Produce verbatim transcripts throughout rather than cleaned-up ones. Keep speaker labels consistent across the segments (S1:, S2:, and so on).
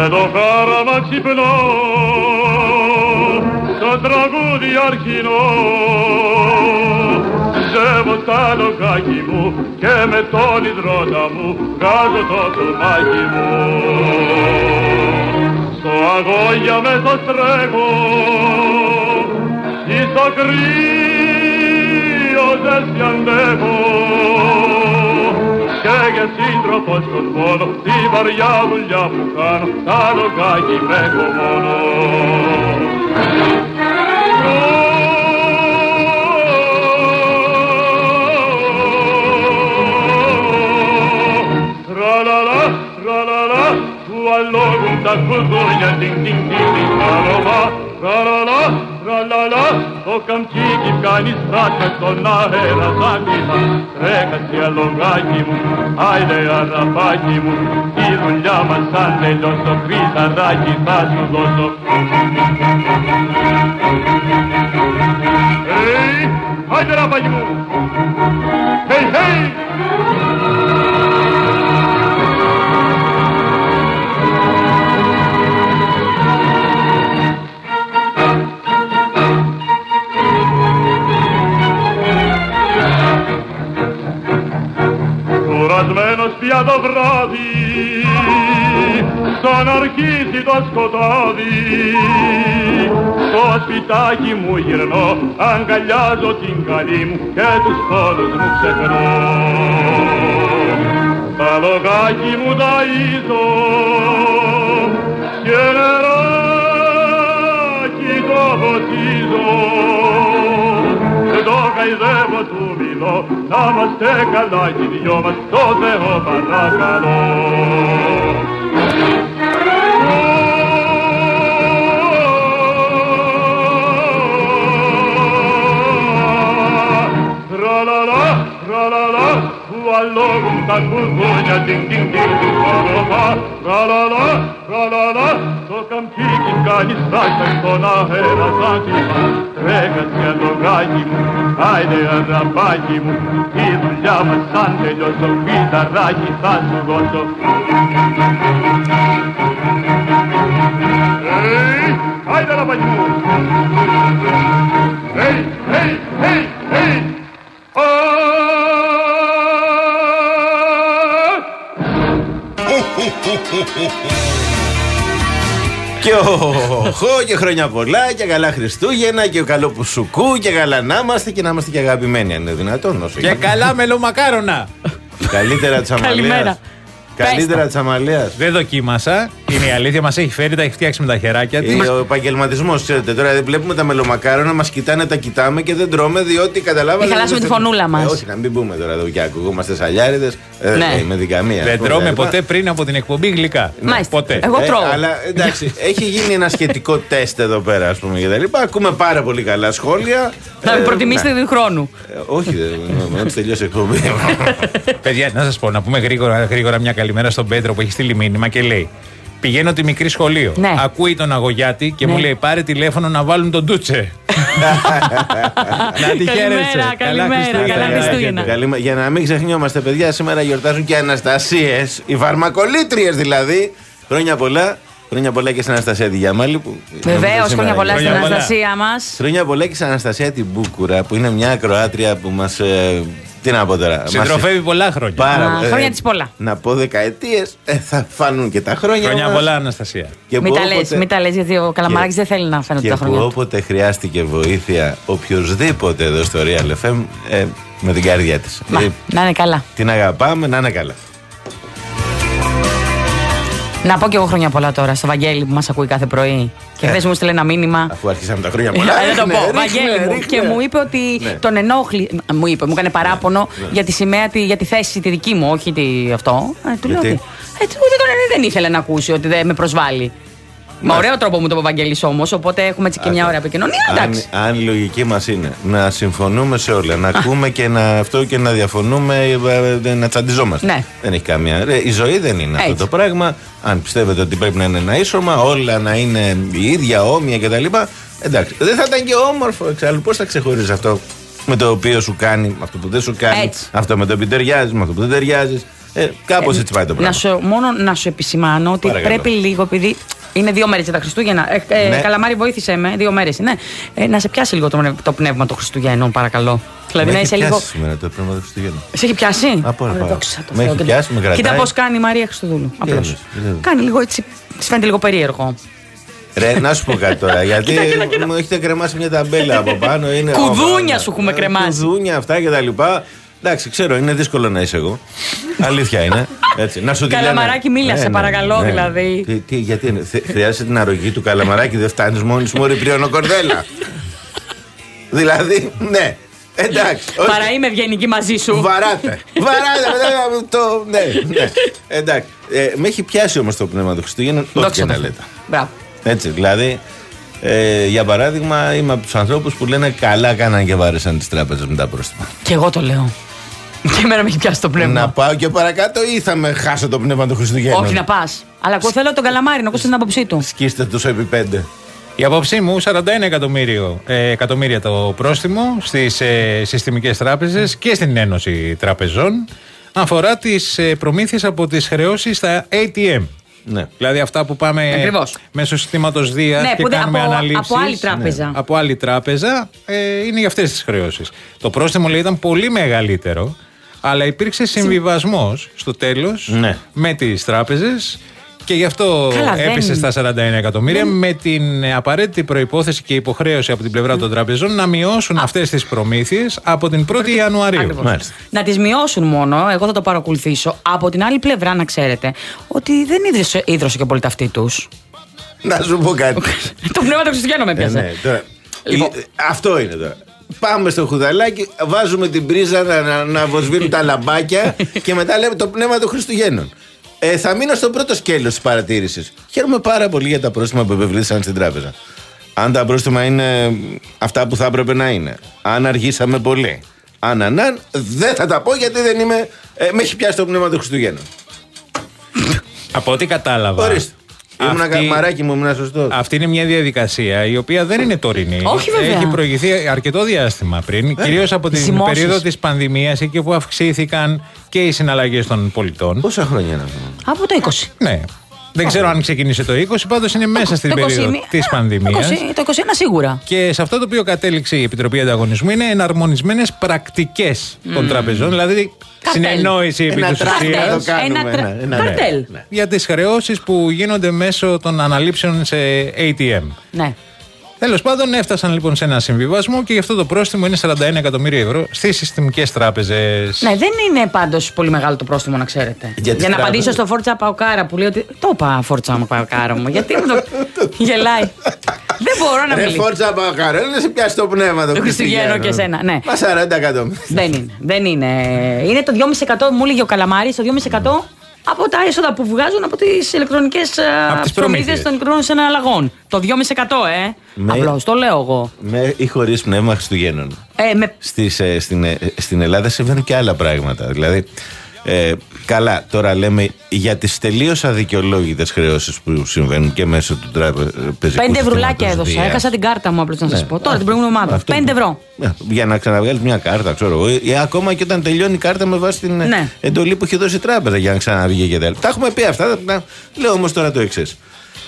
S1: με το χάραμα ξυπνώ, στο τραγούδι αρχινό, ζεύω στα λογάκι μου και με τον υδρότα μου βγάζω το τουμάκι μου. Στο αγώγια μέσα στρέχω, ή στο κρύο ζέστη αντέχω, και για σύντροφο στον πόνο τη βαριά δουλειά που κάνω, τα λογάκι με έχω μόνο. Ραλαλα, ραλαλα, που αλόγουν τα κουδούνια, τιν τιν τιν τιν, ραλαλα, ραλαλα, ραλαλα, το καμτσίκι κάνει στράτια στον αέρα σαν κύμα. Τρέχασε αλογάκι μου, άιντε αραπάκι μου, η δουλειά μας αν τελειώσω, χρυσαράκι θα σου δώσω. Hey, άιντε ραπάκι μου, hey, hey! Κουρασμένος πια το βράδυ, σαν αρχίσει το σκοτάδι, στο σπιτάκι μου γυρνώ, αγκαλιάζω την καλή μου και τους πόνους μου ξεχνώ. Τα λογάκι μου ταΐζω και νεράκι το ποτίζω, το καηδεύω του μιλώ, να είμαστε καλά κι οι δυο μας, το Θεό παρακαλώ. Ραλαλα, ραλαλα, που αλόγουν τα κουδούνια, τιν τιν τιν τιν, ραλαλα, ραλαλα, το καμτσίκι κάνει στράτια στον αέρα σαν κύμα. Τρέχασε αλογάκι μου, άιντε αραπάκι μου, η δουλειά μας αν τελειώσω, φυταράκι θα σου δώσω. Hey, άιντε αραπάκι μου, hey, hey, hey, hey,
S2: Και οχοχοχο και χρόνια πολλά και καλά Χριστούγεννα και καλό Πουσουκού και καλά να είμαστε και να είμαστε και αγαπημένοι αν είναι δυνατόν. Όσο
S3: και καλά μελομακάρονα.
S2: Καλύτερα της Αμαλίας. Καλύτερα της Αμαλίας.
S3: Δεν δοκίμασα. Είναι η αλήθεια, μας έχει φέρει, τα έχει φτιάξει με τα χεράκια της.
S2: Ο επαγγελματισμός, ξέρετε. Τώρα δεν βλέπουμε τα μελομακάρονα, μας κοιτάνε, τα κοιτάμε και δεν τρώμε διότι καταλάβαμε.
S4: Μην χαλάσουμε τη φωνούλα μας.
S2: Ε, όχι, να μην πούμε τώρα εδώ και ακουγόμαστε σαλιάριδες. Ε,
S4: ναι.
S2: Με δικαμία.
S3: Δεν τρώμε ποτέ πριν από την εκπομπή γλυκά.
S4: Ναι. Μάλιστα.
S3: Ποτέ.
S4: Εγώ τρώω.
S2: Ε, αλλά εντάξει, έχει γίνει ένα σχετικό τεστ εδώ πέρα, ας πούμε, και τα λοιπά. Ακούμε πάρα πολύ καλά σχόλια.
S4: Να μην προτιμήσετε του χρόνου.
S2: Ε, όχι, δεν τελειώσει η εκπομπή.
S3: Παιδιά, να σας πω, να πούμε γρήγορα, γρήγορα μια καλημέρα στον Πέτρο που έχει στείλει μήνυμα και λέει: πηγαίνω τη μικρή σχολείο.
S4: Ναι.
S3: Ακούει τον Αγωγιάτη και
S4: ναι.
S3: μου λέει: πάρε τηλέφωνο να βάλουν τον Ντούτσε. Να τη χαίρεσαι.
S4: Καλημέρα, καλά Χριστούγεννα.
S2: Για να μην ξεχνιόμαστε, παιδιά, σήμερα γιορτάζουν και Αναστασίες, οι φαρμακολήτριες δηλαδή. Χρόνια πολλά. Χρόνια πολλά και στην Αναστασία τη Γιαμάλη.
S4: Βεβαίως, χρόνια πολλά στην Αναστασία μας.
S2: Χρόνια πολλά και στην Αναστασία την Μπούκουρα, που είναι μια Κροάτρια που μας. Ε, τι να πω τώρα.
S3: Συντροφεύει πολλά χρόνια.
S2: Πάρα,
S4: Α,
S2: ε,
S4: χρόνια της πολλά.
S2: Να πω δεκαετίες, ε, θα φανούν και τα χρόνια.
S3: Χρόνια
S2: μας.
S3: πολλά, Αναστασία.
S4: Μην τα λες, μην τα λες, γιατί ο Καλαμαράκης δεν θέλει να φαίνονται τα χρόνια.
S2: Και όποτε χρειάστηκε βοήθεια, οποιοδήποτε εδώ στο Real εφ εμ, ε, με την καρδιά της.
S4: Μα, ε, να είναι καλά.
S2: Την αγαπάμε, να είναι καλά.
S4: Να πω και εγώ χρόνια πολλά τώρα στο Βαγγέλη που μας ακούει κάθε πρωί. Και χθες μου στείλε ένα μήνυμα.
S2: Αφού αρχίσαμε τα χρόνια πολλά.
S4: Δεν το πω,
S2: ρίχνε,
S4: Βαγγέλη μου.
S2: ρίχνε.
S4: Και μου είπε ότι
S2: Ναι.
S4: τον ενόχλη. Μου είπε, μου έκανε παράπονο
S2: Ναι, ναι.
S4: για τη σημαία, τη- για τη θέση τη δική μου, όχι τη, αυτό. Ε, του λέω
S2: Γιατί?
S4: ότι. Έτσι, ούτε τον δεν ήθελε να ακούσει ότι δεν με προσβάλλει. Με ωραίο τρόπο μου το είπε ο Βαγγέλης όμως, οπότε έχουμε έτσι και μια ωραία επικοινωνία. Εντάξει.
S2: Αν, αν η λογική μας είναι να συμφωνούμε σε όλα, να ακούμε και να, αυτό και να διαφωνούμε, ε, να τσαντιζόμαστε.
S4: Ναι.
S2: Δεν έχει καμία. Ρε, η ζωή δεν είναι αυτό
S4: Έτσι.
S2: το πράγμα. Αν πιστεύετε ότι πρέπει να είναι ένα ίσωμα, όλα να είναι η ίδια, όμοια κτλ. Εντάξει. Δεν θα ήταν και όμορφο εξάλλου. Πώς θα ξεχωρίζει αυτό με το οποίο σου κάνει, με αυτό που δεν σου κάνει,
S4: Έτσι.
S2: αυτό με το οποίο ταιριάζει, με αυτό που δεν ταιριάζει. Ε, Κάπως έτσι πάει το πράγμα.
S4: Να σου, μόνο να σου επισημάνω ότι
S2: Παρακαλώ.
S4: πρέπει λίγο, επειδή είναι δύο μέρες για τα Χριστούγεννα. Ε, ε,
S2: Ναι.
S4: Καλαμάρι, βοήθησε με. Δύο μέρες είναι. Ε, να σε πιάσει λίγο το, πνευ- το πνεύμα των Χριστουγέννων, παρακαλώ. Δηλαδή
S2: Με
S4: να
S2: έχει
S4: είσαι λίγο.
S2: πιάσει σήμερα το πνεύμα του Χριστουγέννου.
S4: Σε έχει πιάσει.
S2: Από όλα
S4: Ωραία,
S2: πάρα.
S4: δόξα τω
S2: Με
S4: Θεώ.
S2: έχει
S4: Κοίτα-
S2: πιάσει, με κρατάει.
S4: Κοίτα πώς κάνει η Μαρία Χριστοδούλου. Απλώς.
S2: εννοείς, τι εννοείς?
S4: Κάνει λίγο έτσι. Της φαίνεται λίγο περίεργο.
S2: Ρε, να σου πω κάτι τώρα. Γιατί
S4: Κοίτα, κοίτα, κοίτα.
S2: μου έχετε κρεμάσει μια ταμπέλα από πάνω. Είναι
S4: Κουδούνια
S2: Ω,
S4: σου έχουμε
S2: ε,
S4: κρεμάσει.
S2: Κουδούνια αυτά και τα λοιπά. Εντάξει, ξέρω, είναι δύσκολο να είσαι εγώ. Αλήθεια είναι. Έτσι. Να σου τη λένε.
S4: Καλαμαράκι, μίλα,
S2: Ναι,
S4: σε
S2: ναι,
S4: παρακαλώ,
S2: ναι.
S4: δηλαδή.
S2: Τι, τι, γιατί είναι, θε- χρειάζεται την αρρωγή του Καλαμαράκι, δεν φτάνει μόνη σου, μωρή πριόνο κορδέλα. Δηλαδή, ναι. Εντάξει. όχι.
S4: Παρά είμαι ευγενική μαζί σου.
S2: Βαράτε. Βαράτε. μετά το, ναι, ναι. Εντάξει. Ε, με έχει πιάσει όμως το πνεύμα του Χριστουγέννων, ό,τι
S4: Δόξα
S2: και
S4: τω
S2: να
S4: Θεώ.
S2: λέτε.
S4: Μπράβο.
S2: Έτσι, δηλαδή, ε, για παράδειγμα, είμαι από τους ανθρώπους που λένε καλά κάναν και βάρεσαν τις τράπεζες με τα πρόστιμα.
S4: Και εγώ το λέω. Και εμένα με έχει πιάσει το πνεύμα.
S2: Να πάω και παρακάτω ή θα με χάσω το πνεύμα του Χριστουγέννων?
S4: Όχι να πα. Αλλά εγώ θέλω τον Καλαμάρι να ακούσει την άποψή του.
S2: Σκίστε τους επί πέντε.
S3: Η απόψη μου, σαράντα ένα εκατομμύριο, ε, εκατομμύρια το πρόστιμο στις ε, συστημικές τράπεζες και στην Ένωση Τραπεζών αφορά τις ε, προμήθειες από τις χρεώσεις στα έι τι εμ.
S2: Ναι.
S3: Δηλαδή αυτά που πάμε
S4: Ακριβώς.
S3: μέσω συστήματος Δία
S4: Ναι,
S3: και
S4: που δεν-
S3: κάνουμε
S4: από-
S3: αναλύσεις.
S4: από άλλη τράπεζα.
S3: Ναι, από άλλη τράπεζα ε, είναι για αυτές τις χρεώσεις. Το πρόστιμο λέει ήταν πολύ μεγαλύτερο, αλλά υπήρξε συμβιβασμός στο τέλος
S2: Ναι.
S3: με τις τράπεζες και γι' αυτό
S4: Καλά, δεν-
S3: έπεσε στα σαράντα ένα εκατομμύρια με την απαραίτητη προϋπόθεση και υποχρέωση από την πλευρά των τραπεζών να μειώσουν αυτές τις προμήθειες από την πρώτη Ιανουαρίου.
S4: Ακριβώς.
S2: Μάλιστα.
S4: Να τις μειώσουν μόνο, εγώ θα το παρακολουθήσω. Από την άλλη πλευρά, να ξέρετε, ότι δεν ίδρυσε, ίδρωσε και πολύ τα αυτή του.
S2: Να σου πω κάτι.
S4: Το πνεύμα του Χριστουγέννου με
S2: Ε,
S4: πιάσε.
S2: ναι, τώρα.
S4: Λοιπόν.
S2: Ε, Αυτό είναι τώρα. Πάμε στο χουδαλάκι, βάζουμε την πρίζα να, να, να βοσβήνουν τα λαμπάκια και μετά λέμε το πνεύμα των Χριστουγέννων. Ε, θα μείνω στο πρώτο σκέλος της παρατήρησης. Χαίρομαι πάρα πολύ για τα πρόστιμα που επευλήθησαν στην τράπεζα. Αν τα πρόστιμα είναι αυτά που θα έπρεπε να είναι. Αν αργήσαμε πολύ. Αν, αν, αν, δεν θα τα πω γιατί δεν είμαι. Ε, με έχει πιάσει το πνεύμα των Χριστουγέννων.
S3: Από ό,τι κατάλαβα.
S2: Ορίστε. Ήμουν
S3: αυτή-
S2: καμαράκι μου, ήμουν σωστό.
S3: Αυτή είναι μια διαδικασία η οποία δεν είναι τωρινή.
S4: Όχι, βέβαια.
S3: Έχει προηγηθεί αρκετό διάστημα πριν, κυρίως από την
S4: Ζυμώσεις.
S3: περίοδο της πανδημίας, εκεί που αυξήθηκαν και οι συναλλαγές των πολιτών.
S2: Πόσα χρόνια είναι αυτό?
S4: Από το είκοσι.
S3: Ναι. Δεν ξέρω αν ξεκίνησε το είκοσι, πάντως είναι μέσα στην
S4: Το
S3: περίοδο
S4: είκοσι,
S3: της
S4: α,
S3: πανδημίας.
S4: Το είκοσι, το είκοσι ένα σίγουρα.
S3: Και σε αυτό το οποίο κατέληξε η Επιτροπή Ανταγωνισμού είναι εναρμονισμένες πρακτικές των τραπεζών, δηλαδή
S4: Καρτέλ.
S3: συνεννόηση επί
S2: Ένα
S3: της
S2: τραπέζι.
S3: ουσίας
S2: το κάνουμε,
S4: Ένα τρα-
S2: ένα- ένα-
S4: Καρτέλ.
S2: ναι.
S3: για τις χρεώσεις που γίνονται μέσω των αναλήψεων σε έι τι εμ.
S4: Ναι.
S3: Τέλος πάντων, έφτασαν λοιπόν σε ένα συμβιβασμό και γι' αυτό το πρόστιμο είναι σαράντα ένα εκατομμύρια ευρώ στις συστημικές τράπεζες.
S4: Ναι, δεν είναι πάντως πολύ μεγάλο το πρόστιμο, να ξέρετε.
S2: Για
S4: Για,
S2: τις
S4: να
S2: τράπεζες.
S4: απαντήσω στο Φόρτσα Παοκάρα που λέει ότι. Το είπα Φόρτσα Παοκάρα μου. Γιατί μου το. Γελάει. Δεν μπορώ να
S2: Ρε
S4: μιλήσω.
S2: φόρτσα Παοκάρο, να σε πιάσει το πνεύμα
S4: Το Χριστουγέννο και εσένα, ναι.
S2: Μα σαράντα εκατομμύρια.
S4: Δεν είναι. Δεν είναι. Είναι το δυόμισι τοις εκατό, μου έλεγε ο Καλαμάρης, το δυόμισι τοις εκατό από τα έσοδα που βγάζουν από τις ηλεκτρονικές
S3: Από τις
S4: προμήθειες
S3: προμήθειες.
S4: των ηλεκτρονικών συναλλαγών. Το δυόμισι τοις εκατό, ε.
S2: Με-
S4: Απλώς, το λέω εγώ.
S2: Με ή χωρίς πνεύμα Χριστουγέννων.
S4: Ε, με...
S2: Στις, ε, στην, ε, στην Ελλάδα συμβαίνουν και άλλα πράγματα. Δηλαδή, ε, καλά, τώρα λέμε για τις τελείως αδικαιολόγητες χρεώσεις που συμβαίνουν και μέσω του τραπεζικού
S4: Πέντε ευρουλάκια
S2: συστήματος
S4: έδωσα.
S2: Δία.
S4: Έχασα την κάρτα μου, απλώς να σας
S2: Ναι.
S4: πω. Τώρα την προηγούμενη εβδομάδα.
S2: Αυτό
S4: Πέντε
S2: είναι.
S4: ευρώ.
S2: Ε, Για να ξαναβγάλει μια κάρτα, ξέρω εγώ. Ή ακόμα και όταν τελειώνει η κάρτα με βάση την ε,
S4: Ναι.
S2: εντολή που έχει δώσει η τράπεζα για να ξαναβγεί και τέλο. Τα έχουμε πει αυτά. τα- Λέω όμως τώρα το εξής.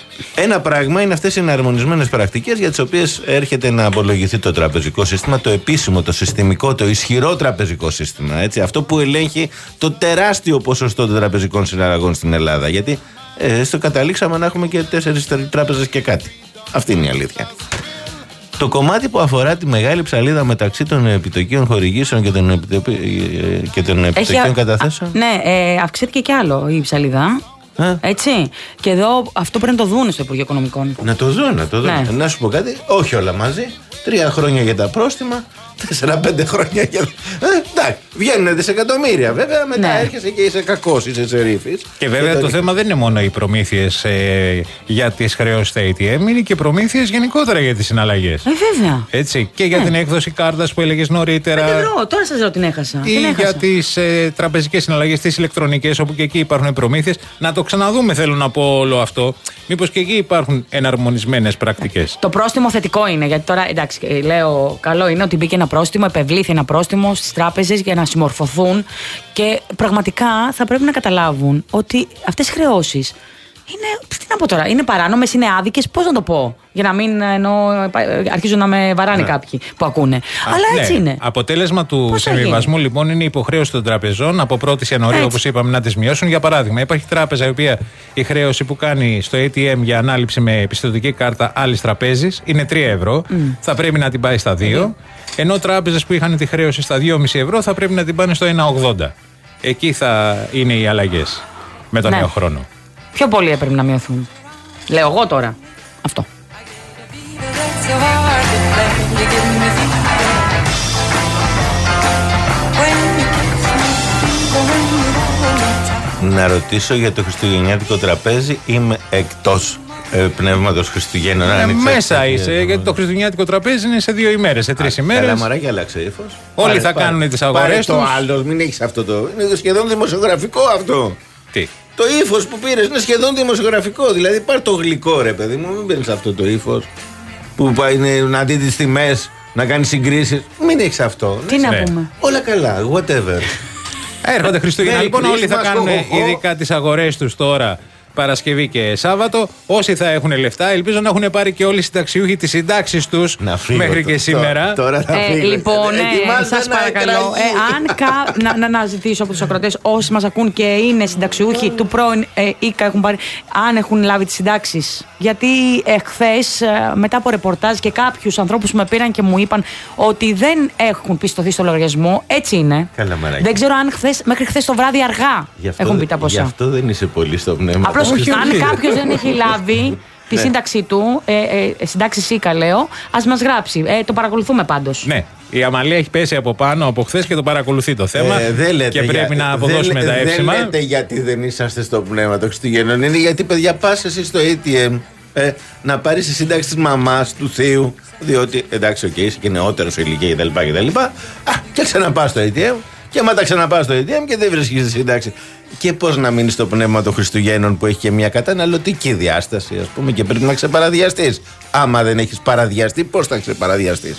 S2: Ένα πράγμα είναι αυτές οι εναρμονισμένες πρακτικές για τις οποίες έρχεται να απολογηθεί το τραπεζικό σύστημα, το επίσημο, το συστημικό, το ισχυρό τραπεζικό σύστημα. Έτσι, αυτό που ελέγχει το τεράστιο ποσοστό των τραπεζικών συναλλαγών στην Ελλάδα. Γιατί ε, στο καταλήξαμε να έχουμε και τέσσερις τράπεζες και κάτι. Αυτή είναι η αλήθεια. Το κομμάτι που αφορά τη μεγάλη ψαλίδα μεταξύ των επιτοκίων χορηγήσεων και των, επιτοπι... και των επιτοκίων
S4: α-
S2: καταθέσεων.
S4: Ναι, ε, αυξήθηκε κι άλλο η ψαλίδα.
S2: Α.
S4: Έτσι. Και εδώ αυτό πρέπει να το δουν στο Υπουργείο Οικονομικών.
S2: Να το δω, να το δω.
S4: Ναι.
S2: Να σου πω κάτι, όχι όλα μαζί. Τρία χρόνια για τα πρόστιμα, τέσσερα-πέντε χρόνια για. Ε, εντάξει, βγαίνουν δισεκατομμύρια βέβαια, μετά
S4: Ναι.
S2: έρχεσαι και είσαι κακός, είσαι σερίφης.
S3: Και βέβαια
S2: Και
S3: το θέμα δεν είναι μόνο οι προμήθειες ε, για τις χρεώσεις στα έι τι εμ, είναι και προμήθειες γενικότερα για τις συναλλαγές.
S4: Ε, βέβαια.
S3: Έτσι, και για την έκδοση κάρτας που έλεγες νωρίτερα.
S4: Πέντε ευρώ, τώρα σας λέω την έχασα.
S3: Ή
S4: Την έχασα.
S3: για τις ε, τραπεζικές συναλλαγές, τις ηλεκτρονικές, όπου και εκεί υπάρχουν προμήθειες. Να το ξαναδούμε, θέλω να πω όλο αυτό. Μήπως και εκεί υπάρχουν εναρμονισμένες πρακτικές?
S4: Το πρόστιμο θετικό είναι, γιατί τώρα εντάξει, λέω, καλό είναι ότι μπήκε ένα πρόστιμο, επευλήθη ένα πρόστιμο στις τράπεζες για να συμμορφωθούν και πραγματικά θα πρέπει να καταλάβουν ότι αυτές οι χρεώσεις είναι, τι να πω τώρα, είναι παράνομες, είναι άδικες, πώς να το πω, για να μην ενώ, αρχίζουν να με βαράνε ναι. κάποιοι που ακούνε. Α, αλλά έτσι ναι. είναι.
S3: Αποτέλεσμα του συμβιβασμού λοιπόν είναι η υποχρέωση των τραπεζών από πρώτη Ιανουαρίου, όπως είπαμε, να τις μειώσουν. Για παράδειγμα, υπάρχει τράπεζα η οποία η χρέωση που κάνει στο έι τι εμ για ανάληψη με πιστωτική κάρτα άλλης τραπέζης είναι τρία ευρώ, mm. θα πρέπει να την πάει στα δύο, mm. ενώ τράπεζες που είχαν τη χρέωση στα δύο κόμμα πέντε ευρώ θα πρέπει να την πάνε στο ένα ογδόντα. Εκεί θα είναι οι αλλαγές με τον ναι. νέο χρόνο.
S4: Πιο πολύ έπρεπε να μειωθούν. Λέω εγώ τώρα. Αυτό.
S2: Να ρωτήσω για το χριστουγεννιάτικο τραπέζι. Είμαι εκτός ε, πνεύματος Χριστουγέννων.
S3: Ε, μέσα είσαι, ε, γιατί το χριστουγεννιάτικο τραπέζι είναι σε δύο ημέρες, σε τρεις ημέρες.
S2: Καλά μωράκι, άλλαξε ύφος.
S3: Όλοι
S2: πάρε,
S3: θα
S2: πάρε,
S3: κάνουν τις αγορές τους.
S2: Το άλλο, μην έχεις αυτό το. Είναι σχεδόν δημοσιογραφικό αυτό.
S3: Τι?
S2: Το ύφος που πήρες είναι σχεδόν δημοσιογραφικό. Δηλαδή πάρ' το γλυκό ρε παιδί μου, μην παίρνεις αυτό το ύφος που πάει να δει τις τιμές, να κάνει συγκρίσεις. Μην έχεις αυτό.
S4: Τι ναι. να πούμε.
S2: Όλα καλά, whatever.
S3: Έρχονται Χριστούγεννα λοιπόν, όλοι θα κάνουν ειδικά τις αγορές τους τώρα Παρασκευή και Σάββατο. Όσοι θα έχουν λεφτά, ελπίζω να έχουν πάρει και όλοι οι συνταξιούχοι τις συντάξεις τους μέχρι και σήμερα.
S2: Τώρα θα
S4: ε, λοιπόν, ε, σας παρακαλώ, ε, αν κα, να, να, να ζητήσω από τους ακροατές, όσοι μας ακούν και είναι συνταξιούχοι του πρώην ε, ΙΚΑ, έχουν πάρει, αν έχουν λάβει τις συντάξεις. Γιατί εχθές, ε, μετά από ρεπορτάζ και κάποιους ανθρώπους που με πήραν και μου είπαν ότι δεν έχουν πιστωθεί στο λογαριασμό, έτσι είναι.
S2: Καλά,
S4: δεν ξέρω αν χθες, μέχρι χθες το βράδυ αργά αυτό, έχουν πει τα ποσά.
S2: Γι' αυτό δεν είσαι πολύ στο πνεύμα.
S4: Απλώς, αν κάποιος δεν έχει λάβει τη ναι. σύνταξή του, ε, ε, συντάξη ΣΥΚΑ λέω, ας μας γράψει. Ε, το παρακολουθούμε πάντως.
S3: Ναι. Η Αμαλία έχει πέσει από πάνω από χθες και το παρακολουθεί το θέμα. Ε, δεν λέτε και πρέπει για, να αποδώσουμε δεν, τα εύσημα.
S2: Δεν λέτε γιατί δεν είσαστε στο πνεύμα των Χριστουγέννων. Είναι γιατί, παιδιά, πας εσύ στο έι τι εμ ε, να πάρεις τη σύνταξη της μαμάς, του θείου. Διότι εντάξει, οκ, okay, είσαι και νεότερος σε ηλικία κτλ. Α, και ξαναπάς στο έι τι εμ. Και άμα τα ξαναπάς στο έι τι εμ και δεν βρίσκεις τη σύνταξη. Και πώς να μείνει στο πνεύμα των Χριστουγέννων που έχει και μια καταναλωτική διάσταση, ας πούμε, και πρέπει να ξεπαραδιαστείς. Άμα δεν έχεις παραδιαστεί, πώς θα ξεπαραδιαστείς?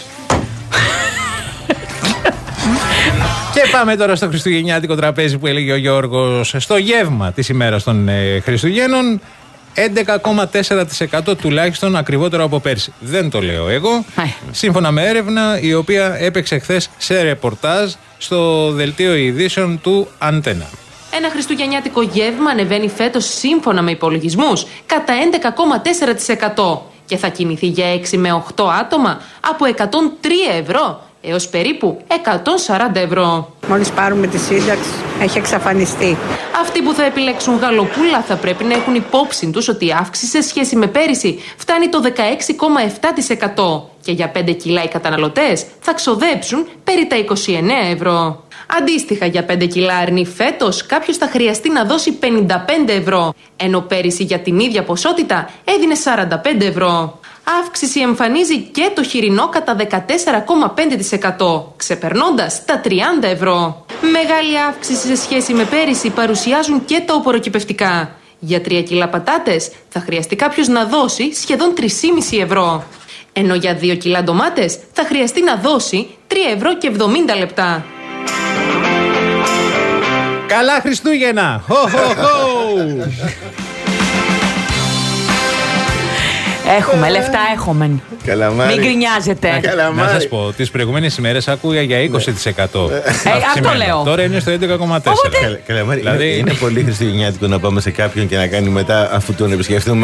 S3: Και πάμε τώρα στο χριστουγεννιάτικο τραπέζι που έλεγε ο Γιώργος. Στο γεύμα της ημέρας των ε, Χριστουγέννων, έντεκα κόμμα τέσσερα τοις εκατό τουλάχιστον ακριβότερο από πέρσι. Δεν το λέω εγώ. Σύμφωνα με έρευνα η οποία έπαιξε χθες σε ρεπορτάζ στο δελτίο ειδήσεων του Αντένα.
S5: Ένα χριστουγεννιάτικο γεύμα ανεβαίνει φέτος σύμφωνα με υπολογισμούς κατά έντεκα κόμμα τέσσερα τοις εκατό και θα κινηθεί για έξι με οκτώ άτομα από εκατόν τρία ευρώ έως περίπου εκατόν σαράντα ευρώ.
S6: Μόλις πάρουμε τη σύνταξη, έχει εξαφανιστεί.
S5: Αυτοί που θα επιλέξουν γαλοπούλα θα πρέπει να έχουν υπόψη τους ότι η αύξηση σε σχέση με πέρυσι φτάνει το δεκαέξι κόμμα επτά τοις εκατό και για πέντε κιλά οι καταναλωτές θα ξοδέψουν περί τα είκοσι εννέα ευρώ. Αντίστοιχα, για πέντε κιλά αρνί φέτος κάποιος θα χρειαστεί να δώσει πενήντα πέντε ευρώ, ενώ πέρυσι για την ίδια ποσότητα έδινε σαράντα πέντε ευρώ. Αύξηση εμφανίζει και το χοιρινό κατά δεκατέσσερα κόμμα πέντε τοις εκατό, ξεπερνώντας τα τριάντα ευρώ. Μεγάλη αύξηση σε σχέση με πέρυσι παρουσιάζουν και τα οπωροκυπευτικά. Για τρία κιλά πατάτες θα χρειαστεί κάποιος να δώσει σχεδόν τρία κόμμα πέντε ευρώ. Ενώ για δύο κιλά ντομάτες θα χρειαστεί να δώσει τρία ευρώ και εβδομήντα λεπτά.
S3: Καλά Χριστούγεννα! Χω, χω, χω.
S4: Έχουμε, λεφτά έχουμε.
S2: Καλαμάρι.
S4: Μην γκρινιάζετε.
S3: Να σας πω, τις προηγούμενες ημέρες ακούγα για είκοσι τοις εκατό.
S4: Ε, αυτό λέω.
S3: Τώρα είναι στο έντεκα κόμμα τέσσερα τοις εκατό.
S2: Καλαμάρι, δηλαδή... είναι, είναι πολύ χριστουγεννιάτικο να πάμε σε κάποιον και να κάνει μετά, αφού τον επισκεφτούμε,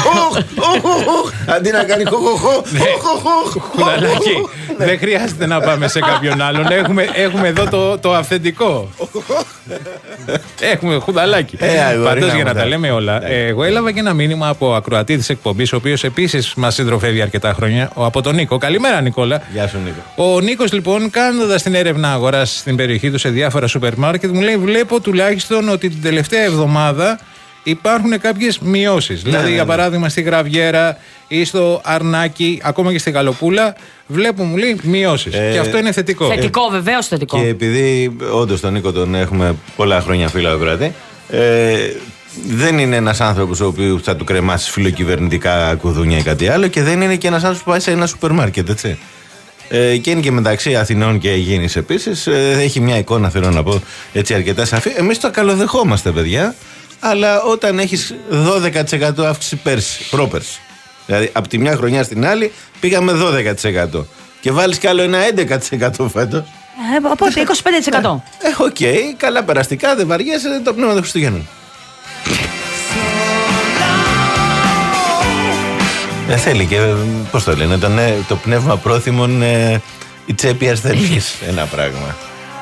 S2: αντί να κάνει χοχοχο.
S3: Χουδαλάκι, δεν χρειάζεται να πάμε σε κάποιον άλλον. Έχουμε εδώ το αυθεντικό. Έχουμε χουδαλάκι. Πάντως, για να τα λέμε όλα, εγώ έλαβα και ένα μήνυμα από ακροατή της εκπομπής, ο οποίος επίσης μας συντροφεύει αρκετά χρόνια, από τον Νίκο. Καλημέρα, Νικόλα.
S2: Γεια σου, Νίκο.
S3: Ο Νίκος, λοιπόν, κάνοντας την έρευνα αγοράς στην περιοχή του σε διάφορα σούπερ μάρκετ, μου λέει: βλέπω τουλάχιστον ότι την τελευταία εβδομάδα υπάρχουν κάποιες μειώσεις. Ναι, δηλαδή, ναι, για παράδειγμα, στη Γραβιέρα ή στο Αρνάκι, ακόμα και στη Γαλοπούλα, βλέπω, μου λέει, μειώσεις. Ε, και αυτό είναι θετικό.
S4: Θετικό, ε, βεβαίως θετικό.
S2: Και επειδή όντως τον Νίκο τον έχουμε πολλά χρόνια φίλο ακροατή, ε, δεν είναι ένας άνθρωπος ο οποίος θα του κρεμάσει φιλοκυβερνητικά κουδούνια ή κάτι άλλο και δεν είναι και ένας άνθρωπος που πάει σε ένα σούπερ μάρκετ, έτσι. Ε, και είναι και μεταξύ Αθηνών και Αιγίνης επίσης. Ε, έχει μια εικόνα, θέλω να πω, έτσι αρκετά σαφή. Εμείς το καλοδεχόμαστε, παιδιά, αλλά όταν έχεις δώδεκα τοις εκατό αύξηση πέρσι, πρόπερσι, δηλαδή από τη μια χρονιά στην άλλη πήγαμε δώδεκα τοις εκατό και βάλεις κι άλλο ένα έντεκα τοις εκατό φέτος.
S4: Ε, οπότε είκοσι πέντε τοις εκατό.
S2: Ε, οκ, okay, καλά περαστικά, δεν βαριέσαι, το πνεύμα των Χριστουγέννων. Δεν θέλει και, πώς το λένε, το, ναι, το πνεύμα πρόθυμων, ε, η τσέπη ασθενής, ένα πράγμα.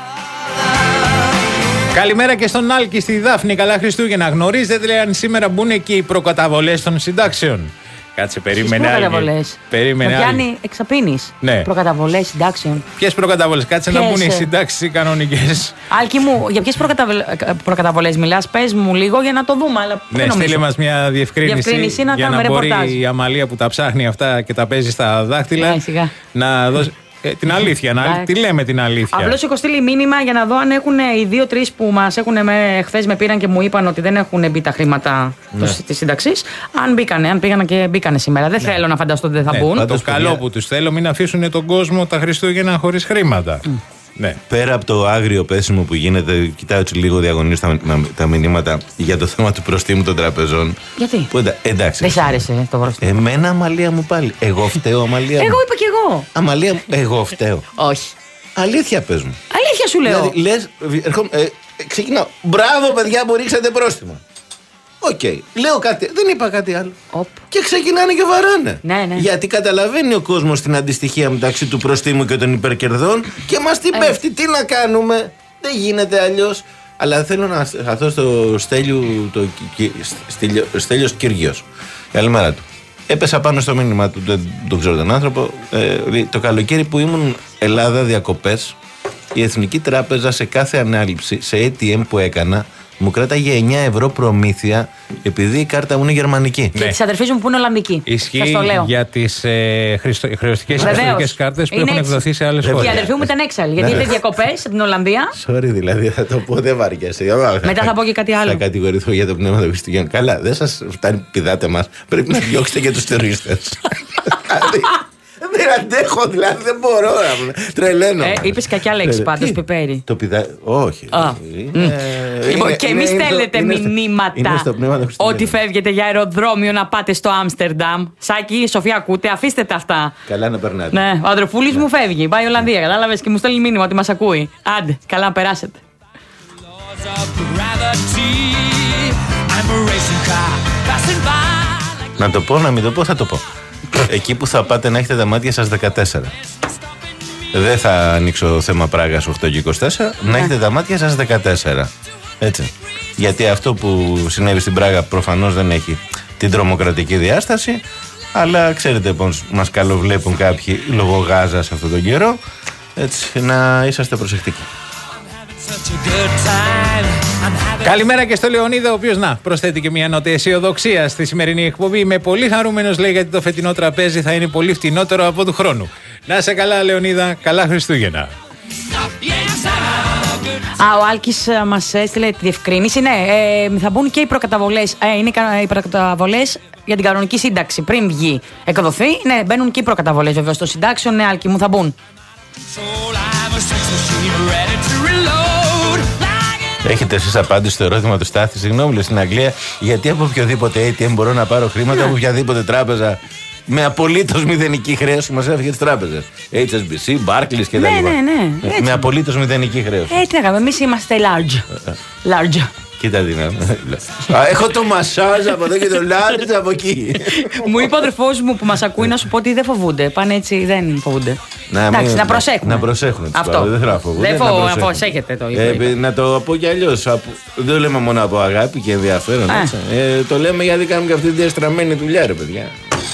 S3: Καλημέρα και στον Άλκη, στη Δάφνη, καλά Χριστούγεννα. Γνωρίζετε, λέει, αν σήμερα μπουν εκεί οι προκαταβολές των συντάξεων? Κάτσε, περίμενε.
S4: Προκαταβολές.
S3: Περίμενε.
S4: Με πιάνει εξαπίνεις.
S3: Ναι.
S4: Προκαταβολές συντάξεων.
S3: Ποιες προκαταβολές? Κάτσε
S4: Ποιες?
S3: να μπουν οι συντάξεις οι κανονικές.
S4: Άλκη μου, για ποιες προκαταβολές μιλάς? Πες μου λίγο για να το δούμε. Αλλά
S3: ναι, στείλε μας μια διευκρίνηση,
S4: διευκρίνηση να
S3: για να
S4: μπορεί
S3: ρεπορτάζ. Η Αμαλία που τα ψάχνει αυτά και τα παίζει στα δάχτυλα,
S4: ναι, σιγά.
S3: να δώσει. Ε, την αλήθεια, να, τι λέμε την αλήθεια.
S4: Απλώς έχω στείλει μήνυμα για να δω αν έχουν οι δύο-τρεις που μας έχουν χθες με πήραν και μου είπαν ότι δεν έχουν μπει τα χρήματα ναι. της σύνταξης. Αν μπήκανε, αν πήγαν και μπήκανε σήμερα. Δεν ναι. θέλω να φανταστώ ότι δεν θα
S3: ναι,
S4: μπουν.
S3: Το καλό παιδιά... που τους θέλω, μην αφήσουν τον κόσμο τα Χριστούγεννα χωρίς χρήματα. Mm. Ναι.
S2: Πέρα από το άγριο πέσιμο που γίνεται, κοιτάω έτσι λίγο διαγωνίως τα, τα μηνύματα για το θέμα του προστίμου των τραπεζών.
S4: Γιατί?
S2: Που, εντά, εντάξει.
S4: Δεν σ' άρεσε το προστίμο?
S2: Εμένα, Αμαλία μου, πάλι. Εγώ φταίω, Αμαλία μου.
S4: Εγώ είπα κι εγώ.
S2: Αμαλία μου, εγώ φταίω.
S4: Όχι.
S2: Αλήθεια πες μου.
S4: Αλήθεια σου λέω.
S2: Δηλαδή, λες, ερχό, ε, ξεκινάω. Μπράβο, παιδιά, που ρίξατε πρόστιμα. Οκ. Okay. Λέω κάτι. Δεν είπα κάτι άλλο.
S4: Οπ.
S2: Και ξεκινάνε και βαράνε.
S4: Ναι, ναι.
S2: Γιατί καταλαβαίνει ο κόσμος την αντιστοιχεία μεταξύ του προστίμου και των υπερκερδών και μας την ε. πέφτει. Τι να κάνουμε. Δεν γίνεται αλλιώς. Αλλά θέλω να σταθώ στο Στέλιου, το Στέλιος Κύργιος. Καλημέρα του. Έπεσα πάνω στο μήνυμα του, δεν το ξέρω τον άνθρωπο. Ε, το καλοκαίρι που ήμουν Ελλάδα διακοπές, η Εθνική Τράπεζα σε κάθε ανάληψη, σε έι τι εμ που έκανα, μου κράταγε εννιά ευρώ προμήθεια επειδή η κάρτα μου είναι γερμανική.
S4: Και ναι. τη αδερφή μου που είναι Ολλανδική.
S3: Ισχύει για τις ε, χρεωστικές ιστορικές κάρτες που
S4: είναι
S3: έχουν
S4: έτσι.
S3: εκδοθεί σε άλλες χώρες.
S4: Και η αδερφή μου ήταν έξαλλη γιατί ήταν διακοπές από την Ολλανδία.
S2: Sorry, δηλαδή θα το πω, δεν βαριέσαι.
S4: Μετά θα πω και κάτι άλλο.
S2: Θα κατηγορηθώ για το πνεύμα των Χριστουγέννων. Καλά, δεν σας φτάνει, πηδάτε μας. Πρέπει να διώξετε και τους τουρίστες. Δεν αντέχω, δηλαδή δεν μπορώ να τρελαίνω.
S4: Ε, είπες κακιά λέξη πάντως, πιπέρι.
S2: Το πηδά. Όχι.
S4: Λοιπόν, και εμείς στέλνετε μηνύματα ότι φεύγετε για αεροδρόμιο να πάτε στο Άμστερνταμ. Σάκη, Σοφία, ακούτε, αφήστε τα αυτά.
S2: Καλά να περνάτε.
S4: Ναι, ο αδερφούλης μου φεύγει, πάει η Ολλανδία, κατάλαβες, και μου στέλνει μήνυμα ότι μας ακούει. Άντε, καλά να περάσετε.
S2: Να το πω, να μην το πω, θα το πω. Εκεί που θα πάτε να έχετε τα μάτια σας δεκατέσσερα. Δεν θα ανοίξω θέμα Πράγας οκτώ και είκοσι τέσσερα. Να έχετε τα μάτια σας δεκατέσσερα. Έτσι. Γιατί αυτό που συνέβη στην Πράγα προφανώς δεν έχει την τρομοκρατική διάσταση. Αλλά ξέρετε πως μας καλοβλέπουν κάποιοι λόγω Γάζας αυτόν τον καιρό. Έτσι, να είσαστε προσεκτικοί.
S3: Καλημέρα και στο Λεωνίδα, ο οποίος να προσθέτει και μια νότα αισιοδοξία στη σημερινή εκπομπή. Είμαι πολύ χαρούμενος, λέει, γιατί το φετινό τραπέζι θα είναι πολύ φτηνότερο από του χρόνου. Να είσαι καλά, Λεωνίδα, καλά Χριστούγεννα.
S4: Α, ο Άλκης μας έστειλε τη διευκρίνηση. Ναι, ε, θα μπουν και οι προκαταβολές. Ε, είναι οι προκαταβολές για την κανονική σύνταξη. Πριν βγει, εκδοθεί, ναι, μπαίνουν και οι προκαταβολές βέβαια στο συντάξιο. Ναι, Άλκη μου, θα μπουν.
S2: Έχετε εσείς απάντηση στο ερώτημα του Στάθη? Συγγνώμη, λέει, στην Αγγλία, γιατί από οποιοδήποτε έι τι εμ μπορώ να πάρω χρήματα από οποιαδήποτε τράπεζα με απολύτως μηδενική χρέωση? Μας έφυγε τις τράπεζες. έιτς ες μπι σι, Barclays κτλ.
S4: Ναι, ναι, ναι.
S2: Με απολύτως μηδενική χρέωση.
S4: Ε, τι να κάνουμε, εμείς είμαστε large. Large.
S2: Κοίτα τι να. Έχω το μασάζ από εδώ και το large από εκεί.
S4: Μου είπε ο αδερφός μου που μας ακούει να σου πω ότι δεν φοβούνται. Πάνε έτσι, δεν φοβούνται.
S2: Να,
S4: εντάξει,
S2: μην,
S4: να προσέχουν.
S2: Να προσέχουν.
S4: Αυτό.
S2: Δεν θέλω να φοβούνται.
S4: Δεν φοβούνται. Να προσέχετε το.
S2: Ε, να το πω κι αλλιώς. Δεν το λέμε μόνο από αγάπη και ενδιαφέρον. Ε, το λέμε γιατί κάνουμε και αυτή τη διαστραμμένη δουλειά, ρε παιδιά.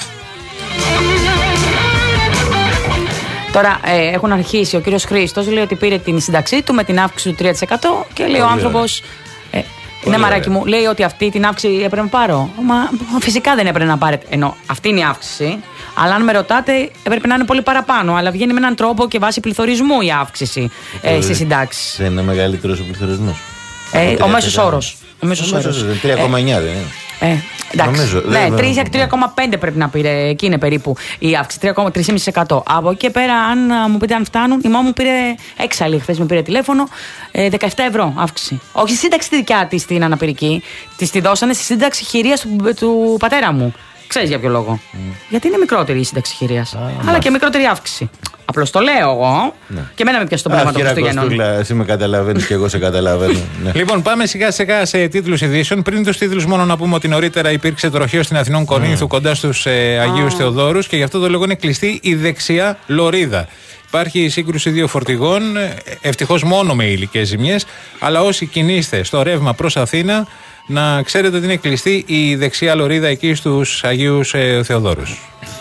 S4: Τώρα ε, έχουν αρχίσει. Ο κύριος Χρήστος λέει ότι πήρε την σύνταξή του με την αύξηση του τρία τοις εκατό και λέει ο άνθρωπος. Ε, ναι, μαράκι μου, λέει ότι αυτή την αύξηση έπρεπε να πάρω. Μα φυσικά δεν έπρεπε να πάρετε. Ενώ αυτή είναι η αύξηση. Αλλά αν με ρωτάτε, έπρεπε να είναι πολύ παραπάνω. Αλλά βγαίνει με έναν τρόπο και βάσει πληθωρισμού η αύξηση ε, στις συντάξεις.
S2: Δεν είναι μεγαλύτερος ο πληθωρισμός.
S4: Ε, ο μέσος όρος. Ο μέσος όρος.
S2: τρία κόμμα εννιά δεν είναι.
S4: Ε, εντάξει.
S2: Νομίζω,
S4: ναι,
S2: δεν...
S4: τρία κόμμα πέντε πρέπει να πήρε. Εκεί είναι περίπου η αύξηση. τρία κόμμα τρία τοις πέντε τοις εκατό. Από εκεί και πέρα, αν μου πείτε αν φτάνουν, η μάμα μου πήρε έξαλλη. Χθες με πήρε τηλέφωνο. Ε, δεκαεπτά ευρώ αύξηση. Όχι στη σύνταξη τη δικιά τη στην αναπηρική. Τη τη δώσανε στη σύνταξη χειρίας του, του πατέρα μου. Ξέρεις για ποιο λόγο. Mm. Γιατί είναι μικρότερη η σύνταξη χειρίας. Ah, αλλά μάλιστα. Και μικρότερη αύξηση. Απλώς το λέω εγώ. Ναι. Και εμένα με πιάσει το πνεύμα των Χριστουγέννων.
S2: Εσύ με καταλαβαίνεις και εγώ σε καταλαβαίνω. Ναι.
S3: Λοιπόν, πάμε σιγά σιγά σε τίτλους ειδήσεων. Πριν τους τίτλους, μόνο να πούμε ότι νωρίτερα υπήρξε τροχαίο στην Αθηνών Κορίνθου mm. κοντά στους ε, Αγίους ah. Θεοδόρους και γι' αυτό το λόγο είναι κλειστή η δεξιά λωρίδα. Υπάρχει σύγκρουση δύο φορτηγών, ευτυχώς μόνο με υλικές ζημιές, αλλά όσοι κινείστε στο ρεύμα προς Αθήνα, να ξέρετε ότι είναι κλειστή η δεξιά λωρίδα εκεί στους Αγίους ε, Θεοδόρους.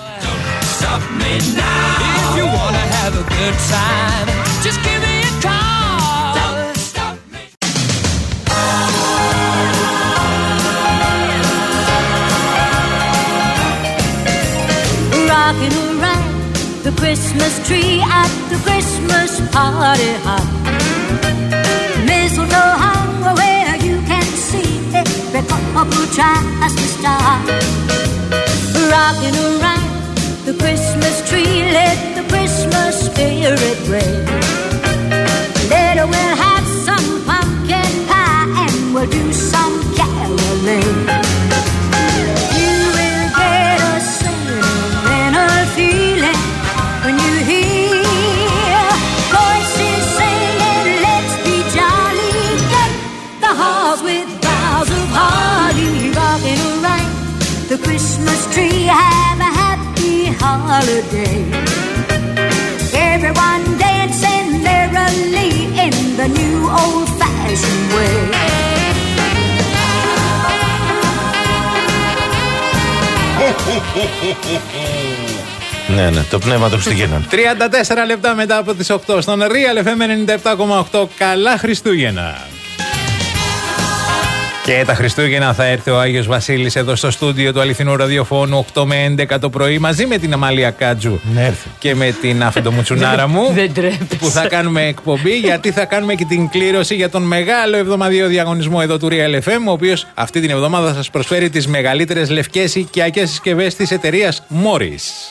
S7: Rocking around the Christmas tree at the Christmas party hop. Mistletoe hung where you can see every couple tries to stop. Rocking around the Christmas tree, let the Christmas spirit reign. Later we'll have some pumpkin pie and we'll do some caroling. You will get a sentimental feeling when you hear voices singing, let's be jolly, deck the halls with boughs of holly. Rocking around the Christmas tree, have a happy holiday. Everyone dancing merrily in the new old-fashioned way.
S2: Ναι, ναι, το πνεύμα των Χριστουγέννων.
S3: τριάντα τέσσερα λεπτά μετά από τις οκτώ στον Real εφ εμ ενενήντα επτά κόμμα οκτώ. Καλά Χριστούγεννα! Και τα Χριστούγεννα θα έρθει ο Άγιος Βασίλης εδώ στο στούντιο του αληθινού ραδιοφώνου οκτώ με έντεκα το πρωί μαζί με την Αμάλια Κάτζου
S2: ναι,
S3: και με την Αφεντομουτσουνάρα μου που θα κάνουμε εκπομπή γιατί θα κάνουμε και την κλήρωση για τον μεγάλο εβδομαδιαίο διαγωνισμό εδώ του Real εφ εμ, ο οποίος αυτή την εβδομάδα θα σας προσφέρει τις μεγαλύτερες λευκές οικιακές συσκευές της εταιρείας Morris.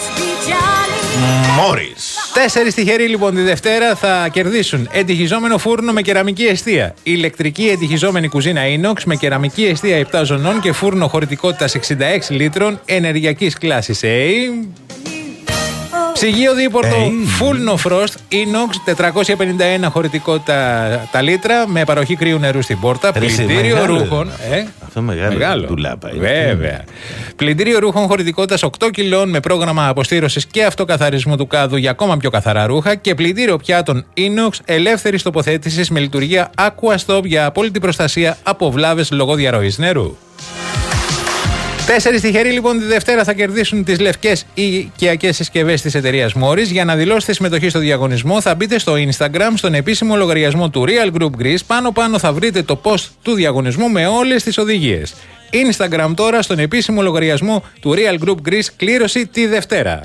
S2: Μόρις.
S3: Τέσσερις τυχεροί λοιπόν τη Δευτέρα θα κερδίσουν εντυχιζόμενο φούρνο με κεραμική εστία, ηλεκτρική εντυχιζόμενη κουζίνα inox με κεραμική εστία επτά ζωνών και φούρνο χωρητικότητας εξήντα έξι λίτρων ενεργειακής κλάσης A. Ψυγείο δίπορτο hey. Full No Frost inox τετρακόσια πενήντα ένα χωρητικότητα τα λίτρα με παροχή κρύου νερού στην πόρτα. Πλυντήριο ρούχων. Ε,
S2: Αυτό μεγάλο. μεγάλο. Ντουλάπα,
S3: βέβαια. Πλυντήριο ρούχων χωρητικότητας οκτώ κιλών με πρόγραμμα αποστήρωσης και αυτοκαθαρισμού του κάδου για ακόμα πιο καθαρά ρούχα. Και πλυντήριο πιάτων inox ελεύθερης τοποθέτησης με λειτουργία Aquastop για απόλυτη προστασία από βλάβες λόγω διαρροής νερού. Τέσσερις τυχεροί λοιπόν τη Δευτέρα θα κερδίσουν τις λευκές οικιακές συσκευές της εταιρείας Morris. Για να δηλώσετε συμμετοχή στο διαγωνισμό θα μπείτε στο Instagram, στον επίσημο λογαριασμό του Real Group Greece. Πάνω πάνω θα βρείτε το post του διαγωνισμού με όλες τις οδηγίες. Instagram τώρα στον επίσημο λογαριασμό του Real Group Greece, κλήρωση τη Δευτέρα.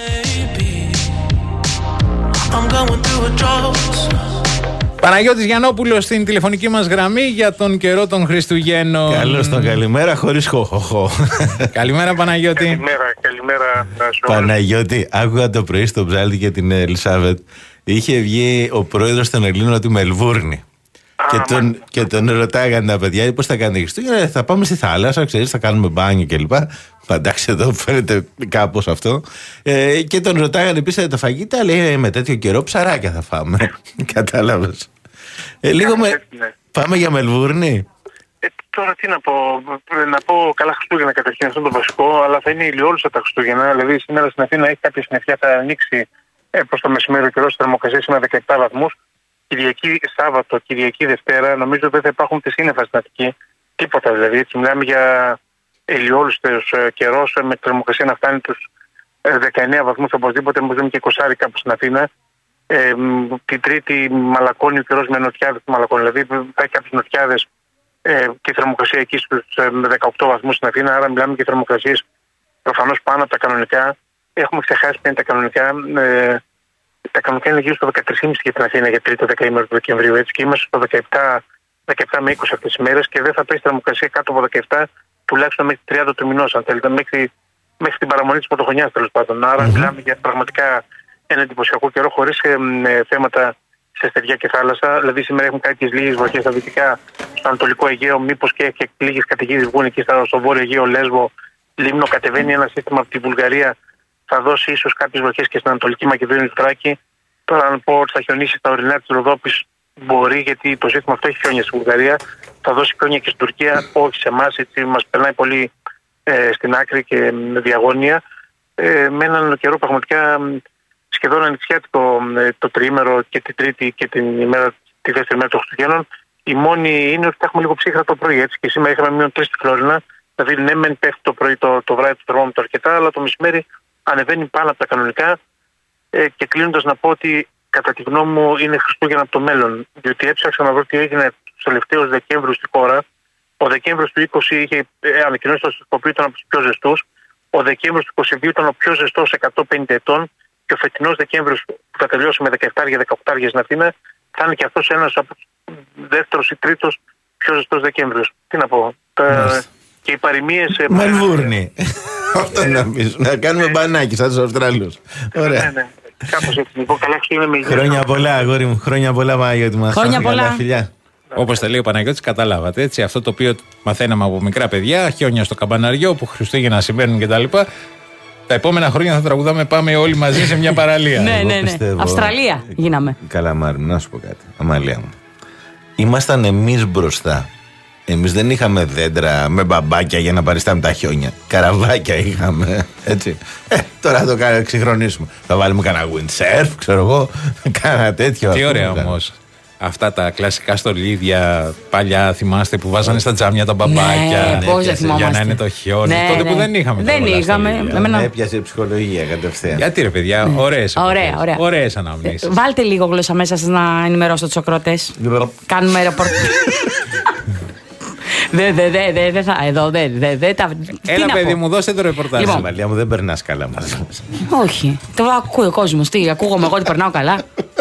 S3: Παναγιώτης Γιαννόπουλος στην τηλεφωνική μας γραμμή για τον καιρό των Χριστουγέννων.
S2: Καλώς τον καλημέρα χωρίς χοχοχο.
S3: Καλημέρα Παναγιώτη.
S8: Καλημέρα, καλημέρα.
S2: Παναγιώτη, άκουγα το πρωί στο Ψάλτη και την Ελισάβετ. Είχε βγει ο πρόεδρος των Ελλήνων από τη Μελβούρνη. Και τον, και τον ρωτάγανε τα παιδιά πώς θα κάνετε Χριστούγεννα. Θα πάμε στη θάλασσα, ξέρεις, θα κάνουμε μπάνιο κλπ. Εντάξει, εδώ φαίνεται κάπως αυτό. Ε, και τον ρωτάγανε επίσης τα φαγητά. Λέει με τέτοιο καιρό ψαράκια θα φάμε. Κατάλαβες. Ε, λίγο με... ναι. Πάμε για Μελβούρνη.
S8: Ε, τώρα τι να πω. Να πω καλά Χριστούγεννα καταρχήν, αυτό το βασικό. Αλλά θα είναι ηλιόλουστα τα Χριστούγεννα. Δηλαδή σήμερα στην Αθήνα έχει κάποια συννεφιά, θα ανοίξει ε, προς το μεσημέρι ο καιρός, θερμοκρασία σήμερα δεκαεπτά βαθμούς. Κυριακή, Σάββατο, Κυριακή, Δευτέρα, νομίζω ότι δεν θα υπάρχουν τη σύννεφα στην Αττική. Τίποτα δηλαδή. Έτσι, μιλάμε για ηλιόλουστος καιρός με θερμοκρασία να φτάνει τους δεκαεννέα βαθμούς οπωσδήποτε, νομίζω και είκοσι κάπου στην Αθήνα. Ε, την Τρίτη μαλακώνει ο καιρός με νοτιάδες του Μαλακώνει. Δηλαδή θα έχει κάποιες νοτιάδες ε, και η θερμοκρασία εκεί στους δεκαοκτώ βαθμούς στην Αθήνα. Άρα μιλάμε και θερμοκρασίες προφανώς πάνω από τα κανονικά. Έχουμε ξεχάσει ποια είναι τα κανονικά. Ε, Τα κανονικά είναι γύρω στο δεκατρία κόμμα πέντε για την Αθήνα για τρίτο δεκαήμερο του Δεκεμβρίου. Έτσι, και είμαστε στο δεκαεπτά δεκαεπτά με είκοσι αυτές τις μέρες και δεν θα πέσει θερμοκρασία κάτω από δεκαεπτά τουλάχιστον μέχρι τριάντα του μηνός, αν θέλετε, μέχρι, μέχρι την παραμονή της πρωτοχρονιάς τέλος πάντων. Άρα mm-hmm. μιλάμε για πραγματικά ένα εντυπωσιακό καιρό χωρίς ε, ε, θέματα σε στεριά και θάλασσα. Δηλαδή σήμερα έχουμε κάποιες λίγες βροχές στα δυτικά, στο Ανατολικό Αιγαίο, μήπως και, και λίγες καταιγίδες βγουν εκεί στο Βόρειο Αιγαίο, Λέσβο, Λίμνο. Κατεβαίνει ένα σύστημα από τη Βουλγαρία, θα δώσει ίσως κάποιες βροχές και στην Ανατολική Μακεδονία του Θράκη. Τώρα, αν πω ότι θα χιονίσει στα ορεινά της Ροδόπης, μπορεί, γιατί το σύστημα αυτό έχει χιόνια στη Βουλγαρία. Θα δώσει χιόνια και στην Τουρκία, όχι σε εμάς, έτσι μας περνάει πολύ ε, στην άκρη και με διαγώνια. Ε, με έναν καιρό πραγματικά σχεδόν ανοιξιάτικο ε, το τριήμερο και την Τρίτη και την ημέρα, τη δεύτερη μέρα των Χριστουγέννων. Η μόνη είναι ότι θα έχουμε λίγο ψύχρα το πρωί, έτσι. Και σήμερα είχαμε μείον τρεις στη Φλόρινα. Δηλαδή, ναι, μεν πέφτει το πρωί, το, το βράδυ το θερμόμετρο αρκετά, αλλά το μεσημέρι ανεβαίνει πάνω από τα κανονικά. Ε, και κλείνοντας να πω ότι κατά τη γνώμη μου είναι Χριστούγεννα από το μέλλον. Διότι έψαξα να δω τι έγινε τους τελευταίους Δεκέμβριους στη χώρα. Ο Δεκέμβριος του είκοσι είχε ε, ανακοινώσει το στοιχείο ήταν από τους πιο ζεστούς. Ο Δεκέμβριος του είκοσι δύο ήταν ο πιο ζεστός εκατόν πενήντα ετών. Και ο φετινός Δεκέμβριος που θα τελειώσει με δεκαεπτά δεκαοκτώ στην Αθήνα θα είναι και αυτός ένας από τους δεύτερος ή τρίτος πιο ζεστός Δεκέμβριος. Τι να πω. Τα... Και οι παροιμίες.
S2: Μελβούρνη. Αυτό να πεις. Να κάνουμε μπανάκι σαν τους Αυστραλούς. Ωραία.
S8: Ναι, ναι. Κάπως έτσι. Λοιπόν, καλά Χριστούγεννα με υγεία.
S2: Χρόνια πολλά, αγόρι μου. Χρόνια πολλά, Παναγιώτη μας.
S4: Χρόνια πολλά.
S3: Όπως τα λέει ο Παναγιώτης, καταλάβατε. Έτσι, αυτό το οποίο μαθαίναμε από μικρά παιδιά, χιόνια στο καμπαναριό που Χριστούγεννα συμβαίνουν κτλ. Τα επόμενα χρόνια θα τραγουδάμε πάμε όλοι μαζί σε μια παραλία.
S4: Ναι, ναι, ναι. Αυστραλία γίναμε.
S2: Καλά, Μάρη, να σου πω κάτι. Αμαλία μου. Ήμασταν εμείς μπροστά. Εμείς δεν είχαμε δέντρα με μπαμπάκια για να παριστάμε τα χιόνια. Καραβάκια είχαμε. Έτσι. Ε, τώρα θα το εξυγχρονίσουμε. Θα βάλουμε κανένα windsurf, ξέρω εγώ. Κάνα τέτοιο.
S3: Τι ωραία όμως. Αυτά τα κλασικά στολίδια παλιά, θυμάστε που βάζανε στα τζάμια τα μπαμπάκια.
S4: Ναι, πώς δεν θυμόμαστε.
S3: Για να είναι το χιόνι.
S4: Ναι,
S3: τότε
S4: ναι.
S3: που δεν είχαμε.
S4: Δεν είχαμε.
S2: Εμένα... Έπιασε ψυχολογία κατευθείαν.
S3: Γιατί ρε παιδιά,
S4: ναι.
S3: ωραίες
S4: ωραία, ωραία.
S3: Ωραίες αναμνήσεις.
S4: Βάλτε λίγο γλώσσα μέσα σας να ενημερώσω τους ακροατές. Κάνουμε ρεπορτάζ. Δε, δε, δε, δε, δε, θα, εδώ, δε, δε, δε, τα...
S3: Έλα παιδί μου, δώστε το ρεπορτάζ.
S2: Λοιπόν, Μαλία μου, δεν περνάς καλά μαζί μας.
S4: Όχι, το ακούει ο κόσμος. Τι, ακούγομαι εγώ ότι περνάω καλά.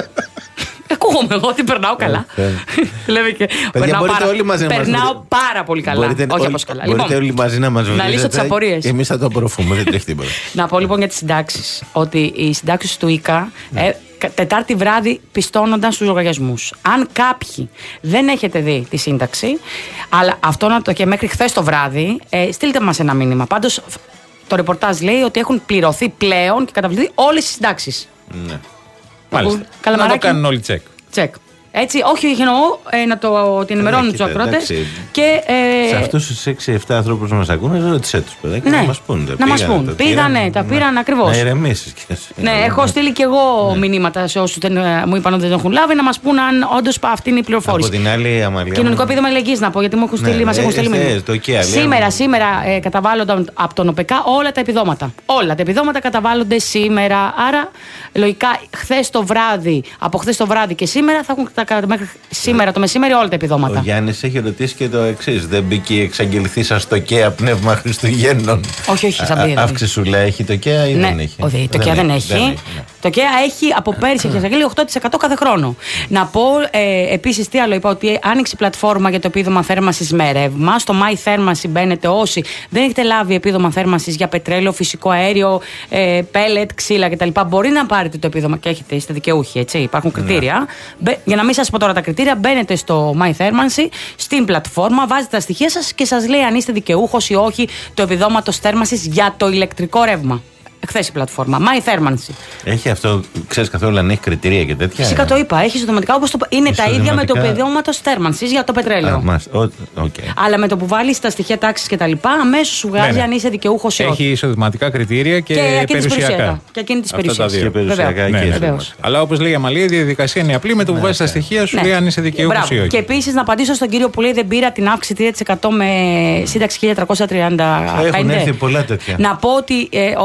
S4: Ακούγομαι εγώ ότι περνάω καλά. Λέμε και
S2: περνάω πάρα, όλοι μαζί να
S4: περνάω μας... πάρα πολύ καλά.
S2: Μπορείτε,
S4: όχι
S2: όλοι,
S4: όπως καλά.
S2: Μπορείτε
S4: λοιπόν,
S2: όλοι μαζί να μας βοηθήσετε.
S4: Να λύσω τις απορίες.
S2: Εμείς θα το απορροφούμε, δεν τρέχει τίποτα.
S4: Να πω λοιπόν για τις συντάξεις. Ότι οι συντάξεις του ΙΚΑ ε, Τετάρτη βράδυ πιστώνονταν στους λογαριασμούς. Αν κάποιοι δεν έχετε δει τη σύνταξη, αλλά αυτό να το και μέχρι χθες το βράδυ, ε, στείλτε μας ένα μήνυμα. Πάντως το ρεπορτάζ λέει ότι έχουν πληρωθεί πλέον και καταβληθεί όλες οι συντάξεις.
S2: Ναι.
S3: Μάλιστα. Να το κάνουν όλοι τσεκ.
S4: Τσεκ. Έτσι, όχι, εννοώ ε, να το την ενημερώνουν τους ακροατές.
S2: Ε, σε αυτούς τους έξι εφτά ανθρώπους που μας ακούνε, ρώτησέ τους παιδάκι,
S4: ναι,
S2: να μας πούν.
S4: Να μας πούν. Πήγανε, τα πήραν ακριβώς.
S2: Να ηρεμήσεις κι εσύ.
S4: Ναι, έχω στείλει κι εγώ ναι. μηνύματα σε όσους δεν, μου είπαν ότι δεν έχουν λάβει, να μας πούν αν όντως αυτή είναι η πληροφόρηση.
S2: Από την άλλη, Αμαλία.
S4: Κοινωνικό επίδομα αλληλεγγύης να πω, γιατί μου έχουν στείλει, ναι, μας έχουν στείλει μηνύματα. Σήμερα, σήμερα ε, καταβάλλονταν από τον ΟΠΕΚΑ όλα τα επιδόματα. Όλα τα επιδόματα καταβάλλονται σήμερα. Άρα, λογικά, χθες το βράδυ, από χθες το βράδυ και σήμερα θα έχουν τα μέχρι σήμερα το μεσημέρι όλα τα επιδόματα.
S2: Ο Γιάννης έχει ρωτήσει και το εξής. Δεν μπήκε η εξαγγελθήσα στο ΚΕΑ πνεύμα Χριστουγέννων.
S4: Όχι, όχι, σαν πει.
S2: Αύξηση σου λέει, έχει το ΚΕΑ ή
S4: ναι,
S2: δεν έχει.
S4: Όχι, το ΚΕΑ δεν έχει. Δεν έχει ναι. Το ΚΕΑ έχει από πέρυσι έχει εξαγγείλει οκτώ τοις εκατό κάθε χρόνο. Να πω ε, επίσης τι άλλο είπα, ότι άνοιξε η πλατφόρμα για το επίδομα θέρμανσης με ρεύμα. Στο My Θέρμανση μπαίνετε όσοι δεν έχετε λάβει επίδομα θέρμανσης για πετρέλαιο, φυσικό αέριο, ε, πέλετ, ξύλα κτλ. Μπορεί να πάρετε το επίδομα και έχετε, είστε δικαιούχοι, έτσι. Υπάρχουν κριτήρια. Ναι. Για να μην σας πω τώρα τα κριτήρια, μπαίνετε στο My Θέρμανση, στην πλατφόρμα, βάζετε τα στοιχεία σας και σας λέει αν είστε δικαιούχος ή όχι του επιδόματος θέρμανσης για το ηλεκτρικό ρεύμα. Χθες η πλατφόρμα. My Θέρμανση.
S2: Έχει αυτό, ξέρεις καθόλου αν έχει κριτήρια και τέτοια.
S4: Φυσικά το είπα. Έχει ισοδηματικά όπως το. Είναι τα ίδια με το επιδόματος θέρμανσης για το πετρέλαιο.
S2: Okay.
S4: Αλλά με το που βάλεις τα στοιχεία τάξης και τα λοιπά, αμέσως σου βγάζει ναι, ναι. αν είσαι δικαιούχος ή όχι.
S3: Έχει ισοδηματικά κριτήρια και, και περιουσιακά.
S4: Και εκείνη της περιουσίας.
S2: Και περιουσιακά
S3: ναι,
S2: και
S3: ναι. Αλλά όπως λέει η Αμαλία, η διαδικασία είναι απλή. Με το που βάζεις τα στοιχεία σου λέει αν είσαι δικαιούχος ή όχι.
S4: Και επίσης να απαντήσω στον κύριο που λέει δεν πήρα την αύξηση τρία τοις εκατό με σύνταξη χίλια τριακόσια τριάντα πέντε.
S2: Έχουν έρθει πολλά τέτοια.
S4: Να πω ότι όχι,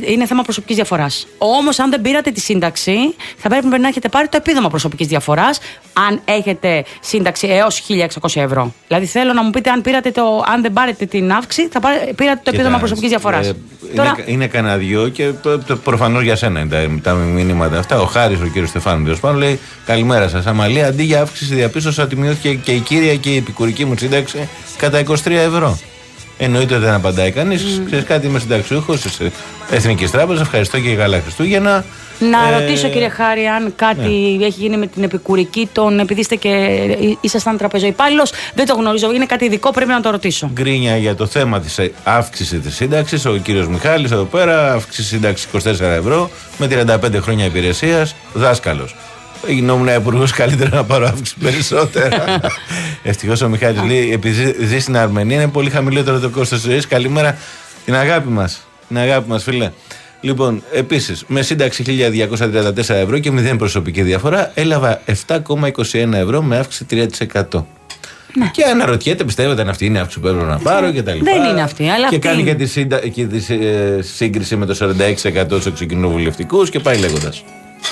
S4: είναι θέμα προσωπικής διαφοράς. Όμως, αν δεν πήρατε τη σύνταξη, θα πρέπει να έχετε πάρει το επίδομα προσωπικής διαφοράς, αν έχετε σύνταξη έως χίλια εξακόσια ευρώ. Δηλαδή, θέλω να μου πείτε, αν, πήρατε το, αν δεν πάρετε την αύξηση, θα πάρετε, πήρατε το επίδομα προσωπικής διαφοράς. Ε,
S2: Τώρα... Είναι, είναι κανένα δυο και προφανώς για σένα είναι τα, τα μηνύματα αυτά. Ο Χάρης, ο κύριος Στεφάνου, τέλος πάντων, λέει: καλημέρα σας. Αμαλία, αντί για αύξηση, διαπίστωσα ότι μειώθηκε και η κύρια και η επικουρική μου σύνταξη κατά είκοσι τρία ευρώ. Εννοείται ότι δεν απαντάει κανείς. Mm. Ξέρεις κάτι, είμαι συνταξιούχος της Εθνικής Τράπεζας. Ευχαριστώ και καλά Χριστούγεννα.
S4: Να
S2: ε...
S4: ρωτήσω, κύριε Χάρη, αν κάτι ναι. έχει γίνει με την επικουρική, τον επειδή είστε και ήσασταν τραπεζοϊπάλληλος. Δεν το γνωρίζω. Είναι κάτι ειδικό, πρέπει να το ρωτήσω.
S2: Γκρίνια για το θέμα της αύξησης της σύνταξης. Ο κύριος Μιχάλης εδώ πέρα, αύξηση σύνταξη είκοσι τέσσερα ευρώ με τριάντα πέντε χρόνια υπηρεσίας. Δάσκαλος. Γινόμουν υπουργός, καλύτερα να πάρω αύξηση περισσότερα. Ευτυχώς ο Μιχάλης λέει: επειδή ζει στην Αρμενία, είναι πολύ χαμηλότερο το κόστος ζωής. Καλημέρα, την αγάπη μας. Την αγάπη μας, φίλε. Λοιπόν, επίσης, με σύνταξη χίλια διακόσια τριάντα τέσσερα ευρώ και μηδέν προσωπική διαφορά, έλαβα επτά κόμμα είκοσι ένα ευρώ με αύξηση τρία τοις εκατό. Ναι. Και αναρωτιέται, πιστεύετε αν αυτή είναι η αύξηση που έπρεπε να πάρω και τα λοιπά.
S4: Δεν είναι αυτή, αλλά.
S2: Και
S4: αυτή
S2: κάνει
S4: είναι.
S2: και τη, σύντα... και τη ε, σύγκριση με το σαράντα έξι τοις εκατό στους εξοκοινοβουλευτικούς και πάει λέγοντας.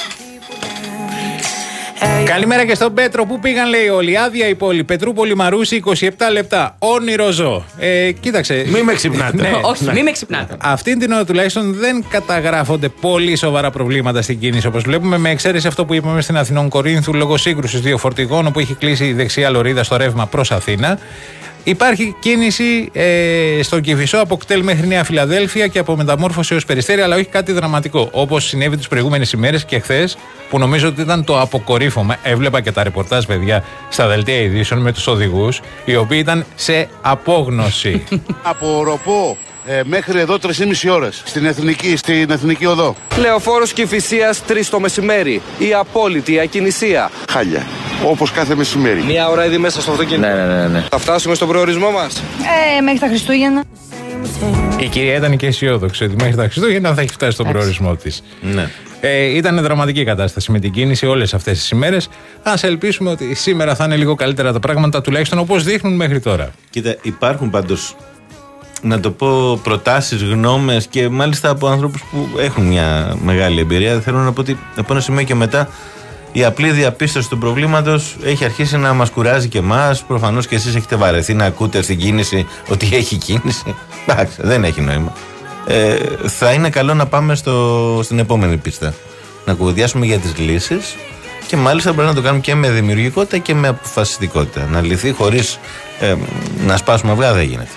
S3: Καλημέρα και στον Πέτρο. Πού πήγαν, λέει όλοι. Άδεια η πόλη. Πετρούπολη Μαρούση, είκοσι επτά λεπτά. Όνειρο ζω. Ε, κοίταξε.
S2: Μη με ξυπνάτε.
S3: Ναι.
S4: Όχι, μη με ξυπνάτε.
S3: Αυτήν την ώρα τουλάχιστον δεν καταγράφονται πολύ σοβαρά προβλήματα στην κίνηση. Όπως βλέπουμε, με εξαίρεση αυτό που είπαμε στην Αθηνών Κορίνθου λόγω σύγκρουσης δύο φορτηγών, όπου έχει κλείσει η δεξιά λωρίδα στο ρεύμα προς Αθήνα. Υπάρχει κίνηση ε, στον Κηφισό από Κτέλ μέχρι Νέα Φιλαδέλφια και από Μεταμόρφωση έως Περιστέρι, αλλά όχι κάτι δραματικό. Όπως συνέβη τις προηγούμενες ημέρες και χθες, που νομίζω ότι ήταν το αποκορύφωμα. Έβλεπα και τα ρεπορτάζ, παιδιά, στα δελτία ειδήσεων με τους οδηγούς, οι οποίοι ήταν σε απόγνωση.
S9: Από Ροπό ε, μέχρι εδώ τρεις και μισή ώρες στην Εθνική, στην Εθνική Οδό.
S10: Λεωφόρος Κηφισίας τρεις το μεσημέρι. Η απόλυτη ακινησία.
S9: Χάλια. Όπως κάθε μεσημέρι.
S10: Μία ώρα ήδη μέσα στο αυτοκίνητο.
S11: Ναι, ναι, ναι, ναι.
S10: Θα φτάσουμε στον προορισμό μας.
S12: Ε, μέχρι τα Χριστούγεννα.
S3: Η κυρία ήταν και αισιόδοξη ότι μέχρι τα Χριστούγεννα θα έχει φτάσει στον προορισμό της.
S2: Ναι.
S3: Ε, ήταν δραματική κατάσταση με την κίνηση όλες αυτές τις ημέρες. Ας ελπίσουμε ότι σήμερα θα είναι λίγο καλύτερα τα πράγματα, τουλάχιστον όπως δείχνουν μέχρι τώρα.
S2: Κοίτα, υπάρχουν πάντως, να το πω, προτάσεις, γνώμες και μάλιστα από ανθρώπους που έχουν μια μεγάλη εμπειρία. Θέλω να πω ότι από ένα σημείο και μετά η απλή διαπίστωση του προβλήματος έχει αρχίσει να μας κουράζει και εμάς. Προφανώς και εσείς έχετε βαρεθεί να ακούτε στην κίνηση ότι έχει κίνηση. Εντάξει, δεν έχει νόημα. Ε, θα είναι καλό να πάμε στο, στην επόμενη πίστα. Να κουβεντιάσουμε για τις λύσεις και μάλιστα πρέπει να το κάνουμε και με δημιουργικότητα και με αποφασιστικότητα. Να λυθεί χωρίς ε, να σπάσουμε αυγά δεν γίνεται.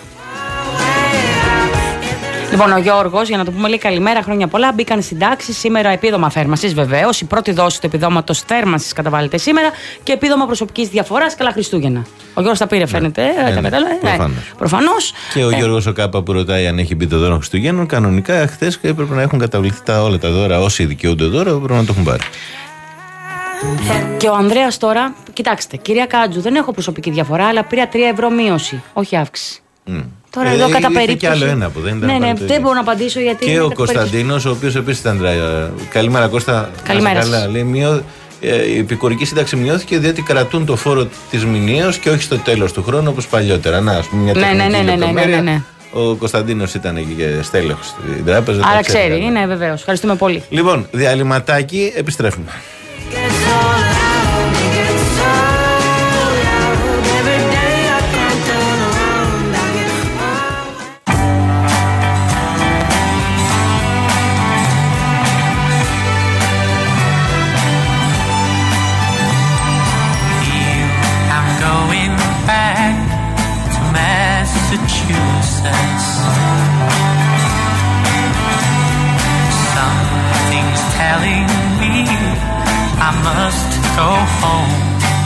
S4: Λοιπόν, ο Γιώργος, για να το πούμε, λέει καλημέρα, χρόνια πολλά. Μπήκαν συντάξεις σήμερα, επίδομα θέρμανσης βεβαίως. Η πρώτη δόση του επιδόματος θέρμανσης καταβάλλεται σήμερα και επίδομα προσωπικής διαφοράς. Καλά Χριστούγεννα. Ο Γιώργος τα πήρε, φαίνεται.
S2: Ναι,
S4: τα
S2: ναι,
S4: ναι, προφανώς.
S2: Και ο
S4: ε,
S2: Γιώργος ο Κάπα που ρωτάει αν έχει μπει το δώρο Χριστουγέννων. Κανονικά χθες έπρεπε να έχουν καταβληθεί τα, όλα τα δώρα. Όσοι δικαιούνται δώρα πρέπει να το έχουν πάρει.
S4: Και ο Ανδρέας τώρα, κοιτάξτε, κυρία Κάτζου, δεν έχω προσωπική διαφορά, αλλά πήρα τρία ευρώ μείωση, όχι αύξηση. Mm. Τώρα εδώ ε, κατά περίπτωση.
S2: Και άλλο ένα που δεν ήταν.
S4: Ναι, ναι, δεν μπορώ να απαντήσω γιατί.
S2: Και ο Κωνσταντίνος, ο οποίος επίσης ήταν. Καλημέρα, Κώστα.
S4: Καλημέρα.
S2: Καλά. Λέει, μειώ, ε, η επικουρική σύνταξη μειώθηκε διότι κρατούν το φόρο της μηνιαίως και όχι στο τέλος του χρόνου όπως παλιότερα. Να, ας πούμε, μια
S4: ναι, ναι, ναι, ναι, ναι, ναι, ναι.
S2: Ο Κωνσταντίνος ήταν εκεί και στέλεχος στην τράπεζα.
S4: Άρα ξέρει, είναι βεβαίως. Ευχαριστούμε πολύ.
S2: Λοιπόν, διαλυματάκι, επιστρέφουμε.
S13: Something's telling me I must go home.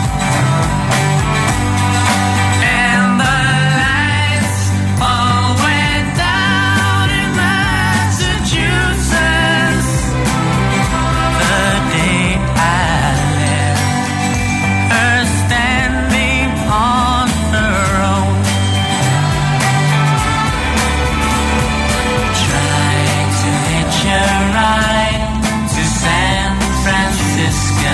S13: And the lights all went down in Massachusetts the day I left her standing on her own. Trying to hitch a ride to San Francisco.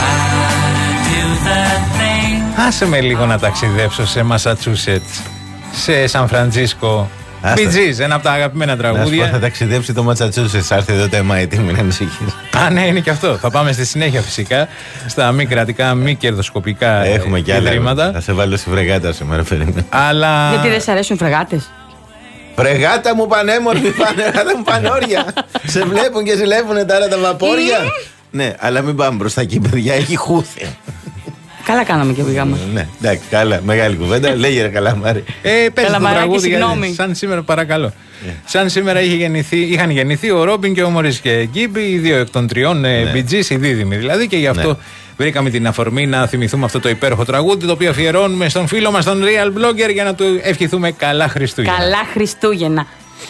S3: Άσε με λίγο να ταξιδέψω σε Massachusetts. σε Σαν Φραντζίσκο. Bee Gees, ένα από τα αγαπημένα τραγούδια.
S2: Θα ταξιδέψει το Ματσατσούσετς, θα έρθει εδώ το εμ άι τι, μην ανησυχείς.
S3: Α, ναι, είναι και αυτό. Θα πάμε στη συνέχεια φυσικά στα μη κρατικά, μη κερδοσκοπικά
S2: Έχουμε και
S3: ιδρύματα.
S2: Θα σε βάλω στη φρεγάτα σήμερα, περίμενε.
S3: Αλλά...
S4: Γιατί δεν σε αρέσουν οι φρεγάτες?
S2: Φρεγάτα μου πανέμορφη, φρεγάτα μου πανόρια. Σε βλέπουν και ζηλεύουν τώρα τα βαπόρια. Ναι, αλλά μην πάμε μπροστά εκεί, παιδιά, έχει χούθη.
S4: Καλά κάναμε και πήγαμε.
S2: Ναι, εντάξει, καλά, μεγάλη κουβέντα. Λέγε ρε Καλαμάρη.
S3: Ε, πες το τραγούδι,
S4: συγγνώμη.
S3: σαν σήμερα, παρακαλώ. Yeah. Σαν σήμερα είχε γεννηθεί, είχαν γεννηθεί ο Ρόμπιν και ο Μωρίς και Γκίμπι, οι δύο εκ των τριών yeah. Bee Gees, οι δίδυμοι δηλαδή, και γι' αυτό yeah. βρήκαμε την αφορμή να θυμηθούμε αυτό το υπέροχο τραγούδι, το οποίο αφιερώνουμε στον φίλο μας, τον Real Blogger, για να του ευχηθούμε καλά Χριστούγεννα.
S4: Καλά Χριστούγεννα.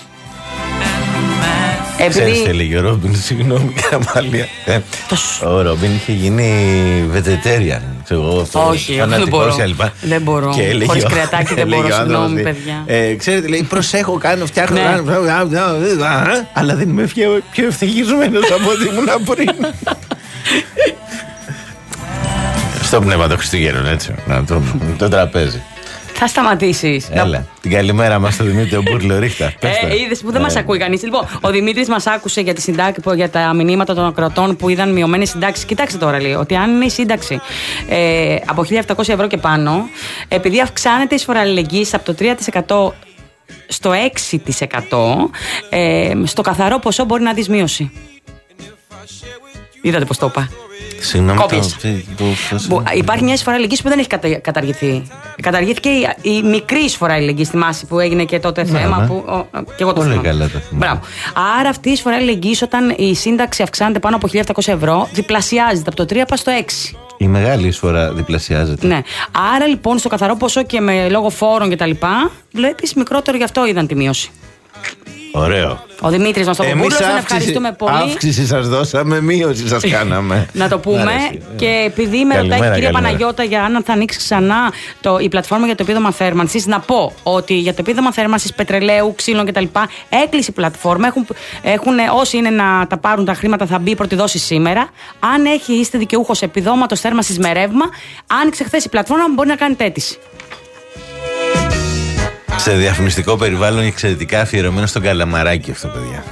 S2: Ξέρεις τι έλεγε ο Ρόμπιν, συγγνώμη Καμάλια. Ο Ρόμπιν είχε γίνει vegetarian.
S4: Όχι, δεν μπορώ. Δεν μπορώ. Χωρίς κρεατάκι δεν μπορώ, συγγνώμη παιδιά.
S2: Ξέρετε, λέει, προσέχω, κάνω, φτιάχνω, αλλά δεν είμαι πιο ευτυχισμένος από ό,τι ήμουν πριν. Στο πνεύμα των Χριστουγέννων, έτσι, το τραπέζι.
S4: Θα σταματήσεις.
S2: Έλα. Να... Την καλημέρα μας στο Δημήτρη Μπούρλο, ρίχτα.
S4: Ε, είδες που δεν μας ακούει κανείς. Λοιπόν, ο Δημήτρης μας άκουσε για, τη συντάκη, για τα μηνύματα των ακροατών που είδαν μειωμένες συντάξεις. Κοιτάξτε τώρα, λέει, ότι αν είναι η σύνταξη ε, από χίλια επτακόσια ευρώ και πάνω, επειδή αυξάνεται η εισφορά αλληλεγγύης από το τρία τοις εκατό στο έξι τοις εκατό, ε, στο καθαρό ποσό μπορεί να δεις μείωση. Είδατε πώς το είπα.
S2: Συγγνώμη,
S4: το... Υπάρχει μια εισφορά αλληλεγγύης που δεν έχει κατα... καταργηθεί. Καταργήθηκε η, η μικρή εισφορά αλληλεγγύης στη μάση που έγινε και τότε ναι, θέμα. Ναι. Που... Ο... Και εγώ το
S2: Πολύ καλά το
S4: Μπράβο. Άρα αυτή η εισφορά αλληλεγγύης, όταν η σύνταξη αυξάνεται πάνω από χίλια επτακόσια ευρώ, διπλασιάζεται από το τρία πάει στο έξι.
S2: Η μεγάλη εισφορά διπλασιάζεται.
S4: Ναι. Άρα λοιπόν στο καθαρό ποσό και με λόγω φόρων κτλ. Βλέπεις μικρότερο, γι' αυτό είδαν τη μείωση.
S2: Ωραίο.
S4: Ο Δημήτρης μας το πει. Εμείς ευχαριστούμε πολύ.
S2: Αύξηση σας δώσαμε, μείωση σας κάναμε.
S4: Να το πούμε. Και επειδή με ρωτάει η κυρία Παναγιώτα για αν θα ανοίξει ξανά το, η πλατφόρμα για το επίδομα θέρμανσης, να πω ότι για το επίδομα θέρμανσης πετρελαίου, ξύλων κτλ. Έκλεισε η πλατφόρμα. Έχουν, έχουν, όσοι είναι να τα πάρουν τα χρήματα θα μπει η πρώτη δόση σήμερα. Αν έχει, είστε δικαιούχος επιδόματος θέρμανσης με ρεύμα, άνοιξε χθες η πλατφόρμα, μπορεί να κάνετε αίτηση.
S2: Σε διαφημιστικό περιβάλλον εξαιρετικά αφιερωμένο στον Καλαμαράκι αυτό, παιδιά.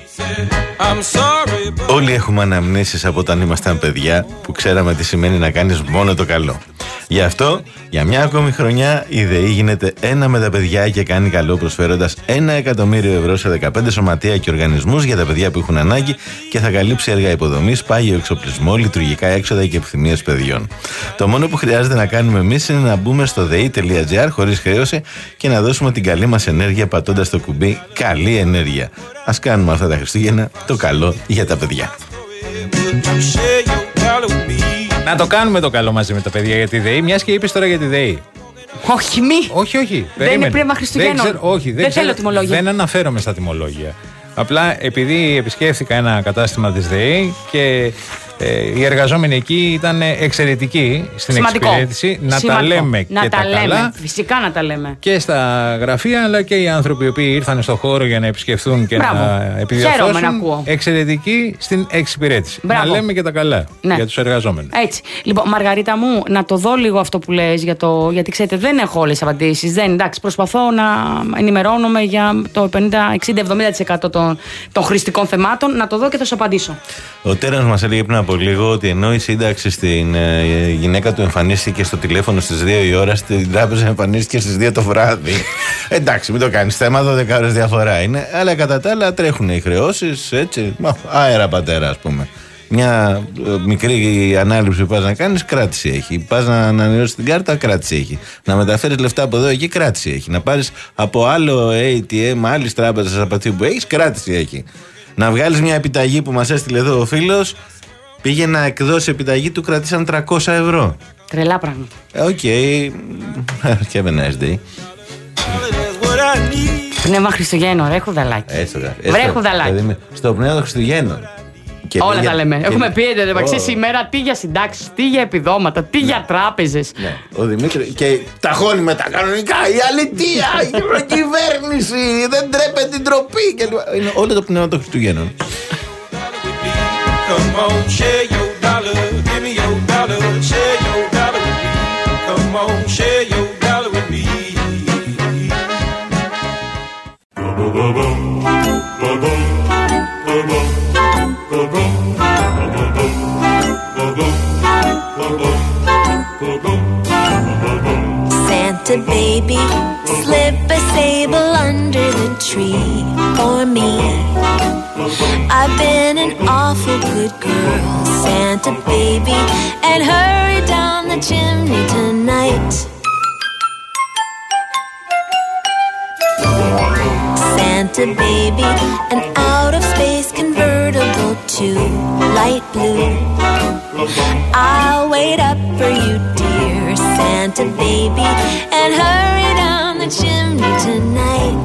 S2: Όλοι έχουμε αναμνήσεις από όταν ήμασταν παιδιά που ξέραμε τι σημαίνει να κάνεις μόνο το καλό. Γι' αυτό, για μια ακόμη χρονιά, η ΔΕΗ γίνεται ένα με τα παιδιά και κάνει καλό, προσφέροντας ένα εκατομμύριο ευρώ σε δεκαπέντε σωματεία και οργανισμούς για τα παιδιά που έχουν ανάγκη και θα καλύψει έργα υποδομής, πάγιο εξοπλισμό, λειτουργικά έξοδα και επιθυμίες παιδιών. Το μόνο που χρειάζεται να κάνουμε εμείς είναι να μπούμε στο δε ι τελεία τζι άρ χωρίς χρέωση και να δώσουμε την καλή μας ενέργεια πατώντας το κουμπί Καλή Ενέργεια. Ας κάνουμε αυτά τα Χριστούγεννα το καλό για τα παιδιά.
S3: Να το κάνουμε το καλό μαζί με τα παιδιά για τη ΔΕΗ, μιας και είπες τώρα για τη ΔΕΗ.
S4: Όχι, μη.
S3: Όχι, όχι.
S4: Δεν είναι πνεύμα Χριστουγέννων.
S3: Δεν, ξέρω, όχι, δεν,
S4: δεν
S3: ξέρω,
S4: θέλω τιμολόγια.
S3: Δεν αναφέρομαι στα τιμολόγια. Απλά επειδή επισκέφθηκα ένα κατάστημα της ΔΕΗ και ε, οι εργαζόμενοι εκεί ήταν εξαιρετικοί στην Σημαντικό. εξυπηρέτηση. Να Σημαντικό. τα λέμε
S4: να
S3: και
S4: τα,
S3: τα
S4: λέμε.
S3: καλά.
S4: Φυσικά να τα λέμε.
S3: Και στα γραφεία, αλλά και οι άνθρωποι οι οποίοι ήρθαν στον χώρο για να επισκεφθούν και Μπράβο. να επιδιορθώσουν.
S4: Να ακούω.
S3: Εξαιρετικοί στην εξυπηρέτηση. Μπράβο. Να λέμε και τα καλά ναι. για τους εργαζόμενους.
S4: Έτσι. Λοιπόν, Μαργαρίτα μου, να το δω λίγο αυτό που λες, για το, γιατί ξέρετε δεν έχω όλες τις απαντήσεις. Δεν, εντάξει, προσπαθώ να ενημερώνομαι για το πενήντα, εξήντα, εβδομήντα τοις εκατό των, των χρηστικών θεμάτων. Να το δω και θα σου απαντήσω.
S2: Ο Τέρας μας έλεγε πριν από λίγο ότι ενώ η σύνταξη στην ε, γυναίκα του εμφανίστηκε στο τηλέφωνο στις δύο η ώρα, στην τράπεζα εμφανίστηκε στις δύο το βράδυ. Εντάξει, μην το κάνεις θέμα, δώδεκα ώρες διαφορά είναι. Αλλά κατά τα άλλα τρέχουν οι χρεώσεις, έτσι. Αέρα πατέρα, ας πούμε. Μια ε, μικρή ανάληψη που πας να κάνεις, κράτηση έχει. Πας να ανανεώσεις την κάρτα, κράτηση έχει. Να μεταφέρεις λεφτά από εδώ εκεί, κράτηση έχει. Να πάρεις από άλλο έι τι εμ, άλλη τράπεζα από αυτή που έχεις, κράτηση έχει. Να βγάλεις μια επιταγή που μας έστειλε εδώ ο φίλος, πήγε να εκδώσει επιταγή του, κρατήσαν τριακόσια ευρώ.
S4: Τρελά πράγματα.
S2: Οκ. Have a nice day.
S4: Πνεύμα Χριστουγέννων, ρε χουδαλάκι. Βρε χουδαλάκι.
S2: Στο πνεύμα των Χριστουγέννων.
S4: Και Όλα τα λέμε. Και... Έχουμε πει εντωμεταξύ oh. σήμερα τι για συντάξεις, τι για επιδόματα, τι ναι. για τράπεζες.
S2: Ναι. Ο Δημήτρη. Και ταχώνει με τα κανονικά. Η αλητεία, η προκυβέρνηση. Δεν τρέπεται την τροπή. Και... Είναι όλο το πνεύμα των Χριστουγέννων. Come on, share your dollar, give me your dollar, share your dollar with me. Come on, share your dollar with me.
S7: Santa baby, slip a sable under the tree for me. I've been an awful good girl, Santa baby, and hurry down the chimney tonight. Santa baby, an out-of-space convertible to light blue. I'll wait up for you, dear Santa baby, and hurry down the chimney tonight.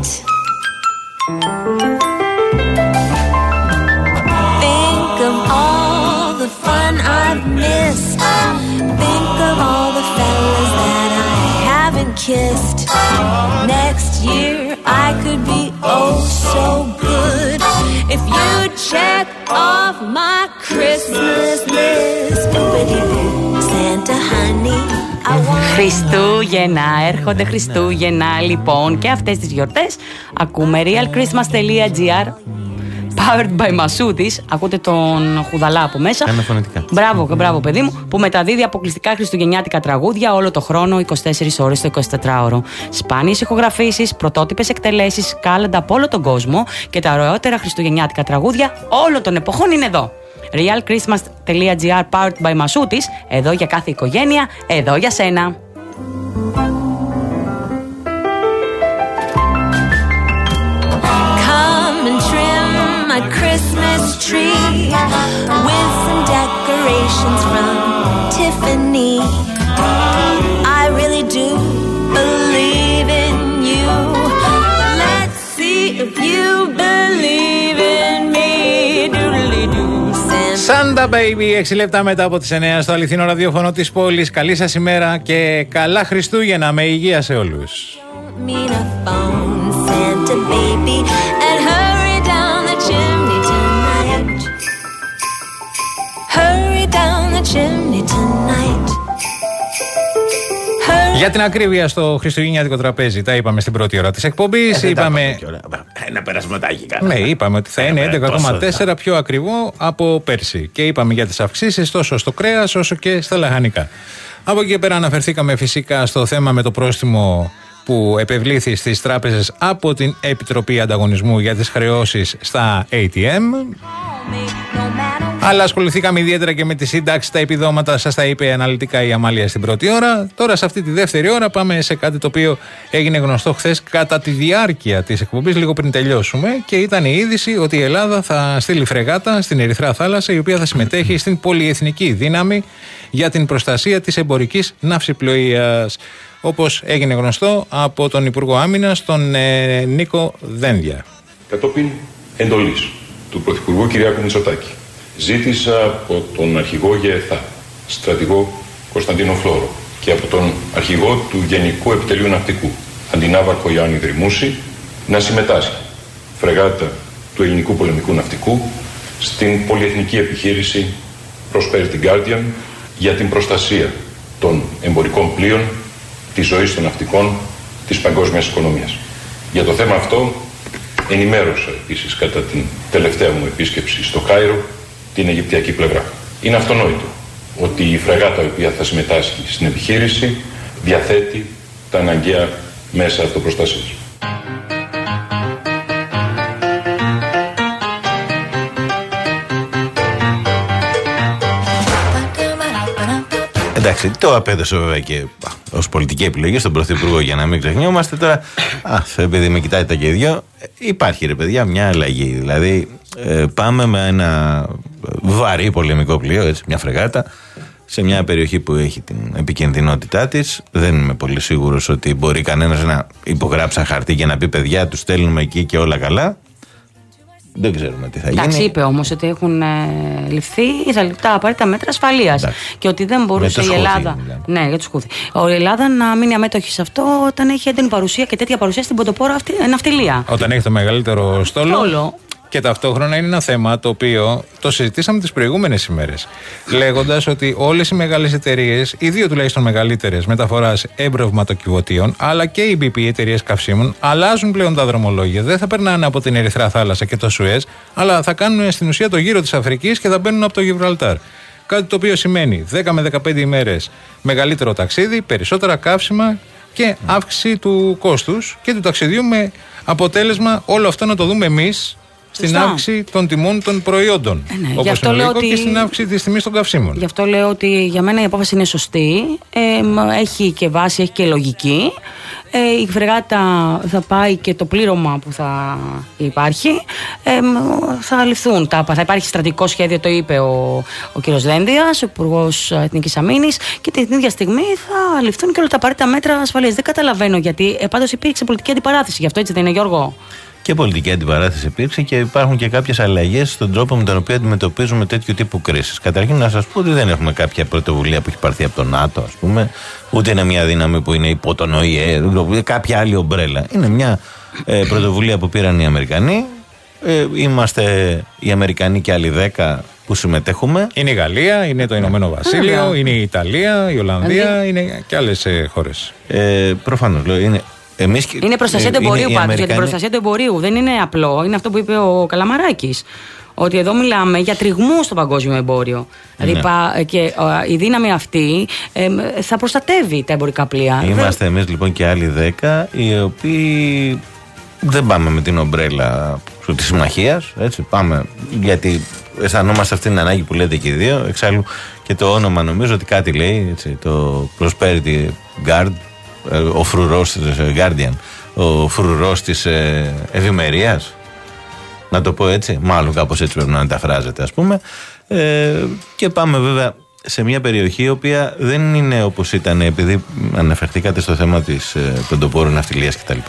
S7: Think of all the fun I've missed. Think of all the fellas that I haven't kissed. Next year I could be oh so good if you'd check off my Christmas list. Santa honey, I want...
S4: Χριστούγεννα, έρχονται Χριστούγεννα λοιπόν και αυτές τις γιορτές ακούμε realchristmas.gr Powered by Massoudis. Ακούτε τον Χουδαλά από μέσα.
S2: Κάνε φωνητικά.
S4: Μπράβο, μπράβο παιδί μου, που μεταδίδει αποκλειστικά χριστουγεννιάτικα τραγούδια όλο το χρόνο, είκοσι τέσσερις ώρες το εικοσιτετράωρο. Σπάνιες ηχογραφήσεις, πρωτότυπες εκτελέσεις, κάλαντα από όλο τον κόσμο και τα ωραιότερα χριστουγεννιάτικα τραγούδια όλων των εποχών είναι εδώ. realchristmas.gr Powered by Massoudis. Εδώ για κάθε οικογένεια, εδώ για σένα.
S7: my Christmas tree with some decorations from Tiffany. I really do believe in you. Let's see if you believe in me. Doodly-doo.
S3: Santa Baby, έξι λεπτά μετά από τις εννιά στο αληθινό ραδιόφωνο της πόλης. Καλή σας ημέρα και καλά Χριστούγεννα με υγεία σε όλους.
S7: Mean a phone, Santa baby, and hurry down the chimney tonight. Hurry down the chimney tonight.
S3: Για την ακρίβεια στο χριστουγεννιάτικο τραπέζι, τα είπαμε στην πρώτη ώρα της εκπομπής.
S2: Ε,
S3: είπαμε...
S2: Ένα περασματάκι κάναμε.
S3: Ναι, είπαμε ότι θα είναι έντεκα κόμμα τέσσερα πιο ακριβό από πέρσι. Και είπαμε για τις αυξήσεις τόσο στο κρέας όσο και στα λαχανικά. Από εκεί και πέρα αναφερθήκαμε φυσικά στο θέμα με το πρόστιμο που επευλήθη στις τράπεζες από την Επιτροπή Ανταγωνισμού για τις χρεώσεις στα έι τι εμ. Αλλά ασχοληθήκαμε ιδιαίτερα και με τη σύνταξη, τα επιδόματα, σας τα είπε αναλυτικά η Αμάλια στην πρώτη ώρα. Τώρα σε αυτή τη δεύτερη ώρα πάμε σε κάτι το οποίο έγινε γνωστό χθες κατά τη διάρκεια της εκπομπής, λίγο πριν τελειώσουμε, και ήταν η είδηση ότι η Ελλάδα θα στείλει φρεγάτα στην Ερυθρά Θάλασσα, η οποία θα συμμετέχει στην πολυεθνική δύναμη για την προστασία της εμπορικής ναυσιπλοείας. Όπως έγινε γνωστό από τον Υπουργό Άμυνας, τον ε, Νίκο Δένδια.
S11: Κατόπιν εντολής του Πρωθυπουργού Κυριάκου Μητσοτάκη, ζήτησα από τον αρχηγό ΓΕΘΑ, στρατηγό Κωνσταντίνο Φλόρο, και από τον αρχηγό του Γενικού Επιτελείου Ναυτικού, αντινάβαρχο Ιωάννη Δρυμούση, να συμμετάσχει φρεγάτα του Ελληνικού Πολεμικού Ναυτικού στην πολυεθνική επιχείρηση Prosperity Guardian για την προστασία των εμπορικών πλοίων, της ζωής των ναυτικών, της παγκόσμιας οικονομίας. Για το θέμα αυτό ενημέρωσα επίσης κατά την τελευταία μου επίσκεψη στο Κάιρο την Αιγυπτιακή πλευρά. Είναι αυτονόητο ότι η φρεγάτα η οποία θα συμμετάσχει στην επιχείρηση διαθέτει τα αναγκαία μέσα αυτοπροστασίας.
S2: Εντάξει, το απέδωσε βέβαια και ως πολιτική επιλογή στον Πρωθυπουργό, για να μην ξεχνιόμαστε τώρα. Α, επειδή με κοιτάει τα και δυο, υπάρχει ρε παιδιά μια αλλαγή. Δηλαδή, ε, πάμε με ένα βαρύ πολεμικό πλοίο, έτσι, μια φρεγάτα, σε μια περιοχή που έχει την επικινδυνότητά της. Δεν είμαι πολύ σίγουρος ότι μπορεί κανένας να υπογράψει ένα χαρτί και να πει παιδιά, τους στέλνουμε εκεί και όλα καλά. Δεν ξέρουμε τι θα γίνει.
S4: Εντάξει, είπε όμως ότι έχουν ε, ληφθεί τα απαραίτητα μέτρα ασφαλείας. Και ότι δεν μπορούσε η Ελλάδα. Χούθι, ναι, για τους Χούθι. Η Ελλάδα να μείνει αμέτωχη σε αυτό όταν έχει έντονη παρουσία και τέτοια παρουσία στην πρωτοπόρα ναυτιλία.
S3: Όταν έχει το μεγαλύτερο στόλο.
S4: στόλο.
S3: Και ταυτόχρονα είναι ένα θέμα το οποίο το συζητήσαμε τις προηγούμενες ημέρες. Λέγοντας ότι όλες οι μεγάλες εταιρείες, οι δύο τουλάχιστον μεγαλύτερες μεταφοράς εμπορευματοκιβωτίων, αλλά και οι μπι πι, εταιρείες καυσίμων, αλλάζουν πλέον τα δρομολόγια. Δεν θα περνάνε από την Ερυθρά Θάλασσα και το Σουέζ, αλλά θα κάνουν στην ουσία το γύρο της Αφρικής και θα μπαίνουν από το Γιβραλτάρ. Κάτι το οποίο σημαίνει δέκα με δεκαπέντε ημέρες μεγαλύτερο ταξίδι, περισσότερα καύσιμα και αύξηση του κόστους και του ταξιδιού, με αποτέλεσμα όλο αυτό να το δούμε εμείς στην Σωστά. αύξηση των τιμών των προϊόντων. Ε, ναι. Όπως είναι λογικό ότι... και στην αύξηση της τιμής των καυσίμων.
S4: Γι' αυτό λέω ότι για μένα η απόφαση είναι σωστή. Ε, έχει και βάση, έχει και λογική. Ε, η φρεγάτα θα πάει και το πλήρωμα που θα υπάρχει ε, θα ληφθούν. Τα, θα υπάρχει στρατηγικό σχέδιο, το είπε ο, ο κ. Δένδιας, ο Υπουργός Εθνικής Αμήνης, και την ίδια στιγμή θα ληφθούν και όλα τα απαραίτητα μέτρα ασφαλείας. Δεν καταλαβαίνω γιατί. Ε, πάντως υπήρξε πολιτική αντιπαράθεση. Γι' αυτό έτσι δεν είναι, Γιώργο?
S2: Και πολιτική αντιπαράθεση υπήρξε και υπάρχουν και κάποιες αλλαγές στον τρόπο με τον οποίο αντιμετωπίζουμε τέτοιου τύπου κρίσεις. Καταρχήν, να σας πω ότι δεν έχουμε κάποια πρωτοβουλία που έχει πάρθει από το ΝΑΤΟ, ας πούμε, ούτε είναι μια δύναμη που είναι υπό τον ΟΗΕ, κάποια άλλη ομπρέλα. Είναι μια ε, πρωτοβουλία που πήραν οι Αμερικανοί. Ε, είμαστε οι Αμερικανοί και άλλοι δέκα που συμμετέχουμε.
S3: Είναι η Γαλλία, είναι το Ηνωμένο Βασίλειο, είναι η Ιταλία, η Ολλανδία, είναι και άλλες ε, χώρες.
S2: Ε, προφανώς, λέω, είναι. Εμείς,
S4: είναι προστασία του εμπορίου πάντως. Για την προστασία του εμπορίου δεν είναι απλό. Είναι αυτό που είπε ο Καλαμαράκης. Ότι εδώ μιλάμε για τριγμού στο παγκόσμιο εμπόριο. Ναι. Δηλαδή και η δύναμη αυτή ε, θα προστατεύει τα εμπορικά πλοία.
S2: Είμαστε δεν... εμείς λοιπόν και άλλοι δέκα, οι οποίοι δεν πάμε με την ομπρέλα της συμμαχίας. Έτσι, πάμε γιατί αισθανόμαστε αυτή την ανάγκη που λέτε και οι δύο. Εξάλλου και το όνομα νομίζω ότι κάτι λέει. Έτσι, το Prosperity Guard. Ο φρουρός της Guardian, ο φρουρός της ε, ευημερίας, να το πω έτσι, μάλλον κάπως έτσι πρέπει να μεταφράζεται, ας πούμε. Ε, και πάμε βέβαια σε μια περιοχή η οποία δεν είναι όπως ήταν, επειδή αναφερθήκατε στο θέμα της ε, πεντοπόρου ναυτιλίας κτλ.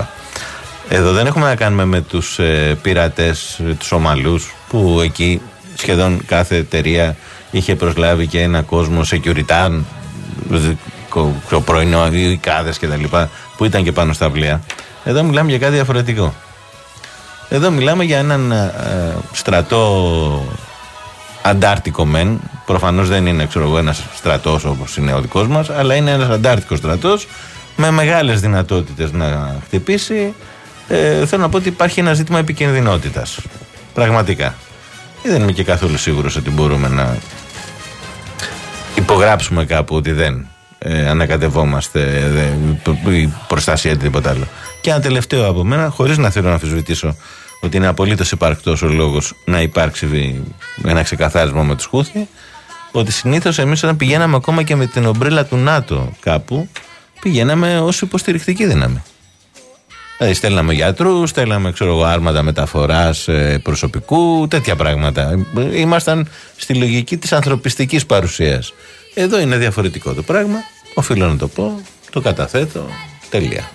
S2: Εδώ δεν έχουμε να κάνουμε με τους ε, πειρατές, τους Ομαλούς, που εκεί σχεδόν κάθε εταιρεία είχε προσλάβει και ένα κόσμο security, ο πρωινό, οι κάδες και τα λοιπά, που ήταν και πάνω στα πλοία. Εδώ μιλάμε για κάτι διαφορετικό. Εδώ μιλάμε για έναν ε, στρατό αντάρτικο μεν. Προφανώς δεν είναι, ξέρω εγώ, ένας στρατός όπως είναι ο δικός μας, αλλά είναι ένας αντάρτικος στρατός με μεγάλες δυνατότητες να χτυπήσει. Ε, θέλω να πω ότι υπάρχει ένα ζήτημα επικινδυνότητας. Πραγματικά. Δεν είμαι και καθόλου σίγουρος ότι μπορούμε να υπογράψουμε κάπου ότι δεν Ε, ανακατευόμαστε ε, η προστασία ή τίποτα άλλο. Και ένα τελευταίο από μένα, χωρίς να θέλω να αμφισβητήσω ότι είναι απολύτως υπαρκτός ο λόγος να υπάρξει ένα ξεκαθάρισμα με τους Χούθη, ότι συνήθως εμείς όταν πηγαίναμε ακόμα και με την ομπρέλα του ΝΑΤΟ κάπου, πηγαίναμε ως υποστηρικτική δύναμη. Δηλαδή στέλναμε γιατρούς, στέλναμε ξέρω εγώ, άρματα μεταφοράς ε, προσωπικού, τέτοια πράγματα. Ήμασταν στη λογική της ανθρωπιστικής παρουσίας. Εδώ είναι διαφορετικό το πράγμα. Οφείλω να το πω. Το καταθέτω. Τελεία.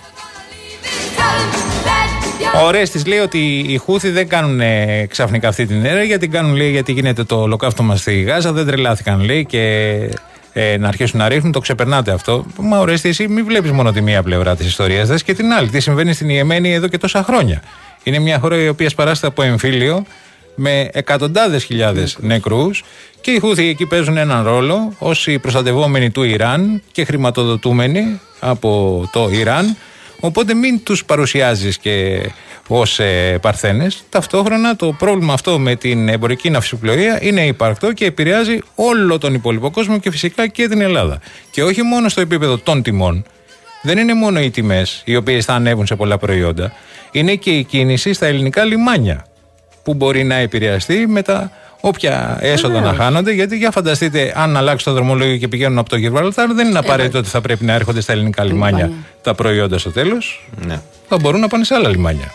S3: Ο Ρέστης λέει ότι οι Χούθοι δεν κάνουν ε, ξαφνικά αυτή την ενέργεια. Την κάνουν, λέει, γιατί γίνεται το ολοκαύτωμα στη Γάζα. Δεν τρελάθηκαν, λέει, και ε, να αρχίσουν να ρίχνουν. Το ξεπερνάτε αυτό. Μα ο Ρέστη, εσύ μην βλέπεις μόνο τη μία πλευρά της ιστορίας. Δες και την άλλη. Τι συμβαίνει στην Ιεμένη εδώ και τόσα χρόνια. Είναι μια χώρα η οποία σπαράσεται από εμφύλιο με εκατοντάδες χιλιάδες νεκρούς, και οι Χούθοι εκεί παίζουν έναν ρόλο ως οι προστατευόμενοι του Ιράν και χρηματοδοτούμενοι από το Ιράν. Οπότε μην τους παρουσιάζεις και ως ε, παρθένες. Ταυτόχρονα το πρόβλημα αυτό με την εμπορική ναυσιπλοεία είναι υπαρκτό και επηρεάζει όλο τον υπόλοιπο κόσμο και φυσικά και την Ελλάδα. Και όχι μόνο στο επίπεδο των τιμών. Δεν είναι μόνο οι τιμές οι οποίες θα ανέβουν σε πολλά προϊόντα. Είναι και η κίνηση στα ελληνικά λιμάνια, που μπορεί να επηρεαστεί με τα όποια έσοδα να χάνονται. Γιατί για φανταστείτε, αν αλλάξει το δρομολόγιο και πηγαίνουν από το Γιβραλτάρ, δεν είναι απαραίτητο ότι θα πρέπει να έρχονται στα ελληνικά λιμάνια τα προϊόντα στο τέλος. Ναι. Θα μπορούν να πάνε σε άλλα λιμάνια.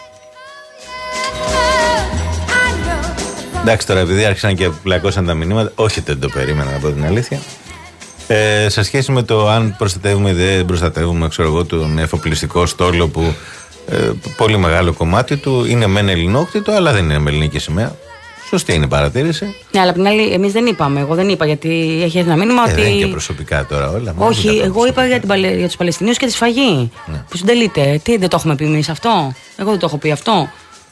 S2: Εντάξει, τώρα επειδή άρχισαν και πλακώσαν τα μηνύματα, όχι δεν το περίμενα, να πω την αλήθεια. Ε, σε σχέση με το αν προστατεύουμε ή δεν προστατεύουμε, ξέρω εγώ, τον εφοπλιστικό στόλο που ε, πολύ μεγάλο κομμάτι του είναι μεν ελληνόκτητο, αλλά δεν είναι με ελληνική σημαία. Σωστή είναι η παρατήρηση. Ναι,
S4: αλλά απ' την άλλη, εμείς δεν είπαμε. Εγώ δεν είπα, γιατί έχει ένα μήνυμα
S2: ε,
S4: ότι.
S2: Δεν είναι και προσωπικά τώρα όλα.
S4: Όχι, εγώ είπα για, την, για τους Παλαιστινίους και τη σφαγή. Ναι. Που συντελείται. Τι, δεν το έχουμε πει εμείς αυτό. Εγώ δεν το έχω πει αυτό.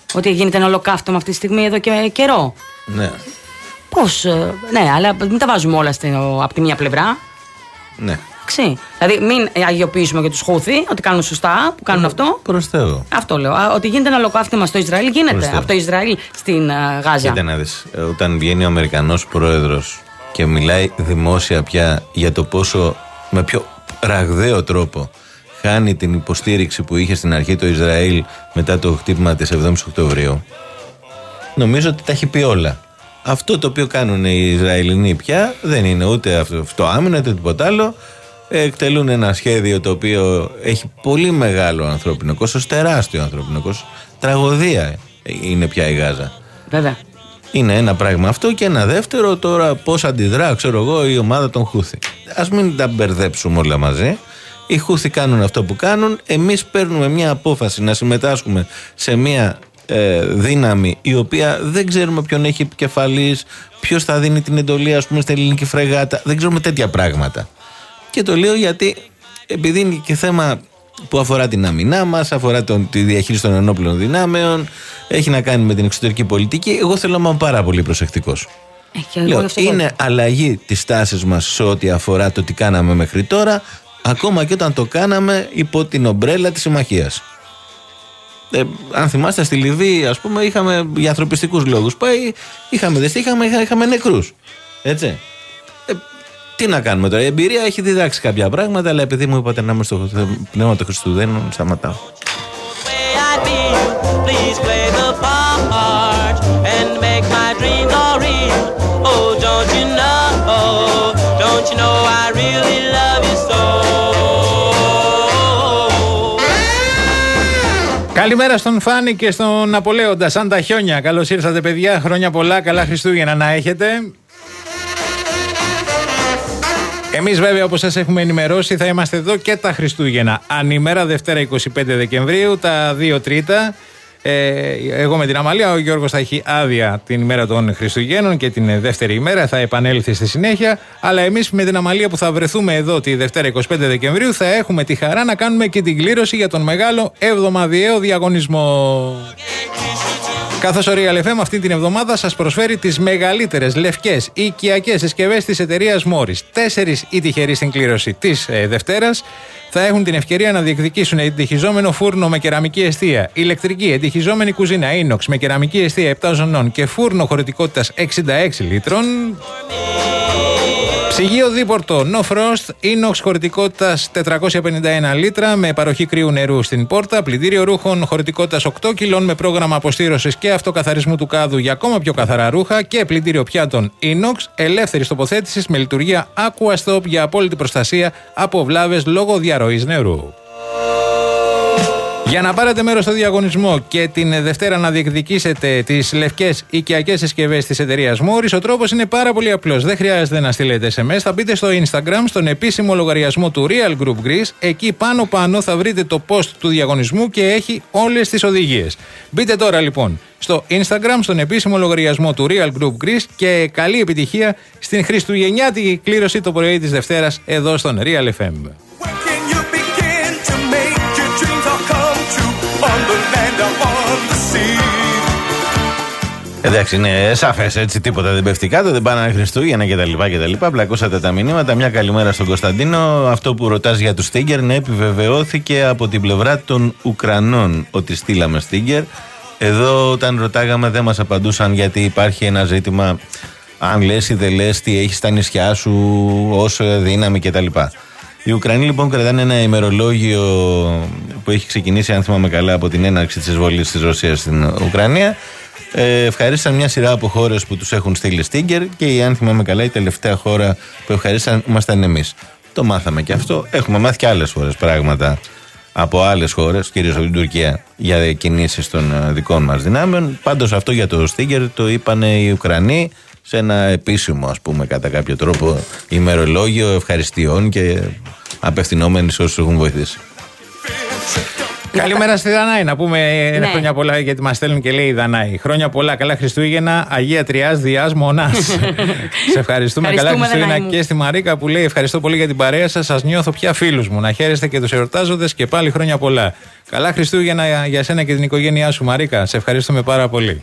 S4: Ότι γίνεται ένα ολοκαύτωμα αυτή τη στιγμή εδώ και καιρό.
S2: Ναι.
S4: Πώς, ναι, αλλά μην τα βάζουμε όλα από τη μία πλευρά.
S2: Ναι.
S4: Ξή. Δηλαδή, μην αγιοποιήσουμε και τους Χούθη ότι κάνουν σωστά, που κάνουν αυτό.
S2: Προς Θεού.
S4: Αυτό λέω. Ότι γίνεται ένα ολοκαύτωμα στο Ισραήλ, γίνεται. Από το Ισραήλ στην uh, Γάζα.
S2: Κοίτα να δεις, όταν βγαίνει ο Αμερικανός πρόεδρος και μιλάει δημόσια πια για το πόσο με πιο ραγδαίο τρόπο χάνει την υποστήριξη που είχε στην αρχή το Ισραήλ μετά το χτύπημα της εβδόμης Οκτωβρίου, νομίζω ότι τα έχει πει όλα. Αυτό το οποίο κάνουν οι Ισραηλινοί πια δεν είναι ούτε αυτό άμυνα ούτε τίποτα άλλο. Εκτελούν ένα σχέδιο το οποίο έχει πολύ μεγάλο ανθρώπινο κόστος, τεράστιο ανθρώπινο κόστος. Τραγωδία είναι πια η Γάζα.
S4: Βέβαια.
S2: Είναι ένα πράγμα αυτό και ένα δεύτερο τώρα πώς αντιδρά, ξέρω εγώ, η ομάδα των Χούθη. Ας μην τα μπερδέψουμε όλα μαζί. Οι Χούθη κάνουν αυτό που κάνουν. Εμείς παίρνουμε μια απόφαση να συμμετάσχουμε σε μια ε, δύναμη η οποία δεν ξέρουμε ποιον έχει επικεφαλής, ποιος θα δίνει την εντολή, ας πούμε, στην ελληνική φρεγάτα. Δεν ξέρουμε τέτοια πράγματα. Και το λέω γιατί επειδή είναι και θέμα που αφορά την άμυνά μας, αφορά τον, τη διαχείριση των ενόπλων δυνάμεων, έχει να κάνει με την εξωτερική πολιτική. Εγώ θέλω να είμαι πάρα πολύ προσεκτικός. Ε, λέω, είναι αλλαγή της τάσης μας σε ό,τι αφορά το τι κάναμε μέχρι τώρα, ακόμα και όταν το κάναμε υπό την ομπρέλα της συμμαχίας. Ε, αν θυμάστε, στη Λιβύη, ας πούμε, είχαμε για ανθρωπιστικούς λόγους πάει, είχαμε δεστεί, είχαμε, είχαμε νεκρούς. Έτσι. Ε, τι να κάνουμε τώρα, η εμπειρία έχει διδάξει κάποια πράγματα, αλλά επειδή μου είπατε να είμαι στο πνεύμα των Χριστουγέννων, σταματάω.
S3: Καλημέρα στον Φάνη και στον Απολέοντα, σαν τα χιόνια. Καλώς ήρθατε, παιδιά. Χρόνια πολλά, καλά Χριστούγεννα να έχετε. Εμείς βέβαια, όπως σας έχουμε ενημερώσει, θα είμαστε εδώ και τα Χριστούγεννα. Ανήμερα, Δευτέρα είκοσι πέντε Δεκεμβρίου, τα δύο Τρίτα. Ε, εγώ με την Αμαλία, ο Γιώργος θα έχει άδεια την ημέρα των Χριστουγέννων και την δεύτερη ημέρα θα επανέλθει στη συνέχεια. Αλλά εμείς με την Αμαλία που θα βρεθούμε εδώ τη Δευτέρα είκοσι πέντε Δεκεμβρίου θα έχουμε τη χαρά να κάνουμε και την κλήρωση για τον μεγάλο εβδομαδιαίο διαγωνισμό. Καθώς ο Real εφ εμ αυτή την εβδομάδα σας προσφέρει τις μεγαλύτερες λευκές οικιακές συσκευές της εταιρείας Morris. Τέσσερις οι τυχεροί στην κλήρωση της ε, Δευτέρας θα έχουν την ευκαιρία να διεκδικήσουν εντυχιζόμενο φούρνο με κεραμική εστία, ηλεκτρική εντυχιζόμενη κουζίνα inox με κεραμική εστία επτά ζωνών και φούρνο χωρητικότητας εξήντα έξι λίτρων. Ψυγείο δίπορτο No Frost, inox χωρητικότητας τετρακόσια πενήντα ένα λίτρα με παροχή κρύου νερού στην πόρτα. Πλυντήριο ρούχων χωρητικότητας οκτώ κιλών με πρόγραμμα αποστήρωσης και αυτοκαθαρισμού του κάδου για ακόμα πιο καθαρά ρούχα. Και πλυντήριο πιάτων inox ελεύθερης τοποθέτησης με λειτουργία AquaStop για απόλυτη προστασία από βλάβες λόγω διαρροής νερού. Για να πάρετε μέρος στο διαγωνισμό και την Δευτέρα να διεκδικήσετε τις λευκές οικιακές συσκευές της εταιρείας Morris, ο τρόπος είναι πάρα πολύ απλός. Δεν χρειάζεται να στείλετε ες εμ ες. Θα μπείτε στο Instagram, στον επίσημο λογαριασμό του Real Group Greece. Εκεί πάνω πάνω θα βρείτε το post του διαγωνισμού και έχει όλες τις οδηγίες. Μπείτε τώρα λοιπόν στο Instagram, στον επίσημο λογαριασμό του Real Group Greece και καλή επιτυχία στην χριστουγεννιάτικη κλήρωση το πρωί της Δευτέρας εδώ στον Real εφ εμ.
S2: Εντάξει, είναι σαφές έτσι, τίποτα δεν πέφτει κάτω, δεν πάνε Χριστούγεννα κτλ. Πλακώσατε τα μηνύματα. Μια καλημέρα στον Κωνσταντίνο. Αυτό που ρωτάς για τους Stinger, ναι, επιβεβαιώθηκε από την πλευρά των Ουκρανών ότι στείλαμε Stinger. Εδώ, όταν ρωτάγαμε, δεν μας απαντούσαν γιατί υπάρχει ένα ζήτημα. Αν λες ή δεν λες, τι έχεις στα νησιά σου, ως δύναμη κτλ. Οι Ουκρανοί λοιπόν κρατάνε ένα ημερολόγιο που έχει ξεκινήσει, αν θυμάμαι καλά, από την έναρξη της εισβολής της Ρωσίας στην Ουκρανία. Ε, ευχαρίστησαν μια σειρά από χώρες που τους έχουν στείλει Stinger και, αν θυμάμαι καλά, η τελευταία χώρα που ευχαρίστησαν ήμασταν εμείς. Το μάθαμε και αυτό. Έχουμε μάθει και άλλες φορές πράγματα από άλλες χώρες, κυρίως από την Τουρκία, για κινήσεις των δικών μας δυνάμεων. Πάντως αυτό για το Stinger το είπαν οι Ουκρανοί σε ένα επίσημο, ας πούμε, κατά κάποιο τρόπο ημερολόγιο ευχαριστειών και απευθυνόμενοι σε όσους έχουν βοηθήσει.
S3: Καλημέρα στη Δανάη. Να πούμε
S4: Ναι.
S3: χρόνια πολλά, γιατί μας στέλνουν και λέει η Δανάη. Χρόνια πολλά, καλά Χριστούγεννα, Αγία Τριάς, Διάς, Μονάς. Σε ευχαριστούμε. Καλά Χριστούγεννα και στη Μαρίκα που λέει ευχαριστώ πολύ για την παρέα σας. Σας νιώθω πια φίλους μου. Να χαίρεστε και τους εορτάζοντες και πάλι χρόνια πολλά. Καλά Χριστούγεννα για σένα και την οικογένειά σου, Μαρίκα. Σε ευχαριστούμε πάρα πολύ.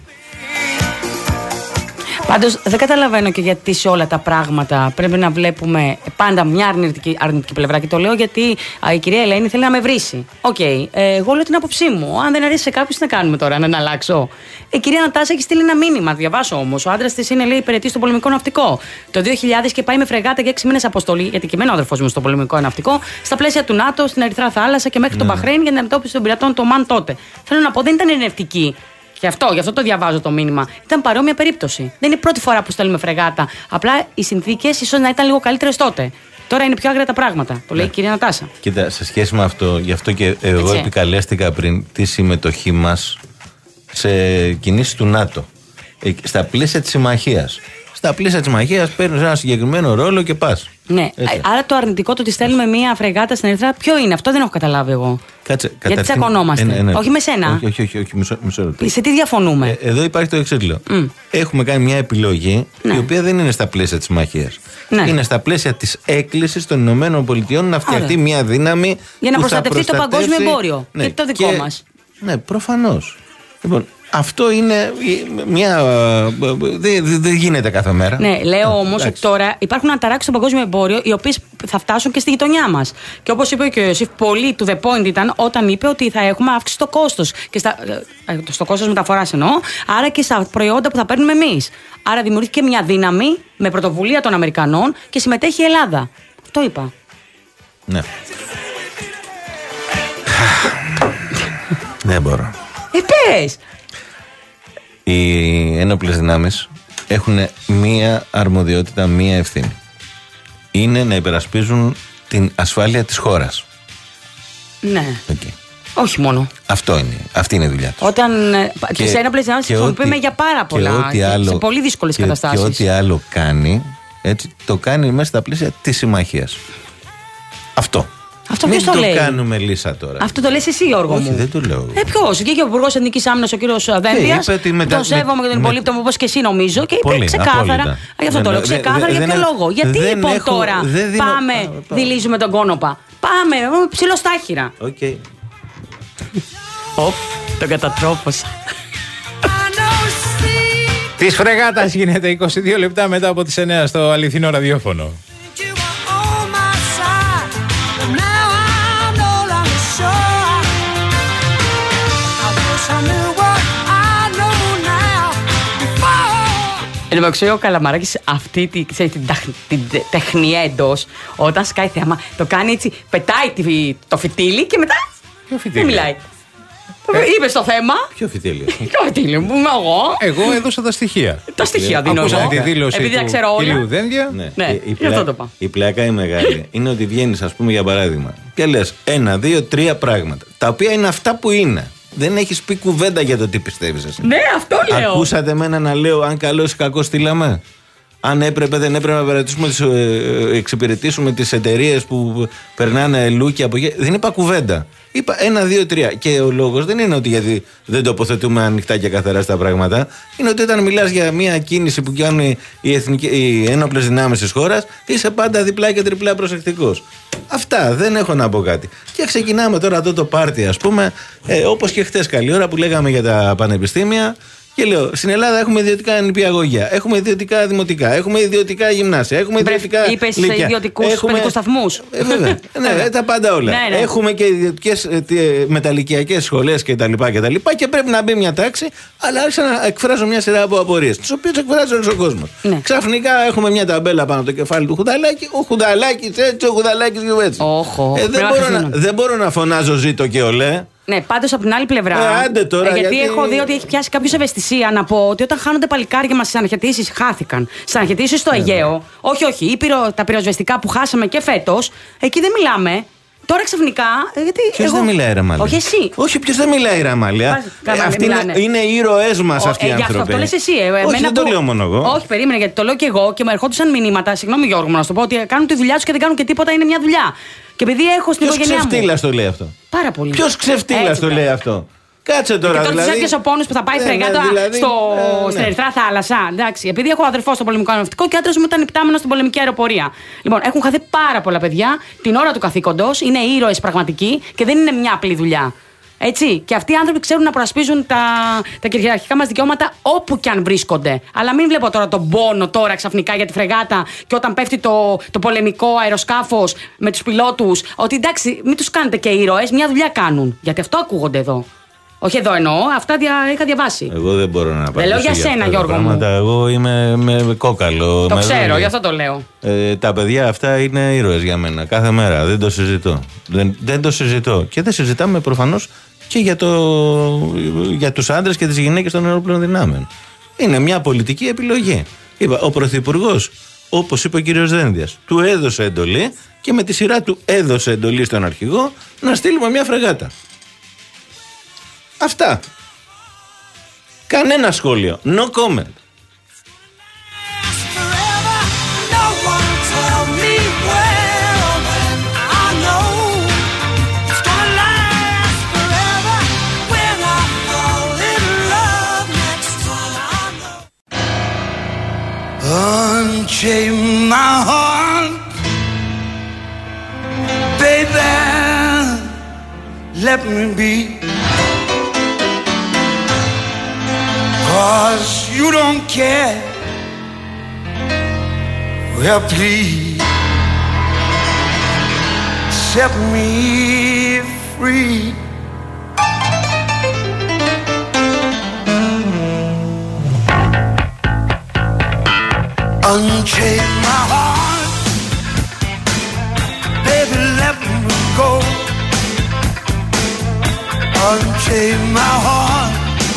S4: Πάντως δεν καταλαβαίνω και γιατί σε όλα τα πράγματα πρέπει να βλέπουμε πάντα μια αρνητική, αρνητική πλευρά. Και το λέω γιατί α, η κυρία Ελένη θέλει να με βρίσει. Οκ, okay, ε, εγώ λέω την άποψή μου. Αν δεν αρέσει σε κάποιους, τι να κάνουμε τώρα, να αλλάξω. Η κυρία Νατάσα έχει στείλει ένα μήνυμα, διαβάσω όμως. Ο άντρας της είναι, λέει, υπηρετεί στο πολεμικό ναυτικό. Το δύο χιλιάδες και πάει με φρεγάτα για έξι μήνες αποστολή, γιατί και εμένα ο αδερφός μου στο πολεμικό ναυτικό, στα πλαίσια του ΝΑΤΟ, στην Ερυθρά Θάλασσα και μέχρι
S2: Ναι.
S4: τον Μπαχρέιν για την αντιμετώπιση των πειρατών το ΜΑΝ τότε. Θέλω να πω, δεν ήταν ενευτική. Γι' αυτό, γι' αυτό το διαβάζω το μήνυμα. Ήταν παρόμοια περίπτωση. Δεν είναι η πρώτη φορά που στέλνουμε φρεγάτα. Απλά οι συνθήκες ίσως να ήταν λίγο καλύτερες τότε. Τώρα είναι πιο άγρια τα πράγματα. Το λέει η κυρία Νατάσα.
S2: Κοίτα, σε σχέση με αυτό, γι' αυτό και εγώ
S4: Έτσι.
S2: επικαλέστηκα πριν τη συμμετοχή μας σε κινήσεις του ΝΑΤΟ. Ε, στα πλαίσια της συμμαχίας. Στα πλαίσια της συμμαχίας παίρνεις ένα συγκεκριμένο ρόλο και πας.
S4: Ναι,
S2: Έτσι.
S4: άρα το αρνητικό το ότι στέλνουμε μία φρεγάτα στην Ερυθρά, ποιο είναι, αυτό δεν έχω καταλάβει εγώ.
S2: Κάτσε,
S4: Γιατί
S2: καταρχήν-
S4: τσακωνόμαστε.
S2: Ε, ναι, ναι.
S4: Όχι με σένα.
S2: Όχι, όχι, όχι, όχι μισό, μισό λεπτό.
S4: Σε τι διαφωνούμε.
S2: Ε, εδώ υπάρχει το εξής λέω. Έχουμε κάνει μια επιλογή η οποία δεν είναι στα πλαίσια της συμμαχίας.
S4: Ναι.
S2: Είναι στα πλαίσια της έκκλησης των Ηνωμένων Πολιτειών να φτιαχτεί
S4: Άρα.
S2: μια δύναμη
S4: Για να
S2: που θα
S4: προστατευτεί το
S2: προστατεύσει-
S4: παγκόσμιο εμπόριο.
S2: Ναι,
S4: Και το δικό
S2: και-
S4: μας.
S2: Ναι, προφανώς. Λοιπόν, αυτό είναι μια. Δεν δε, δε γίνεται κάθε μέρα.
S4: Ναι, λέω όμως
S2: εντάξει.
S4: ότι τώρα υπάρχουν αναταράξεις στο παγκόσμιο εμπόριο, οι οποίες θα φτάσουν και στη γειτονιά μας. Και όπως είπε και ο Ιωσήφ, πολύ to the point ήταν όταν είπε ότι θα έχουμε αύξηση στο κόστος. Και στα, ε, στο κόστος μεταφοράς εννοώ, άρα και στα προϊόντα που θα παίρνουμε εμείς. Άρα δημιουργήθηκε μια δύναμη με πρωτοβουλία των Αμερικανών και συμμετέχει η Ελλάδα. Αυτό είπα.
S2: Ναι. Δεν μπορώ.
S4: Ε, πες!
S2: Οι ένοπλες δυνάμεις έχουν μία αρμοδιότητα, μία ευθύνη. Είναι να υπερασπίζουν την ασφάλεια της χώρας.
S4: Ναι.
S2: Okay.
S4: Όχι μόνο.
S2: Αυτό είναι. Αυτή είναι η δουλειά τους.
S4: Όταν ε,
S2: Και-
S4: τις ένοπλες δυνάμεις
S2: και
S4: χρησιμοποιούμε
S2: ό,τι-
S4: για πάρα πολλά.
S2: και ό,τι
S4: και
S2: άλλο-
S4: σε πολύ δύσκολες
S2: και-
S4: καταστάσεις.
S2: Και ό,τι άλλο κάνει, έτσι, το κάνει μέσα στα πλαίσια της συμμαχίας. Αυτό.
S4: Αυτό
S2: Μην
S4: ποιος το
S2: το
S4: λέει?
S2: κάνουμε λύσα τώρα.
S4: Αυτό το λες εσύ, Γιώργο
S2: Όχι,
S4: μου.
S2: δεν το λέω.
S4: Ε, ποιος? Βγήκε ο Υπουργός Εθνικής Άμυνας, ο κύριος Δένδιας.
S2: είπε ότι μετά-
S4: Τον σέβομαι και τον
S2: με-
S4: υπολείπτω μου όπως και εσύ νομίζω. Και είπε
S2: Πολύ,
S4: ξεκάθαρα.
S2: απόλυτα.
S4: Α, γι' αυτό
S2: Ναι,
S4: το λέω.
S2: ναι,
S4: Ξεκάθαρα
S2: δε-
S4: για
S2: δεν
S4: ποιο
S2: έχω-
S4: λόγο. Γιατί
S2: δεν
S4: λοιπόν
S2: έχω-
S4: τώρα
S2: δεν δίνω-
S4: πάμε,
S2: πάμε, πάμε.
S4: δηλίζουμε τον κόνοπα. Πάμε, ψηλό στάχυρα.
S2: Οκ.
S4: Οπ, τον κατατρόπωσα.
S3: Της φρεγάτας γίνεται είκοσι δύο λεπτά μετά από τις εννιά στο αληθινό ραδιόφωνο.
S4: Εν τω μεταξύ, ο Καλαμαράκης αυτή τη, ξέρεις, την, ταχ- την τε- τεχνία εντός, όταν σκάει θέμα, το κάνει έτσι, πετάει τη- το φυτίλι και μετά δεν
S3: φυτίλι?
S4: μιλάει. Είπε το θέμα.
S2: Ποιο φυτίλιο?
S4: Ποιο φυτίλι, μου είμαι εγώ.
S3: Εγώ έδωσα τα στοιχεία.
S4: Τα στοιχεία δίνω
S3: Ακούσαμε
S4: εγώ.
S3: τη δήλωση
S4: Επειδή τα
S3: του
S4: ξέρω όλα.
S3: κυρίου Δένδια.
S2: Ναι,
S4: Ναι,
S2: η, η,
S4: γι' αυτό
S2: πλα-
S4: το είπα.
S2: η πλάκα η μεγάλη είναι ότι βγαίνει, α πούμε, για παράδειγμα, και λε ένα, δύο, τρία πράγματα. Τα οποία είναι αυτά που είναι. Δεν έχει πει κουβέντα για το τι πιστεύει εσύ.
S4: Ναι, αυτό λέω.
S2: Ακούσατε εμένα να λέω αν καλό ή κακό στείλαμε. Αν έπρεπε, δεν έπρεπε να εξυπηρετήσουμε τις, ε, εξυπηρετήσουμε τις εταιρείες που περνάνε λούκια από εκεί. Δεν είπα κουβέντα. Είπα ένα, δύο, τρία. Και ο λόγος δεν είναι ότι γιατί δεν τοποθετούμε ανοιχτά και καθαρά στα πράγματα. Είναι ότι όταν μιλάς για μια κίνηση που κάνουν οι, εθνικοί, οι ένοπλες δυνάμεις της χώρας, είσαι πάντα διπλά και τριπλά προσεκτικός. Αυτά, δεν έχω να πω κάτι. Και ξεκινάμε τώρα εδώ το πάρτι, ας πούμε, ε, όπως και χτες καλή ώρα που λέγαμε για τα πανεπιστήμια. Και λέω, στην Ελλάδα έχουμε ιδιωτικά νηπιαγωγεία, έχουμε ιδιωτικά δημοτικά, έχουμε ιδιωτικά γυμνάσια, έχουμε ιδιωτικά.
S4: Είπες
S2: λύκεια.
S4: ιδιωτικούς
S2: Έχουμε-
S4: παιδικούς σταθμούς.
S2: Ε, βέβαια. ναι, τα πάντα όλα.
S4: Ναι, ναι.
S2: Έχουμε και ιδιωτικές ε, τι, ε, μεταλλικιακές σχολές κτλ. Και, και πρέπει να μπει μια τάξη, αλλά άρχισα να εκφράζω μια σειρά από απορίες, τις οποίες εκφράζει όλος ο κόσμος.
S4: Ναι.
S2: Ξαφνικά έχουμε μια ταμπέλα πάνω από το κεφάλι του Χουδαλάκη, ο Χουδαλάκης έτσι, ο Χουδαλάκης και έτσι.
S4: Όχο,
S2: Ε, δεν,
S4: πρέπει να
S2: μπορώ να,
S4: καθαίνουν.
S2: δεν μπορώ να φωνάζω ζήτω και ολέ.
S4: Ναι, πάντως από την άλλη πλευρά.
S2: Ε, άντε τώρα,
S4: γιατί,
S2: γιατί-
S4: έχω δει ότι έχει πιάσει κάποιο ευαισθησία να πω ότι όταν χάνονται παλικάρια μας στις αναχαιτήσεις, χάθηκαν. Στις αναχαιτήσεις στο Αιγαίο, όχι, όχι, ή πυρο, τα πυροσβεστικά που χάσαμε και φέτος, εκεί δεν μιλάμε. Τώρα ξαφνικά. ε, Γιατί
S2: Ποιος
S4: εγώ...
S2: δεν μιλάει, ρε Μαλία?
S4: Όχι εσύ.
S2: Όχι, ποιος δεν μιλάει, ρε Μαλία?
S4: Πας, καλά,
S2: Ε, αυτοί
S4: δεν
S2: είναι,
S4: μιλάνε.
S2: είναι οι ήρωές μας
S4: Ο-
S2: αυτοί οι
S4: ε, γι'
S2: άνθρωποι.
S4: αυτό το λες εσύ. Ε,
S2: Όχι,
S4: εμένα
S2: δεν το
S4: που-
S2: λέω μόνο εγώ.
S4: Όχι, περίμενε, γιατί το λέω και εγώ και με ερχόντουσαν μηνύματα. Συγγνώμη, Γιώργο, μου να σου το πω ότι κάνουν τη δουλειά του και δεν κάνουν και τίποτα, είναι μια δουλειά. Και Και επειδή έχω στην
S2: Ποιος
S4: οικογένειά μου.
S2: Ποιος ξεφτύλας το λέει αυτό?
S4: Πάρα πολύ.
S2: Ποιος ξεφτύλας το λέει αυτό? Κάτσε τώρα.
S4: Και τώρα
S2: δηλαδή...
S4: του ο πόνος που θα πάει
S2: ναι,
S4: φρεγάτα
S2: ναι, δηλαδή,
S4: στο...
S2: ε, ναι.
S4: στην Ερυθρά Θάλασσα. Εντάξει, επειδή έχω αδερφό στο πολεμικό αεροναυτικό και ο άντρας μου ήταν υπτάμενος στην πολεμική αεροπορία. Λοιπόν, έχουν χαθεί πάρα πολλά παιδιά την ώρα του καθήκοντος, είναι ήρωες πραγματικοί και δεν είναι μια απλή δουλειά. Έτσι. Και αυτοί οι άνθρωποι ξέρουν να προασπίζουν τα, τα κυριαρχικά μας δικαιώματα όπου και αν βρίσκονται. Αλλά μην βλέπω τώρα τον πόνο τώρα ξαφνικά για τη φρεγάτα και όταν πέφτει το, το πολεμικό αεροσκάφος με τους πιλότους. Ότι εντάξει, μην τους κάνετε και ήρωες, μια δουλειά κάνουν. Γιατί αυτό ακούγονται εδώ. Όχι εδώ εννοώ, αυτά δια, είχα διαβάσει.
S2: Εγώ δεν μπορώ να απαντήσω.
S4: Δεν λέω για σένα, Γιώργο.
S2: Πράγματα. Εγώ είμαι με κόκαλο.
S4: Το
S2: με
S4: ξέρω,
S2: δόλια.
S4: γι' αυτό το λέω.
S2: Ε, τα παιδιά αυτά είναι ήρωες για μένα. Κάθε μέρα. Δεν το συζητώ. Δεν, δεν το συζητώ. Και δεν συζητάμε προφανώς και για, το, για τους άντρες και τις γυναίκες των ενόπλων δυνάμεων. Είναι μια πολιτική επιλογή. Είπα, ο Πρωθυπουργός, όπως είπε ο κύριος Δένδιας, του έδωσε εντολή και με τη σειρά του έδωσε εντολή στον αρχηγό να στείλουμε μια φρεγάτα. Αυτά. Κανένα σχόλιο. No comment.
S12: Unchain my heart, baby, let me be. 'Cause you don't care. Well, please set me free. Unchain my heart, baby, let me go. Unchain my heart,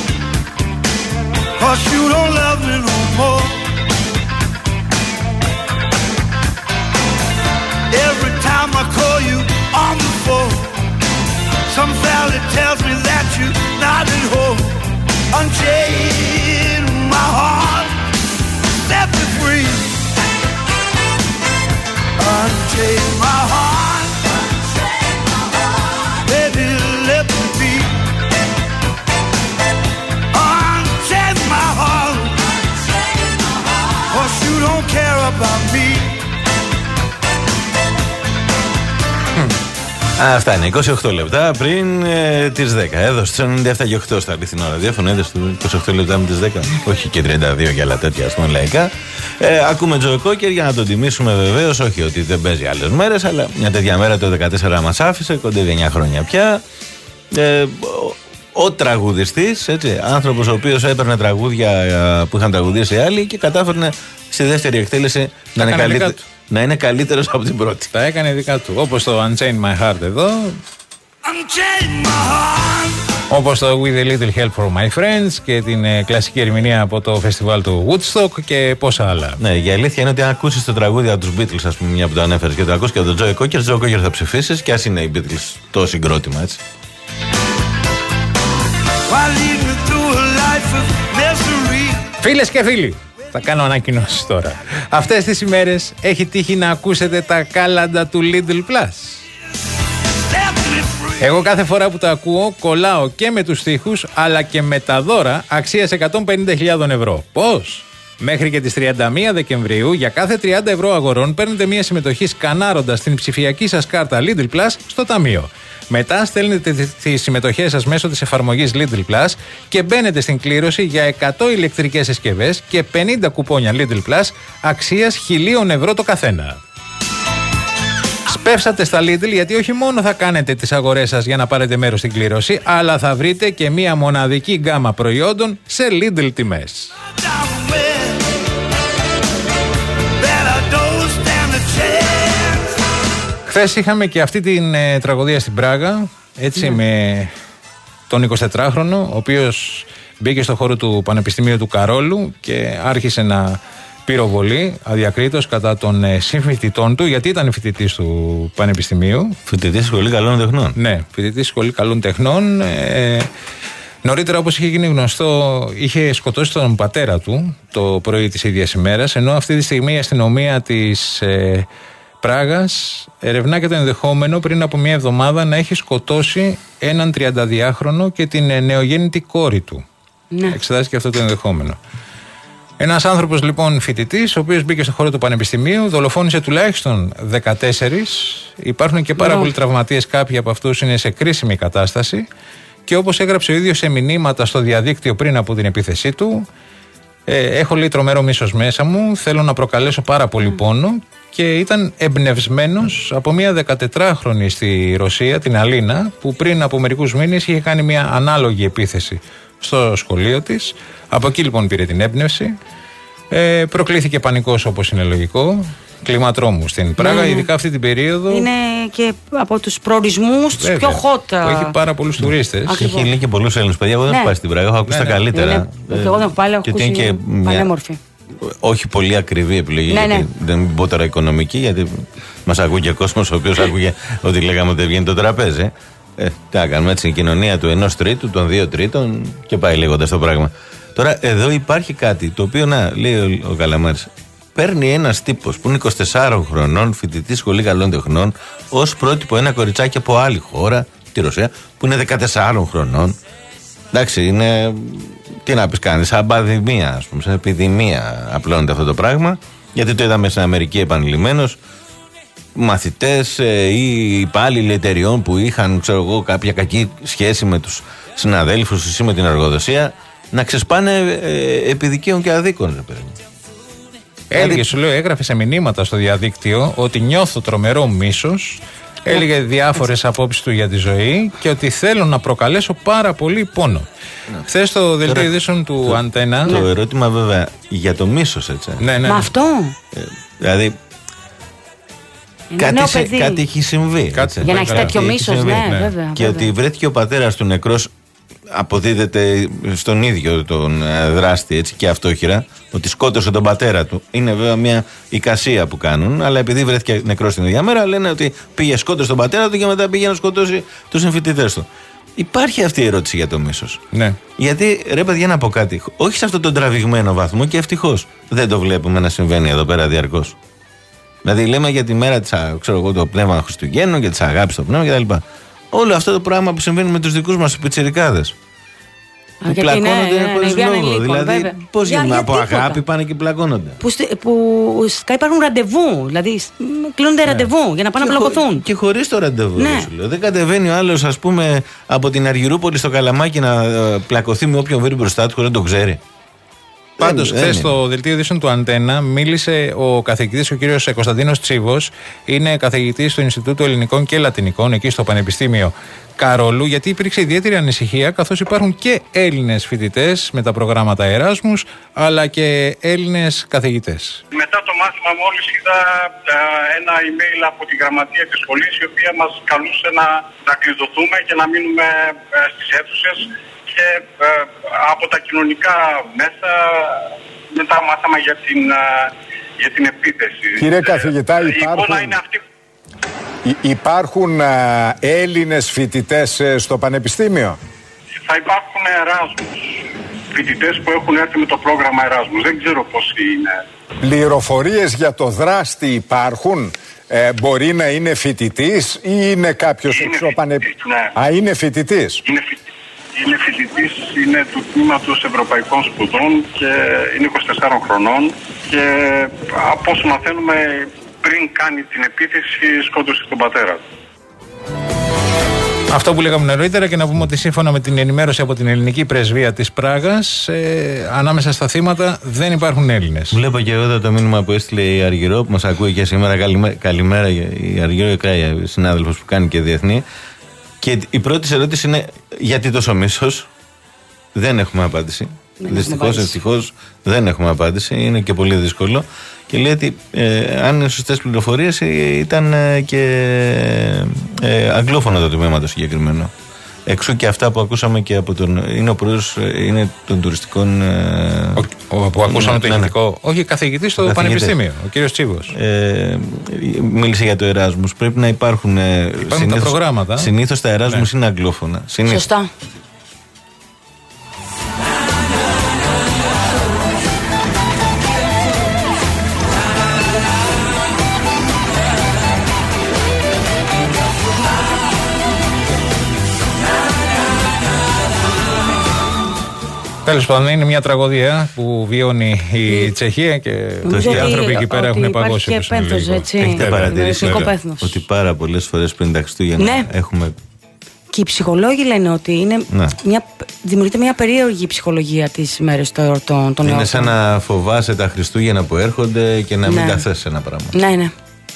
S12: 'cause you don't love me no more. Every time I call you on the phone, some valley tells me that you're not at home. Unchain my heart, set me free. Unchain my heart, baby, let me be. Unchain my heart, 'cause you don't care about me.
S2: Αυτά είναι, είκοσι οκτώ λεπτά πριν ε, τις δέκα. Εδώ στο ενενήντα επτά και οκτώ στα αληθινό ραδιόφωνο. Είδες του είκοσι οκτώ λεπτά με τις δέκα. Όχι και τριάντα δύο για άλλα τέτοια, ας πούμε, λαϊκά. Ε, ακούμε Τζο Κόκερ για να τον τιμήσουμε βεβαίως. Όχι ότι δεν παίζει άλλες μέρες, αλλά μια τέτοια μέρα το δεκατέσσερα μας άφησε. Κοντεύει εννιά χρόνια πια. Ε, ο, ο τραγουδιστής, έτσι, άνθρωπος ο οποίος έπαιρνε τραγούδια που είχαν τραγουδίσει άλλοι και κατάφερνε στη δεύτερη εκτέλεση να είναι, καλύτερο, να είναι καλύτερος από την πρώτη.
S3: Τα έκανε δικά του. Όπως το Unchain My Heart εδώ. Όπως το With a Little Help from My Friends και την ε, κλασική ερμηνεία από το φεστιβάλ του Woodstock και πόσα άλλα.
S2: Ναι, η αλήθεια είναι ότι αν ακούσεις το τραγούδι από τους Beatles, ας πούμε, μια που το ανέφερες, και το ακούς και από τον Τζο Κόκερ, Τζο Κόκερ θα ψηφίσεις, και ας είναι οι Beatles το συγκρότημα, έτσι.
S3: Φίλες και φίλοι, θα κάνω ανακοινώσεις τώρα. Αυτές τις ημέρες έχει τύχει να ακούσετε τα κάλαντα του Lidl Plus. Εγώ κάθε φορά που τα ακούω κολλάω και με τους στίχους αλλά και με τα δώρα αξίας εκατόν πενήντα χιλιάδες ευρώ. Πώς? Μέχρι και τις τριάντα μία Δεκεμβρίου για κάθε τριάντα ευρώ αγορών παίρνετε μια συμμετοχή σκανάροντας την ψηφιακή σας κάρτα Lidl Plus στο ταμείο. Μετά στέλνετε τις συμμετοχές σας μέσω της εφαρμογής Lidl Plus και μπαίνετε στην κλήρωση για εκατό ηλεκτρικές συσκευές και πενήντα κουπόνια Lidl Plus αξίας χίλια ευρώ το καθένα. Σπεύσατε στα Lidl γιατί όχι μόνο θα κάνετε τις αγορές σας για να πάρετε μέρος στην κλήρωση, αλλά θα βρείτε και μία μοναδική γκάμα προϊόντων σε Lidl τιμές. Χθες είχαμε και αυτή την ε, τραγωδία στην Πράγα, έτσι, mm. με τον εικοσιτετράχρονο, ο οποίος μπήκε στο χώρο του Πανεπιστημίου του Καρόλου και άρχισε να πυροβολεί αδιακρίτως κατά των ε, συμφοιτητών του, γιατί ήταν φοιτητής του Πανεπιστημίου.
S2: Φοιτητής Σχολή Καλών Τεχνών.
S3: Ναι, φοιτητής Σχολή Καλών Τεχνών. Ε, νωρίτερα, όπως είχε γίνει γνωστό, είχε σκοτώσει τον πατέρα του το πρωί της ίδιας ημέρας, ενώ αυτή τη στιγμή η αστυνομία της ε, Πράγας ερευνά και το ενδεχόμενο πριν από μια εβδομάδα να έχει σκοτώσει έναν τριανταδυάχρονο και την νεογέννητη κόρη του.
S4: Ναι.
S3: Εξετάζει και αυτό το ενδεχόμενο. Ένας άνθρωπος λοιπόν φοιτητής, ο οποίος μπήκε στο χώρο του πανεπιστημίου, δολοφόνησε τουλάχιστον δεκατέσσερις. Υπάρχουν και πάρα
S4: Ναι.
S3: πολλοί τραυματίες, κάποιοι από αυτούς είναι σε κρίσιμη κατάσταση. Και όπως έγραψε ο ίδιος σε μηνύματα στο διαδίκτυο πριν από την επίθεσή του, ε, έχω λέει τρομερό μίσος μέσα μου, θέλω να προκαλέσω πάρα πολύ πόνο. Και ήταν εμπνευσμένος από μια δεκατετράχρονη στη Ρωσία, την Αλίνα, που πριν από μερικούς μήνες είχε κάνει μια ανάλογη επίθεση στο σχολείο της. Από εκεί λοιπόν πήρε την έμπνευση. Ε, προκλήθηκε πανικός, όπως είναι λογικό. Κλίμα τρόμου στην Πράγα,
S4: Ναι.
S3: ειδικά αυτή την περίοδο.
S4: Είναι και από τους προορισμούς τους πιο hot.
S3: Που έχει πάρα πολλούς τουρίστες.
S4: Ακριβώς.
S2: Έχει λέει και πολλούς Έλληνες παιδιά. Εγώ δεν
S4: Ναι.
S2: έχω πάει στην Πράγα, έχω ακούσει
S3: Ναι,
S2: τα
S3: ναι.
S2: καλύτερα.
S4: Είναι- και εγώ δεν έχω πάει, αλλά έχω
S2: Και ότι είναι
S4: ακούσει
S2: και μια
S4: πανέμορφη.
S2: όχι πολύ ακριβή επιλογή.
S4: Ναι,
S2: γιατί
S4: ναι.
S2: δεν πω τώρα οικονομική, γιατί μας ακούει και κόσμος ο οποίος άκουγε ότι λέγαμε ότι βγαίνει το τραπέζι. Ε, τι να κάνουμε, έτσι, η κοινωνία του ενός τρίτου, των δύο τρίτων και πάει λέγοντας το πράγμα. Τώρα εδώ υπάρχει κάτι το οποίο, να, λέει ο, ο Καλαμάρης, παίρνει ένας τύπος που είναι είκοσι τεσσάρων χρονών, φοιτητή σχολή καλών τεχνών, ως πρότυπο ένα κοριτσάκι από άλλη χώρα, τη Ρωσία, που είναι δεκατεσσάρων χρονών. Εντάξει, είναι. Τι να πει, κάνει, σαν πανδημία, ας πούμε, σαν επιδημία απλώνεται αυτό το πράγμα. Γιατί το είδαμε στην Αμερική επανειλημμένως. Μαθητές ε, ή υπάλληλοι εταιριών που είχαν, ξέρω εγώ, κάποια κακή σχέση με τους συναδέλφους ή με την εργοδοσία να ξεσπάνε ε, επί δικαίων και αδίκων, ρε παιδί.
S3: Έλεγε,
S2: Δηλαδή-
S3: σου λέω, έγραφε σε μηνύματα στο διαδίκτυο ότι νιώθω τρομερό μίσος. Έλεγε διάφορες απόψεις του για τη ζωή και ότι θέλω να προκαλέσω πάρα πολύ πόνο.
S2: Ναι.
S3: Χθες στο δελτίο
S2: Τώρα,
S3: ειδήσεων του
S2: το-
S3: Αντένα.
S2: Το ερώτημα βέβαια για το μίσος, έτσι.
S3: Ναι, ναι.
S4: Μα αυτό
S2: Ε, δηλαδή.
S4: είναι
S2: Κάτι,
S4: νέο
S2: σε-
S4: παιδί.
S2: κάτι έχει συμβεί.
S3: Κάτι-
S2: έτσι.
S4: Για να έχει
S3: Κάτι
S4: τέτοιο
S2: έχει
S4: μίσος,
S2: συμβεί.
S4: ναι,
S3: ναι.
S4: βέβαια.
S2: Και
S4: βέβαια.
S2: ότι βρέθηκε ο πατέρας του νεκρός αποδίδεται στον ίδιο τον ε, δράστη, έτσι, και αυτόχειρα, ότι σκότωσε τον πατέρα του. Είναι βέβαια μια εικασία που κάνουν, αλλά επειδή βρέθηκε νεκρός την ίδια μέρα, λένε ότι πήγε σκότωσε τον πατέρα του και μετά πήγε να σκοτώσει τους συμφοιτητές του. Υπάρχει αυτή η ερώτηση για το μίσος.
S3: Ναι.
S2: Γιατί, ρε παιδιά, να πω κάτι, όχι σε αυτόν τον τραβηγμένο βαθμό, και ευτυχώς δεν το βλέπουμε να συμβαίνει εδώ πέρα διαρκώς. Δηλαδή, λέμε για τη μέρα της, α, ξέρω εγώ, το πνεύμα Χριστουγέννων, για τις αγάπης στο πνεύμα κτλ. Όλο αυτό το πράγμα που συμβαίνει με τους δικούς μας πιτσιρικάδες. Που
S4: γιατί
S2: πλακώνονται
S4: ναι, ναι,
S2: χωρίς
S4: ναι,
S2: λόγο.
S4: λοιπόν,
S2: Δηλαδή,
S4: βέβαια.
S2: πώς
S4: Για-
S2: γίνονται,
S4: για
S2: από
S4: τίποτα.
S2: αγάπη πάνε και πλακώνονται.
S4: Που, στε- που σκά υπάρχουν ραντεβού. Δηλαδή σ- κλείνονται ραντεβού για να πάνε να
S2: Και χω-
S4: πλακωθούν.
S2: Και χωρίς το ραντεβού,
S4: Ναι.
S2: ρε, σου λέω. Δεν κατεβαίνει ο άλλος, ας πούμε, από την Αργυρούπολη στο Καλαμάκι να ε, πλακωθεί με όποιον βρει μπροστά του χωρίς να το ξέρει.
S3: Πάντως,
S2: Δεν-
S3: χθες
S2: δεν
S3: στο δελτίο ειδήσεων του Αντένα μίλησε ο καθηγητής, ο κύριος Κωνσταντίνος Τσίβος. Είναι καθηγητής του Ινστιτούτου Ελληνικών και Λατινικών, εκεί στο Πανεπιστήμιο Καρόλου, γιατί υπήρξε ιδιαίτερη ανησυχία, καθώς υπάρχουν και Έλληνες φοιτητές με τα προγράμματα Εράσμους, αλλά και Έλληνες καθηγητές.
S14: Μετά το μάθημα μόλις είδα α, ένα email από τη γραμματεία της σχολής, η οποία μας καλούσε να, να κλειδωθούμε και να μείνουμε ε, στις αίθουσες, και ε, από τα κοινωνικά μέσα μετά μάθαμε για την, α, για την επίθεση.
S15: Κύριε καθηγητά,
S14: Ε, η
S15: υπάρχουν-
S14: εικόνα είναι αυτή.
S15: Υ- Υπάρχουν α, Έλληνες φοιτητές ε, στο Πανεπιστήμιο.
S14: Θα υπάρχουν Εράσμους, φοιτητές που έχουν έρθει με το πρόγραμμα Εράσμους. Δεν ξέρω πόσοι είναι.
S15: Πληροφορίες για το δράστη υπάρχουν. Ε, μπορεί να είναι φοιτητής ή είναι κάποιος
S14: Είναι
S15: εξωπανε...
S14: φοιτητής, ναι.
S15: Α, είναι φοιτητής.
S14: Είναι, φοι... είναι φοιτητής, είναι του τμήματος Ευρωπαϊκών Σπουδών και είναι είκοσι τεσσάρων χρονών, και από όσο μαθαίνουμε πριν κάνει την επίθεση σκότωσε τον πατέρα του.
S3: Αυτό που λέγαμε νωρίτερα, και να πούμε ότι σύμφωνα με την ενημέρωση από την ελληνική πρεσβεία της Πράγας, ε, ανάμεσα στα θύματα δεν υπάρχουν Έλληνες.
S2: Βλέπω και εγώ εδώ το μήνυμα που έστειλε η Αργυρό, που μας ακούει και σήμερα. Καλημέρα, καλημέρα η Αργυρό Εκράια, συνάδελφος που κάνει και διεθνή. Και η πρώτη ερώτηση είναι γιατί τόσο μίσος. Δεν έχουμε απάντηση. Δυστυχώς, ευτυχώς δεν έχουμε απάντηση. Είναι και πολύ δύσκολο. Και λέει ότι ε, αν είναι σωστές πληροφορίες, ε, ήταν ε, και ε, αγγλόφωνο το τμήμα το συγκεκριμένο. Εξού και αυτά που ακούσαμε και από τον. Είναι ο πρόεδρος ε, είναι των τουριστικών. Ε,
S3: ο, ο, που ακούσαμε
S2: ναι,
S3: το
S2: ναι, ναι.
S3: ηθικό. Όχι, καθηγητής στο
S2: Καθηγητής.
S3: Πανεπιστήμιο, ο κύριος Τσίβος.
S2: Ε, μίλησε για το Εράσμους. Πρέπει να υπάρχουν. Ε,
S3: Υπάρχουν
S2: συνήθως,
S3: τα προγράμματα.
S2: Συνήθως τα Εράσμους
S3: Ναι.
S2: είναι αγγλόφωνα. Συνήθως.
S4: Σωστά.
S3: Τέλος πάντων, είναι μια τραγωδία που βιώνει η Τσεχία και οι άνθρωποι εκεί πέρα έχουν παγώσει.
S2: Έχετε παρατηρήσει ότι πάρα πολλές φορές πριν τα Χριστούγεννα ναι. έχουμε.
S4: Και οι ψυχολόγοι λένε ότι είναι ναι. μια, δημιουργείται μια περίεργη ψυχολογία τις μέρες των εορτών.
S2: Είναι εορτών. Σαν να φοβάσαι τα Χριστούγεννα που έρχονται και να μην ναι. τα θες ένα πράγμα.
S4: Ναι, ναι.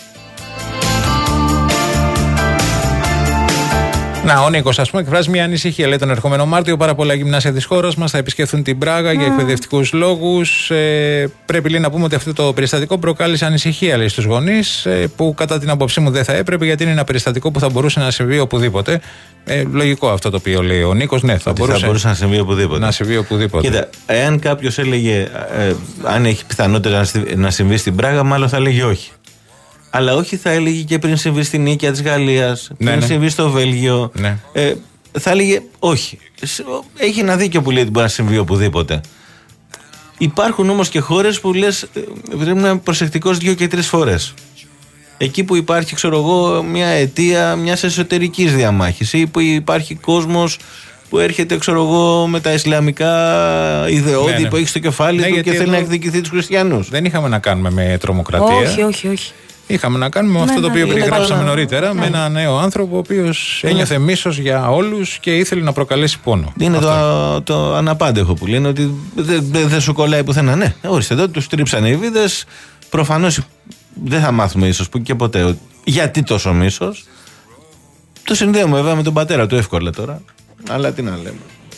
S3: Να, ο Νίκος, ας πούμε, εκφράζει μια ανησυχία. Λέει τον ερχόμενο Μάρτιο πάρα πολλά γυμνάσια της χώρας μας θα επισκεφθούν την Πράγα mm. για εκπαιδευτικούς λόγους. Ε, πρέπει λέει, να πούμε ότι αυτό το περιστατικό προκάλεσε ανησυχία λέει, στους γονείς, ε, που κατά την άποψή μου δεν θα έπρεπε, γιατί είναι ένα περιστατικό που θα μπορούσε να συμβεί οπουδήποτε. Ε, λογικό αυτό το οποίο λέει ο Νίκος. Ναι, θα μπορούσε,
S2: θα μπορούσε να συμβεί οπουδήποτε.
S3: Να συμβεί οπουδήποτε.
S2: Κοίτα, εάν κάποιος έλεγε ε, αν έχει πιθανότητα να συμβεί στην Πράγα, μάλλον θα έλεγε όχι. Αλλά όχι θα έλεγε και πριν συμβεί στην Νίκαια της Γαλλίας, πριν ναι, ναι. συμβεί στο Βέλγιο. Ναι. Ε, θα έλεγε όχι. Έχει ένα δίκιο που λέει ότι μπορεί να συμβεί οπουδήποτε. Υπάρχουν όμως και χώρες που λες πρέπει να είναι προσεκτικός δύο και τρεις φορές. Εκεί που υπάρχει, ξέρω εγώ, μια αιτία μιας εσωτερικής διαμάχης ή που υπάρχει κόσμος που έρχεται, ξέρω εγώ, με τα ισλαμικά ιδεώδη ναι, ναι. που έχει στο κεφάλι ναι, του και θέλει εδώ να εκδικηθεί τους χριστιανούς.
S3: Δεν είχαμε να κάνουμε με τρομοκρατία.
S4: Όχι, όχι, όχι.
S3: Είχαμε να κάνουμε με ναι, αυτό το οποίο ναι, περιγράψαμε νωρίτερα, ναι. με ένα νέο άνθρωπο ο οποίος ένιωθε μίσος για όλους και ήθελε να προκαλέσει πόνο.
S2: Είναι το, το αναπάντεχο που λένε ότι δεν δε, δε σου κολλάει πουθενά. Ναι, ορίστε εδώ, τους τρίψανε οι βίδες. Προφανώς δεν θα μάθουμε ίσως που και ποτέ γιατί τόσο μίσος. Το συνδέουμε βέβαια με τον πατέρα του εύκολα τώρα. Αλλά τι να λέμε.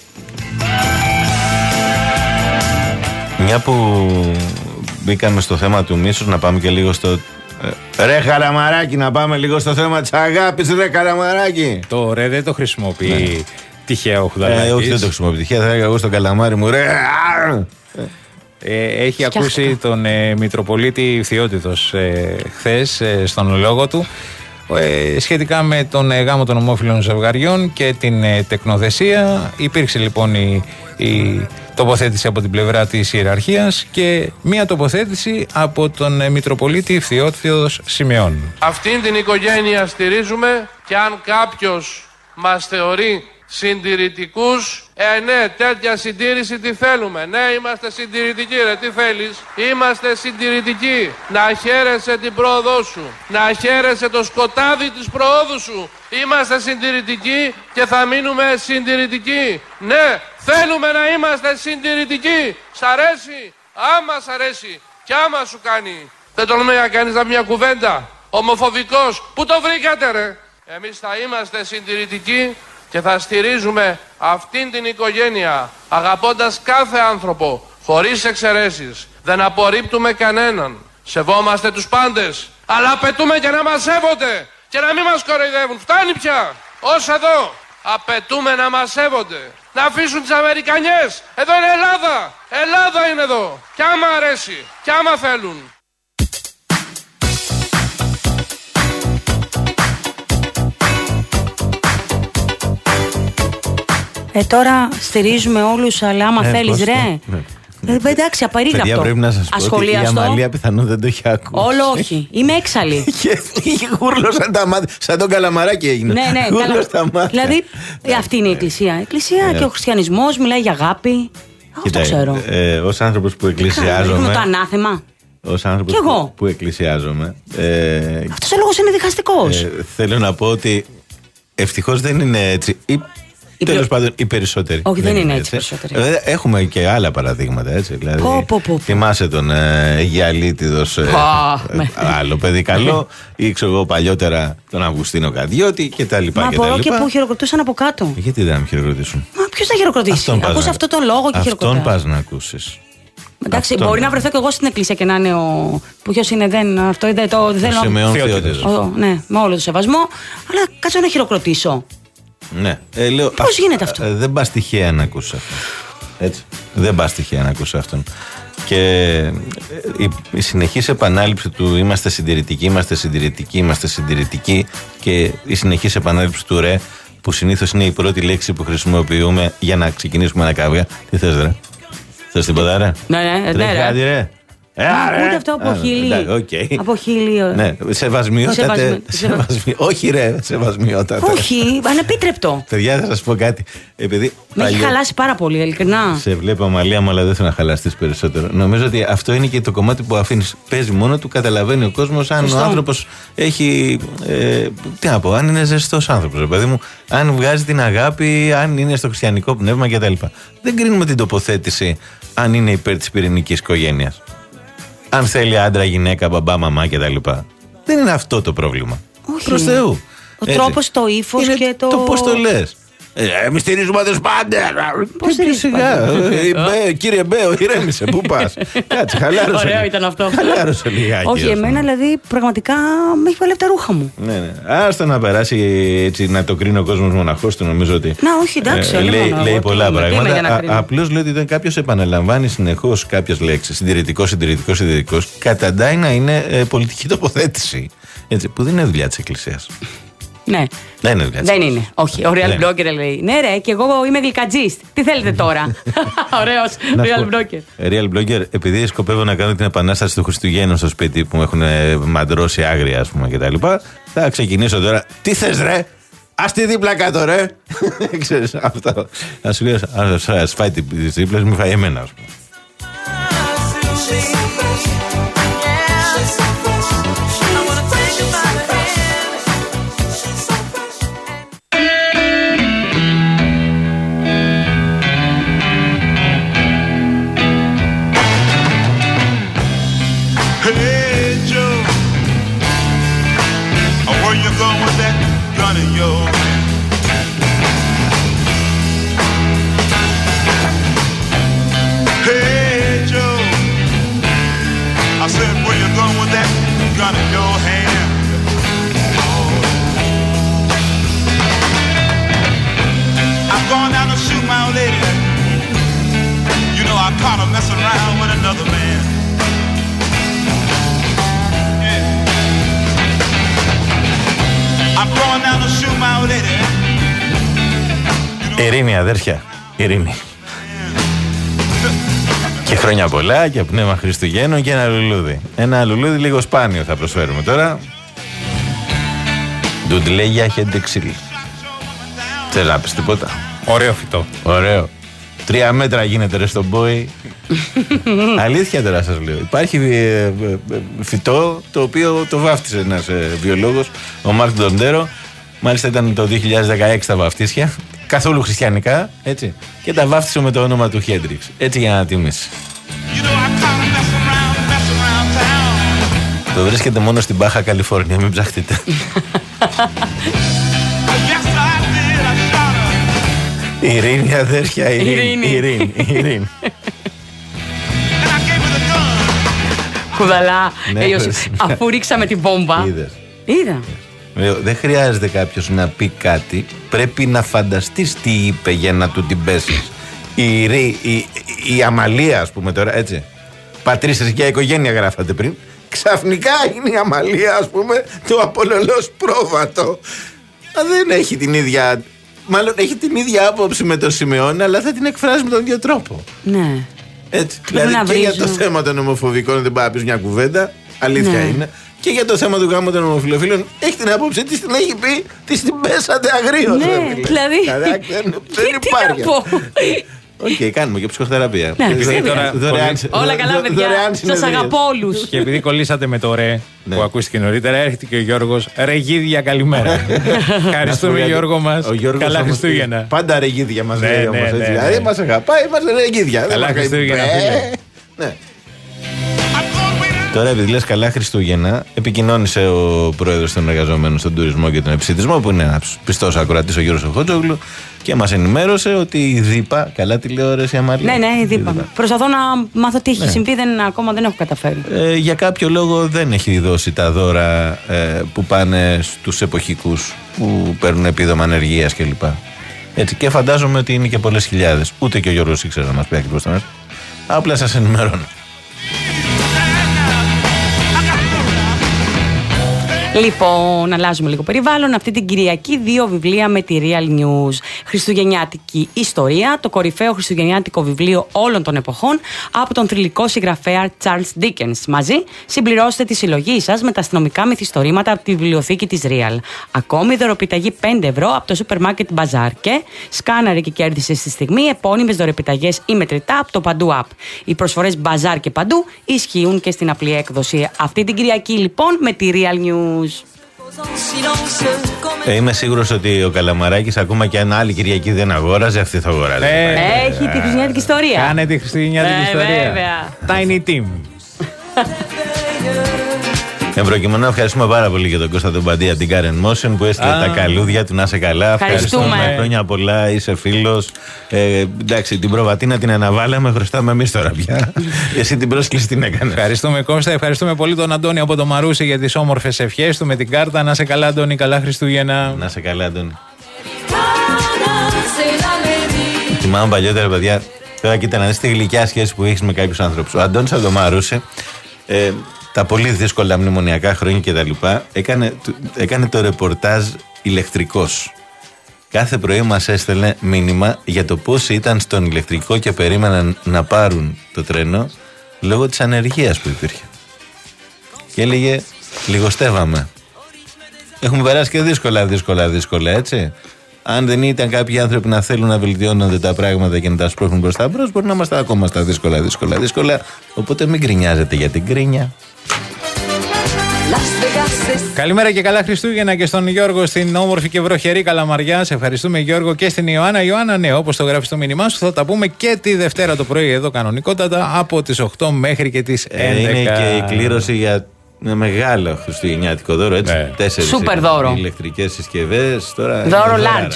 S2: Μια που μπήκαμε στο θέμα του μίσους, να πάμε και λίγο στο. Ρε Καλαμαράκι, να πάμε λίγο στο θέμα της αγάπης, ρε Καλαμαράκι.
S3: Το ρε δεν το χρησιμοποιεί ναι. τυχαία ο Χουδαλάκης.
S2: Ε, όχι, δεν το χρησιμοποιεί τυχαία. Θα έλεγα εγώ στον καλαμάρι μου, ρε.
S3: Ε, έχει Φτιάχτα. ακούσει τον ε, Μητροπολίτη Φθιώτιδος ε, χθες ε, στον λόγο του ε, σχετικά με τον ε, γάμο των ομόφυλων ζευγαριών και την ε, τεκνοθεσία. Υπήρξε λοιπόν η, η τοποθέτηση από την πλευρά της ιεραρχίας και μία τοποθέτηση από τον ε, Μητροπολίτη Φθιώτιδος Σιμεών.
S16: Αυτήν την οικογένεια στηρίζουμε και αν κάποιος μας θεωρεί συντηρητικούς, ε ναι, τέτοια συντήρηση τι θέλουμε. Ναι, είμαστε συντηρητικοί, ρε, τι θέλεις. Είμαστε συντηρητικοί. Να χαίρεσαι την πρόοδό σου. Να χαίρεσαι το σκοτάδι της προόδου σου. Είμαστε συντηρητικοί και θα μείνουμε συντηρητικοί. Ναι, θέλουμε να είμαστε συντηρητικοί. Σ' αρέσει, άμα σ' αρέσει και άμα σου κάνει. Δεν τολμάει να κάνεις μια κουβέντα. Ομοφοβικός, πού το βρήκατε ρε. Εμείς θα είμαστε συντηρητικοί και θα στηρίζουμε αυτήν την οικογένεια αγαπώντας κάθε άνθρωπο, χωρίς εξαιρέσεις. Δεν απορρίπτουμε κανέναν. Σεβόμαστε τους πάντες. Αλλά απαιτούμε και να μας σέβονται και να μην μας κοροϊδεύουν. Φτάνει πια. Ως εδώ. Απαιτούμε να μας σέβονται. Να αφήσουν τις Αμερικανιές. Εδώ είναι Ελλάδα. Ελλάδα είναι εδώ. Κι άμα αρέσει. Κι άμα θέλουν.
S4: Ε, τώρα στηρίζουμε όλους, αλλά άμα ε, θέλεις ρε. Ναι. Ε, εντάξει, απαρήγαπτο.
S2: Πρέπει να σας πω ότι η Αμαλία πιθανόν δεν το έχει ακούσει.
S4: Όλο όχι. Είμαι έξαλλη.
S2: Είχε γούρλωσαν τα μάτια. Σαν τον Καλαμαράκι έγινε.
S4: Ναι, ναι.
S2: Γούρλωσαν τα μάτια.
S4: Δηλαδή, ε, αυτή είναι η Εκκλησία. Η Εκκλησία και ο χριστιανισμός μιλάει για αγάπη. Αυτό ξέρω.
S2: Ε, ως άνθρωπος που εκκλησιάζομαι.
S4: Έχουμε το ανάθεμα.
S2: Ως άνθρωπος που, που εκκλησιάζομαι. Ε,
S4: αυτός ο λόγος είναι διχαστικός.
S2: Ε, θέλω να πω ότι ευτυχώς δεν είναι έτσι. Τέλος πάντων, οι περισσότεροι.
S4: Όχι, δεν, δεν είναι έτσι.
S2: Περισσότεροι. Έχουμε και άλλα παραδείγματα, έτσι. Δηλαδή,
S4: πω, πω, πω.
S2: Θυμάσαι τον ε, Αιγιαλίτιδος, ε, ε, άλλο παιδί καλό, ή ξέρω εγώ παλιότερα τον Αυγουστίνο Καδιώτη κτλ.
S4: Μα μπορώ και που χειροκροτούσαν από κάτω.
S2: Γιατί δεν με χειροκροτήσουν.
S4: Μα ποιος θα χειροκροτήσει. Ακούς αυτόν τον λόγο και χειροκροτάς.
S2: Αυτόν πας να ακούσεις.
S4: Εντάξει, αυτόν μπορεί να βρεθώ και εγώ στην εκκλησία και να είναι ο. Ποιος είναι, δεν. Αυτό δεν το. Δεν
S2: θέλω.
S4: Ναι, με όλο το σεβασμό, αλλά κάτσω να χειροκροτήσω.
S2: Ναι. Ε, λέω,
S4: πώς γίνεται αυτό.
S2: Ε, δεν πας τυχαία να ακούσεις αυτό. Έτσι. Δεν πας τυχαία να ακούσεις αυτόν. Και η, η συνεχής επανάληψη του είμαστε συντηρητικοί, είμαστε συντηρητικοί, είμαστε συντηρητικοί και η συνεχής επανάληψη του ρε, που συνήθως είναι η πρώτη λέξη που χρησιμοποιούμε για να ξεκινήσουμε ένα κάβγα. Τι θες ρε. Θες τίποτα ρε.
S4: Ναι, ναι,
S2: Τρέχει
S4: ναι,
S2: κάτι ρε. Ε,
S4: ούτε αυτό από χείλη.
S2: Okay.
S4: Από χείλη.
S2: Ναι, σεβασμιότατε. Σεβασμι... Όχι, ρε, σεβασμιότατε.
S4: Όχι, ανεπίτρεπτο.
S2: Παιδιά, θα σας πω κάτι. Επειδή
S4: με έχει χαλάσει πάρα πολύ, ειλικρινά.
S2: Σε βλέπω αμαλία μου, αλλά δεν θέλω να χαλαστείς περισσότερο. Νομίζω ότι αυτό είναι και το κομμάτι που αφήνεις. Παίζει μόνο του, καταλαβαίνει ο κόσμος αν Φωστό. ο άνθρωπος έχει. Ε, τι να πω, αν είναι ζεστός άνθρωπος, παιδί μου, αν βγάζει την αγάπη, αν είναι στο χριστιανικό πνεύμα κτλ. Δεν κρίνουμε την τοποθέτηση αν είναι υπέρ της πυρηνικής οικογένειας. Αν θέλει άντρα, γυναίκα, μπαμπά, μαμά κτλ. Δεν είναι αυτό το πρόβλημα.
S4: Όχι.
S2: Προς Θεού.
S4: Ο τρόπος, το ύφος και το.
S2: Το πώς το λες. Εμείς στηρίζουμε τους πάντες.
S4: Πώς στηρίζουμε
S2: πάντες. Κύριε Μπέο, ηρέμησε. Πού πας. Κάτσε, χαλάρωσε.
S4: Ωραίο ήταν αυτό.
S2: Χαλάρωσε λιγάκι.
S4: Όχι, εμένα δηλαδή πραγματικά με έχει βάλει από τα ρούχα μου.
S2: Ναι, ναι. Άστα να περάσει έτσι, να το κρίνει ο κόσμος μοναχός του. Νομίζω ότι.
S4: Να, όχι, εντάξει.
S2: Λέει πολλά πράγματα. Απλώς λέει ότι όταν κάποιος επαναλαμβάνει συνεχώς κάποιες λέξεις, συντηρητικός, συντηρητικός, συντηρητικός, καταντάει να είναι πολιτική τοποθέτηση. Που δεν είναι δουλειά της Εκκλησίας.
S4: Ναι.
S2: Δεν είναι δουλειά.
S4: Δεν είναι. Όχι. Ο Real Broker λέει. Ναι, ρε, και εγώ είμαι γλυκατζής. Τι θέλετε τώρα. Ωραίος. Real Broker.
S2: Real Broker, επειδή σκοπεύω να κάνω την επανάσταση του Χριστουγέννου στο σπίτι που μου έχουν μαντρώσει άγρια, ας πούμε, κτλ. Θα ξεκινήσω τώρα. Τι θες, ρε! Α τη δίπλα κάτω, ρε! Ξέρεις αυτό. Α σου λέω, α φάει τι δίπλες, μου φάει εμένα, ας πούμε. Ειρήνη, αδέρφια, ειρήνη. Και χρόνια πολλά και πνεύμα Χριστουγέννων και ένα λουλούδι. Ένα λουλούδι λίγο σπάνιο θα προσφέρουμε τώρα. Ντουντλέγια χεντεξίλ. Θέλει να πεις τίποτα.
S3: Ωραίο φυτό.
S2: Ωραίο. Τρία μέτρα γίνεται ρε στον Μπόι. Αλήθεια τώρα σας λέω. Υπάρχει ε, ε, φυτό το οποίο το βάφτισε ένας ε, βιολόγος, ο Μάρκ Ντοντέρο. Μάλιστα ήταν το δύο χιλιάδες δεκαέξι τα βαφτίσια. Καθόλου χριστιανικά, έτσι. Και τα βάφτισε με το όνομα του Χέντριξ. Έτσι για να τιμήσει. Το βρίσκεται μόνο στην Μπάχα Καλιφόρνια, μην ψαχτείτε. Ειρήνη, αδέρφια, ειρήνη. Ειρήνη, ειρήνη.
S4: Κουδαλά, αφού ρίξαμε την βόμβα.
S2: Είδες.
S4: Είδα.
S2: Δεν χρειάζεται κάποιος να πει κάτι. Πρέπει να φανταστείς τι είπε για να του την πέσεις. Η, η, η, η Αμαλία, ας πούμε τώρα, έτσι. Πατρίστες και οικογένεια γράφατε πριν. Ξαφνικά είναι η Αμαλία, ας πούμε, το απολολός πρόβατο. Δεν έχει την ίδια. Μάλλον έχει την ίδια άποψη με τον Σιμεώνη, αλλά θα την εκφράζει με τον ίδιο τρόπο.
S4: Ναι.
S2: Έτσι. Δηλαδή και για το θέμα των ομοφοβικών δεν πάει να πεις μια κουβέντα. Αλήθεια ναι. είναι. Και για το θέμα του γάμου των ομοφυλοφίλων έχει την άποψη της, την έχει πει, της την πέσατε αγρίως.
S4: Ναι, δηλαδή.
S2: Δεν, δεν υπάρχει. Οκ, okay, κάνουμε και ψυχοθεραπεία.
S4: Ναι,
S2: και
S4: τώρα, δωρεάν, όλα καλά, παιδιά. Σας αγαπώ όλους.
S3: Και επειδή κολλήσατε με το ρε ναι. που ακούστηκε νωρίτερα, έρχεται και ο Γιώργος. Ρε γίδια, καλημέρα. Ευχαριστούμε, Γιώργο μας. Καλά Χριστούγεννα.
S2: Πάντα ρε γίδια μας λέει όμως. Δηλαδή μας αγαπάει, είμαστε ρε γίδια.
S3: Καλά Χριστούγεννα.
S2: Ναι. Τώρα, επειδή λες καλά Χριστούγεννα, επικοινώνησε ο πρόεδρος των εργαζομένων στον τουρισμό και τον εψιτισμό, που είναι ένας πιστός ακροατής, ο Γιώργος Χότζογλου, και μας ενημέρωσε ότι η ΔΥΠΑ, καλά τηλεόραση, Αμαλία.
S4: Ναι, ναι, η ΔΥΠΑ. Προσπαθώ να μάθω τι έχει ναι. συμβεί, δεν, ακόμα δεν έχω καταφέρει.
S2: Ε, για κάποιο λόγο δεν έχει δώσει τα δώρα ε, που πάνε στους εποχικούς που παίρνουν επίδομα ανεργίας κλπ. Έτσι, και φαντάζομαι ότι είναι και πολλές χιλιάδες. Ούτε και ο Γιώργος ήξερε να μας πει ακριβώς τον. Απλά σας ενημερώνω.
S4: Λοιπόν, αλλάζουμε λίγο περιβάλλον. Αυτή την Κυριακή δύο βιβλία με τη Real News. Χριστουγεννιάτικη ιστορία, το κορυφαίο χριστουγεννιάτικο βιβλίο όλων των εποχών από τον θρυλικό συγγραφέα Charles Dickens. Μαζί συμπληρώστε τη συλλογή σας με τα αστυνομικά μυθιστορήματα από τη βιβλιοθήκη της Real. Ακόμη δωροπιταγή πέντε ευρώ από το σούπερ μάρκετ Bazaar και σκάναρε και κέρδισε στη στιγμή επώνυμες δωρεπιταγές ή μετρητά από το Παντού App. Οι προσφορές Bazaar και Παντού ισχύουν και στην απλή έκδοση. Αυτή την Κυριακή λοιπόν με τη Real News.
S2: Ε, είμαι σίγουρος ότι ο Καλαμαράκης, ακόμα και αν άλλη Κυριακή δεν αγόραζε, αυτή θα αγοράζει.
S4: Ε, Έχει τη χριστουγεννιάτικη ιστορία.
S3: Κάνε τη χριστουγεννιάτικη
S4: ε,
S3: ιστορία.
S4: Βέβαια.
S3: Tiny Team.
S2: Εν προκειμένου, ευχαριστούμε πάρα πολύ για τον Κώστα τον Παντή από την Karen Motion που έστειλε τα καλούδια του. Να είσαι καλά.
S4: Ευχαριστούμε.
S2: Ευχαριστούμε. Χρόνια πολλά, είσαι φίλος. Ε, εντάξει, την προβατίνα την αναβάλαμε, χρωστάμε εμείς τώρα πια. Εσύ την πρόσκληση την έκανες.
S3: Ευχαριστούμε Κώστα, ευχαριστούμε πολύ τον Αντώνη από το Μαρούσι για τις όμορφες ευχές του με την κάρτα. Να είσαι καλά, Αντώνη, καλά Χριστούγεννα.
S2: Να είσαι καλά, Αντώνη. Θυμάμαι παλιότερα, παιδιά, τώρα κοίτα να δεις τη γλυκιά σχέση που έχεις με κάποιους άνθρωπους. Ο Αντώνης από το Μαρούσι. Ε, τα πολύ δύσκολα μνημονιακά χρόνια και τα λοιπά, έκανε, έκανε το ρεπορτάζ ηλεκτρικός. Κάθε πρωί μας έστελνε μήνυμα για το πόσοι ήταν στον ηλεκτρικό και περίμεναν να πάρουν το τρένο λόγω της ανεργίας που υπήρχε. Και έλεγε, λιγοστεύαμε. Έχουμε περάσει και δύσκολα, δύσκολα, δύσκολα, έτσι. Αν δεν ήταν κάποιοι άνθρωποι να θέλουν να βελτιώνονται τα πράγματα και να τα σπρώχνουν προς τα μπρος, μπορεί να είμαστε ακόμα στα δύσκολα, δύσκολα, δύσκολα. Οπότε μην γκρινιάζετε για την γκρίνια.
S3: Καλημέρα και καλά Χριστούγεννα και στον Γιώργο στην όμορφη και βροχερή Καλαμαριά. Σε ευχαριστούμε Γιώργο και στην Ιωάννα. Ιωάννα, ναι, όπως το γράφει στο μήνυμά σου, θα τα πούμε και τη Δευτέρα το πρωί εδώ κανονικότατα από τις οκτώ μέχρι και τις έντεκα.
S2: Ε, είναι και η κλήρωση για ένα μεγάλο χριστουγεννιάτικο δώρο, έτσι. Ναι. Τέσσερις
S4: Σούπερ δώρο.
S2: Ηλεκτρικές συσκευές. Τώρα
S4: δώρο large.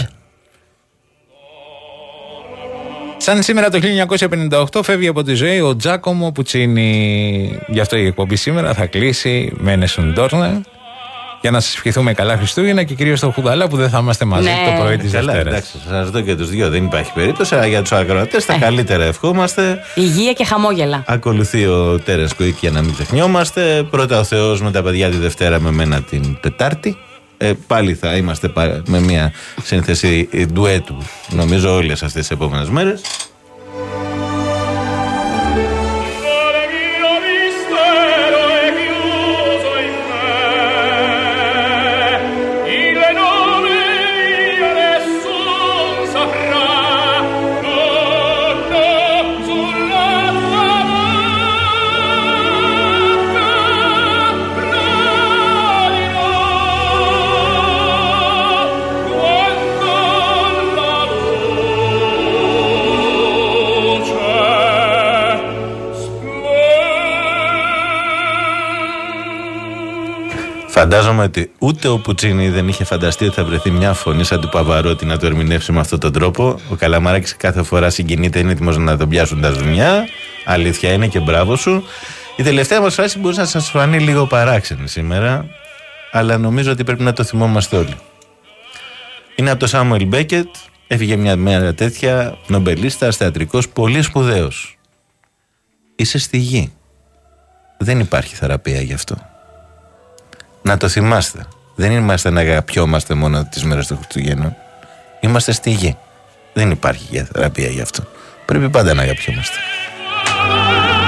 S3: Σαν σήμερα το χίλια εννιακόσια πενήντα οκτώ φεύγει από τη ζωή ο Τζάκομο Πουτσίνι. Γι' αυτό η εκπομπή σήμερα θα κλείσει με Νεσουντόρνε. Για να σας ευχηθούμε καλά Χριστούγεννα και κυρίως το Χουδαλά που δεν θα είμαστε μαζί ναι. το πρωί της Δευτέρας.
S2: Εντάξει, θα σας δω και τους δύο, δεν υπάρχει περίπτωση. Αλλά για τους ακροατές τα ε. καλύτερα ευχόμαστε.
S4: Υγεία και χαμόγελα.
S2: Ακολουθεί ο Τέρας Κουίκ για να μην ξεχνιόμαστε. Πρώτα ο Θεός με τα παιδιά τη Δευτέρα, με μένα την Τετάρτη. Ε, πάλι θα είμαστε με μια σύνθεση ντουέτου, νομίζω, όλες αυτές τις επόμενες μέρες. Φαντάζομαι ότι ούτε ο Πουτσίνι δεν είχε φανταστεί ότι θα βρεθεί μια φωνή σαν του Παβαρότη να το ερμηνεύσει με αυτόν τον τρόπο. Ο Καλαμαράκης κάθε φορά συγκινείται, είναι έτοιμος να τον πιάσουν τα ζουμιά. Αλήθεια είναι και μπράβο σου. Η τελευταία μας φράση μπορεί να σας φανεί λίγο παράξενη σήμερα, αλλά νομίζω ότι πρέπει να το θυμόμαστε όλοι. Είναι από το Σάμουελ Μπέκετ, έφυγε μια μέρα τέτοια, νομπελίστας, θεατρικός, πολύ σπουδαίος. Είσαι στη γη. Δεν υπάρχει θεραπεία γι' αυτό. Να το θυμάστε. Δεν είμαστε να αγαπιόμαστε μόνο τις μέρες των Χριστουγέννων. Είμαστε στη γη. Δεν υπάρχει θεραπεία γι' αυτό. Πρέπει πάντα να αγαπιόμαστε.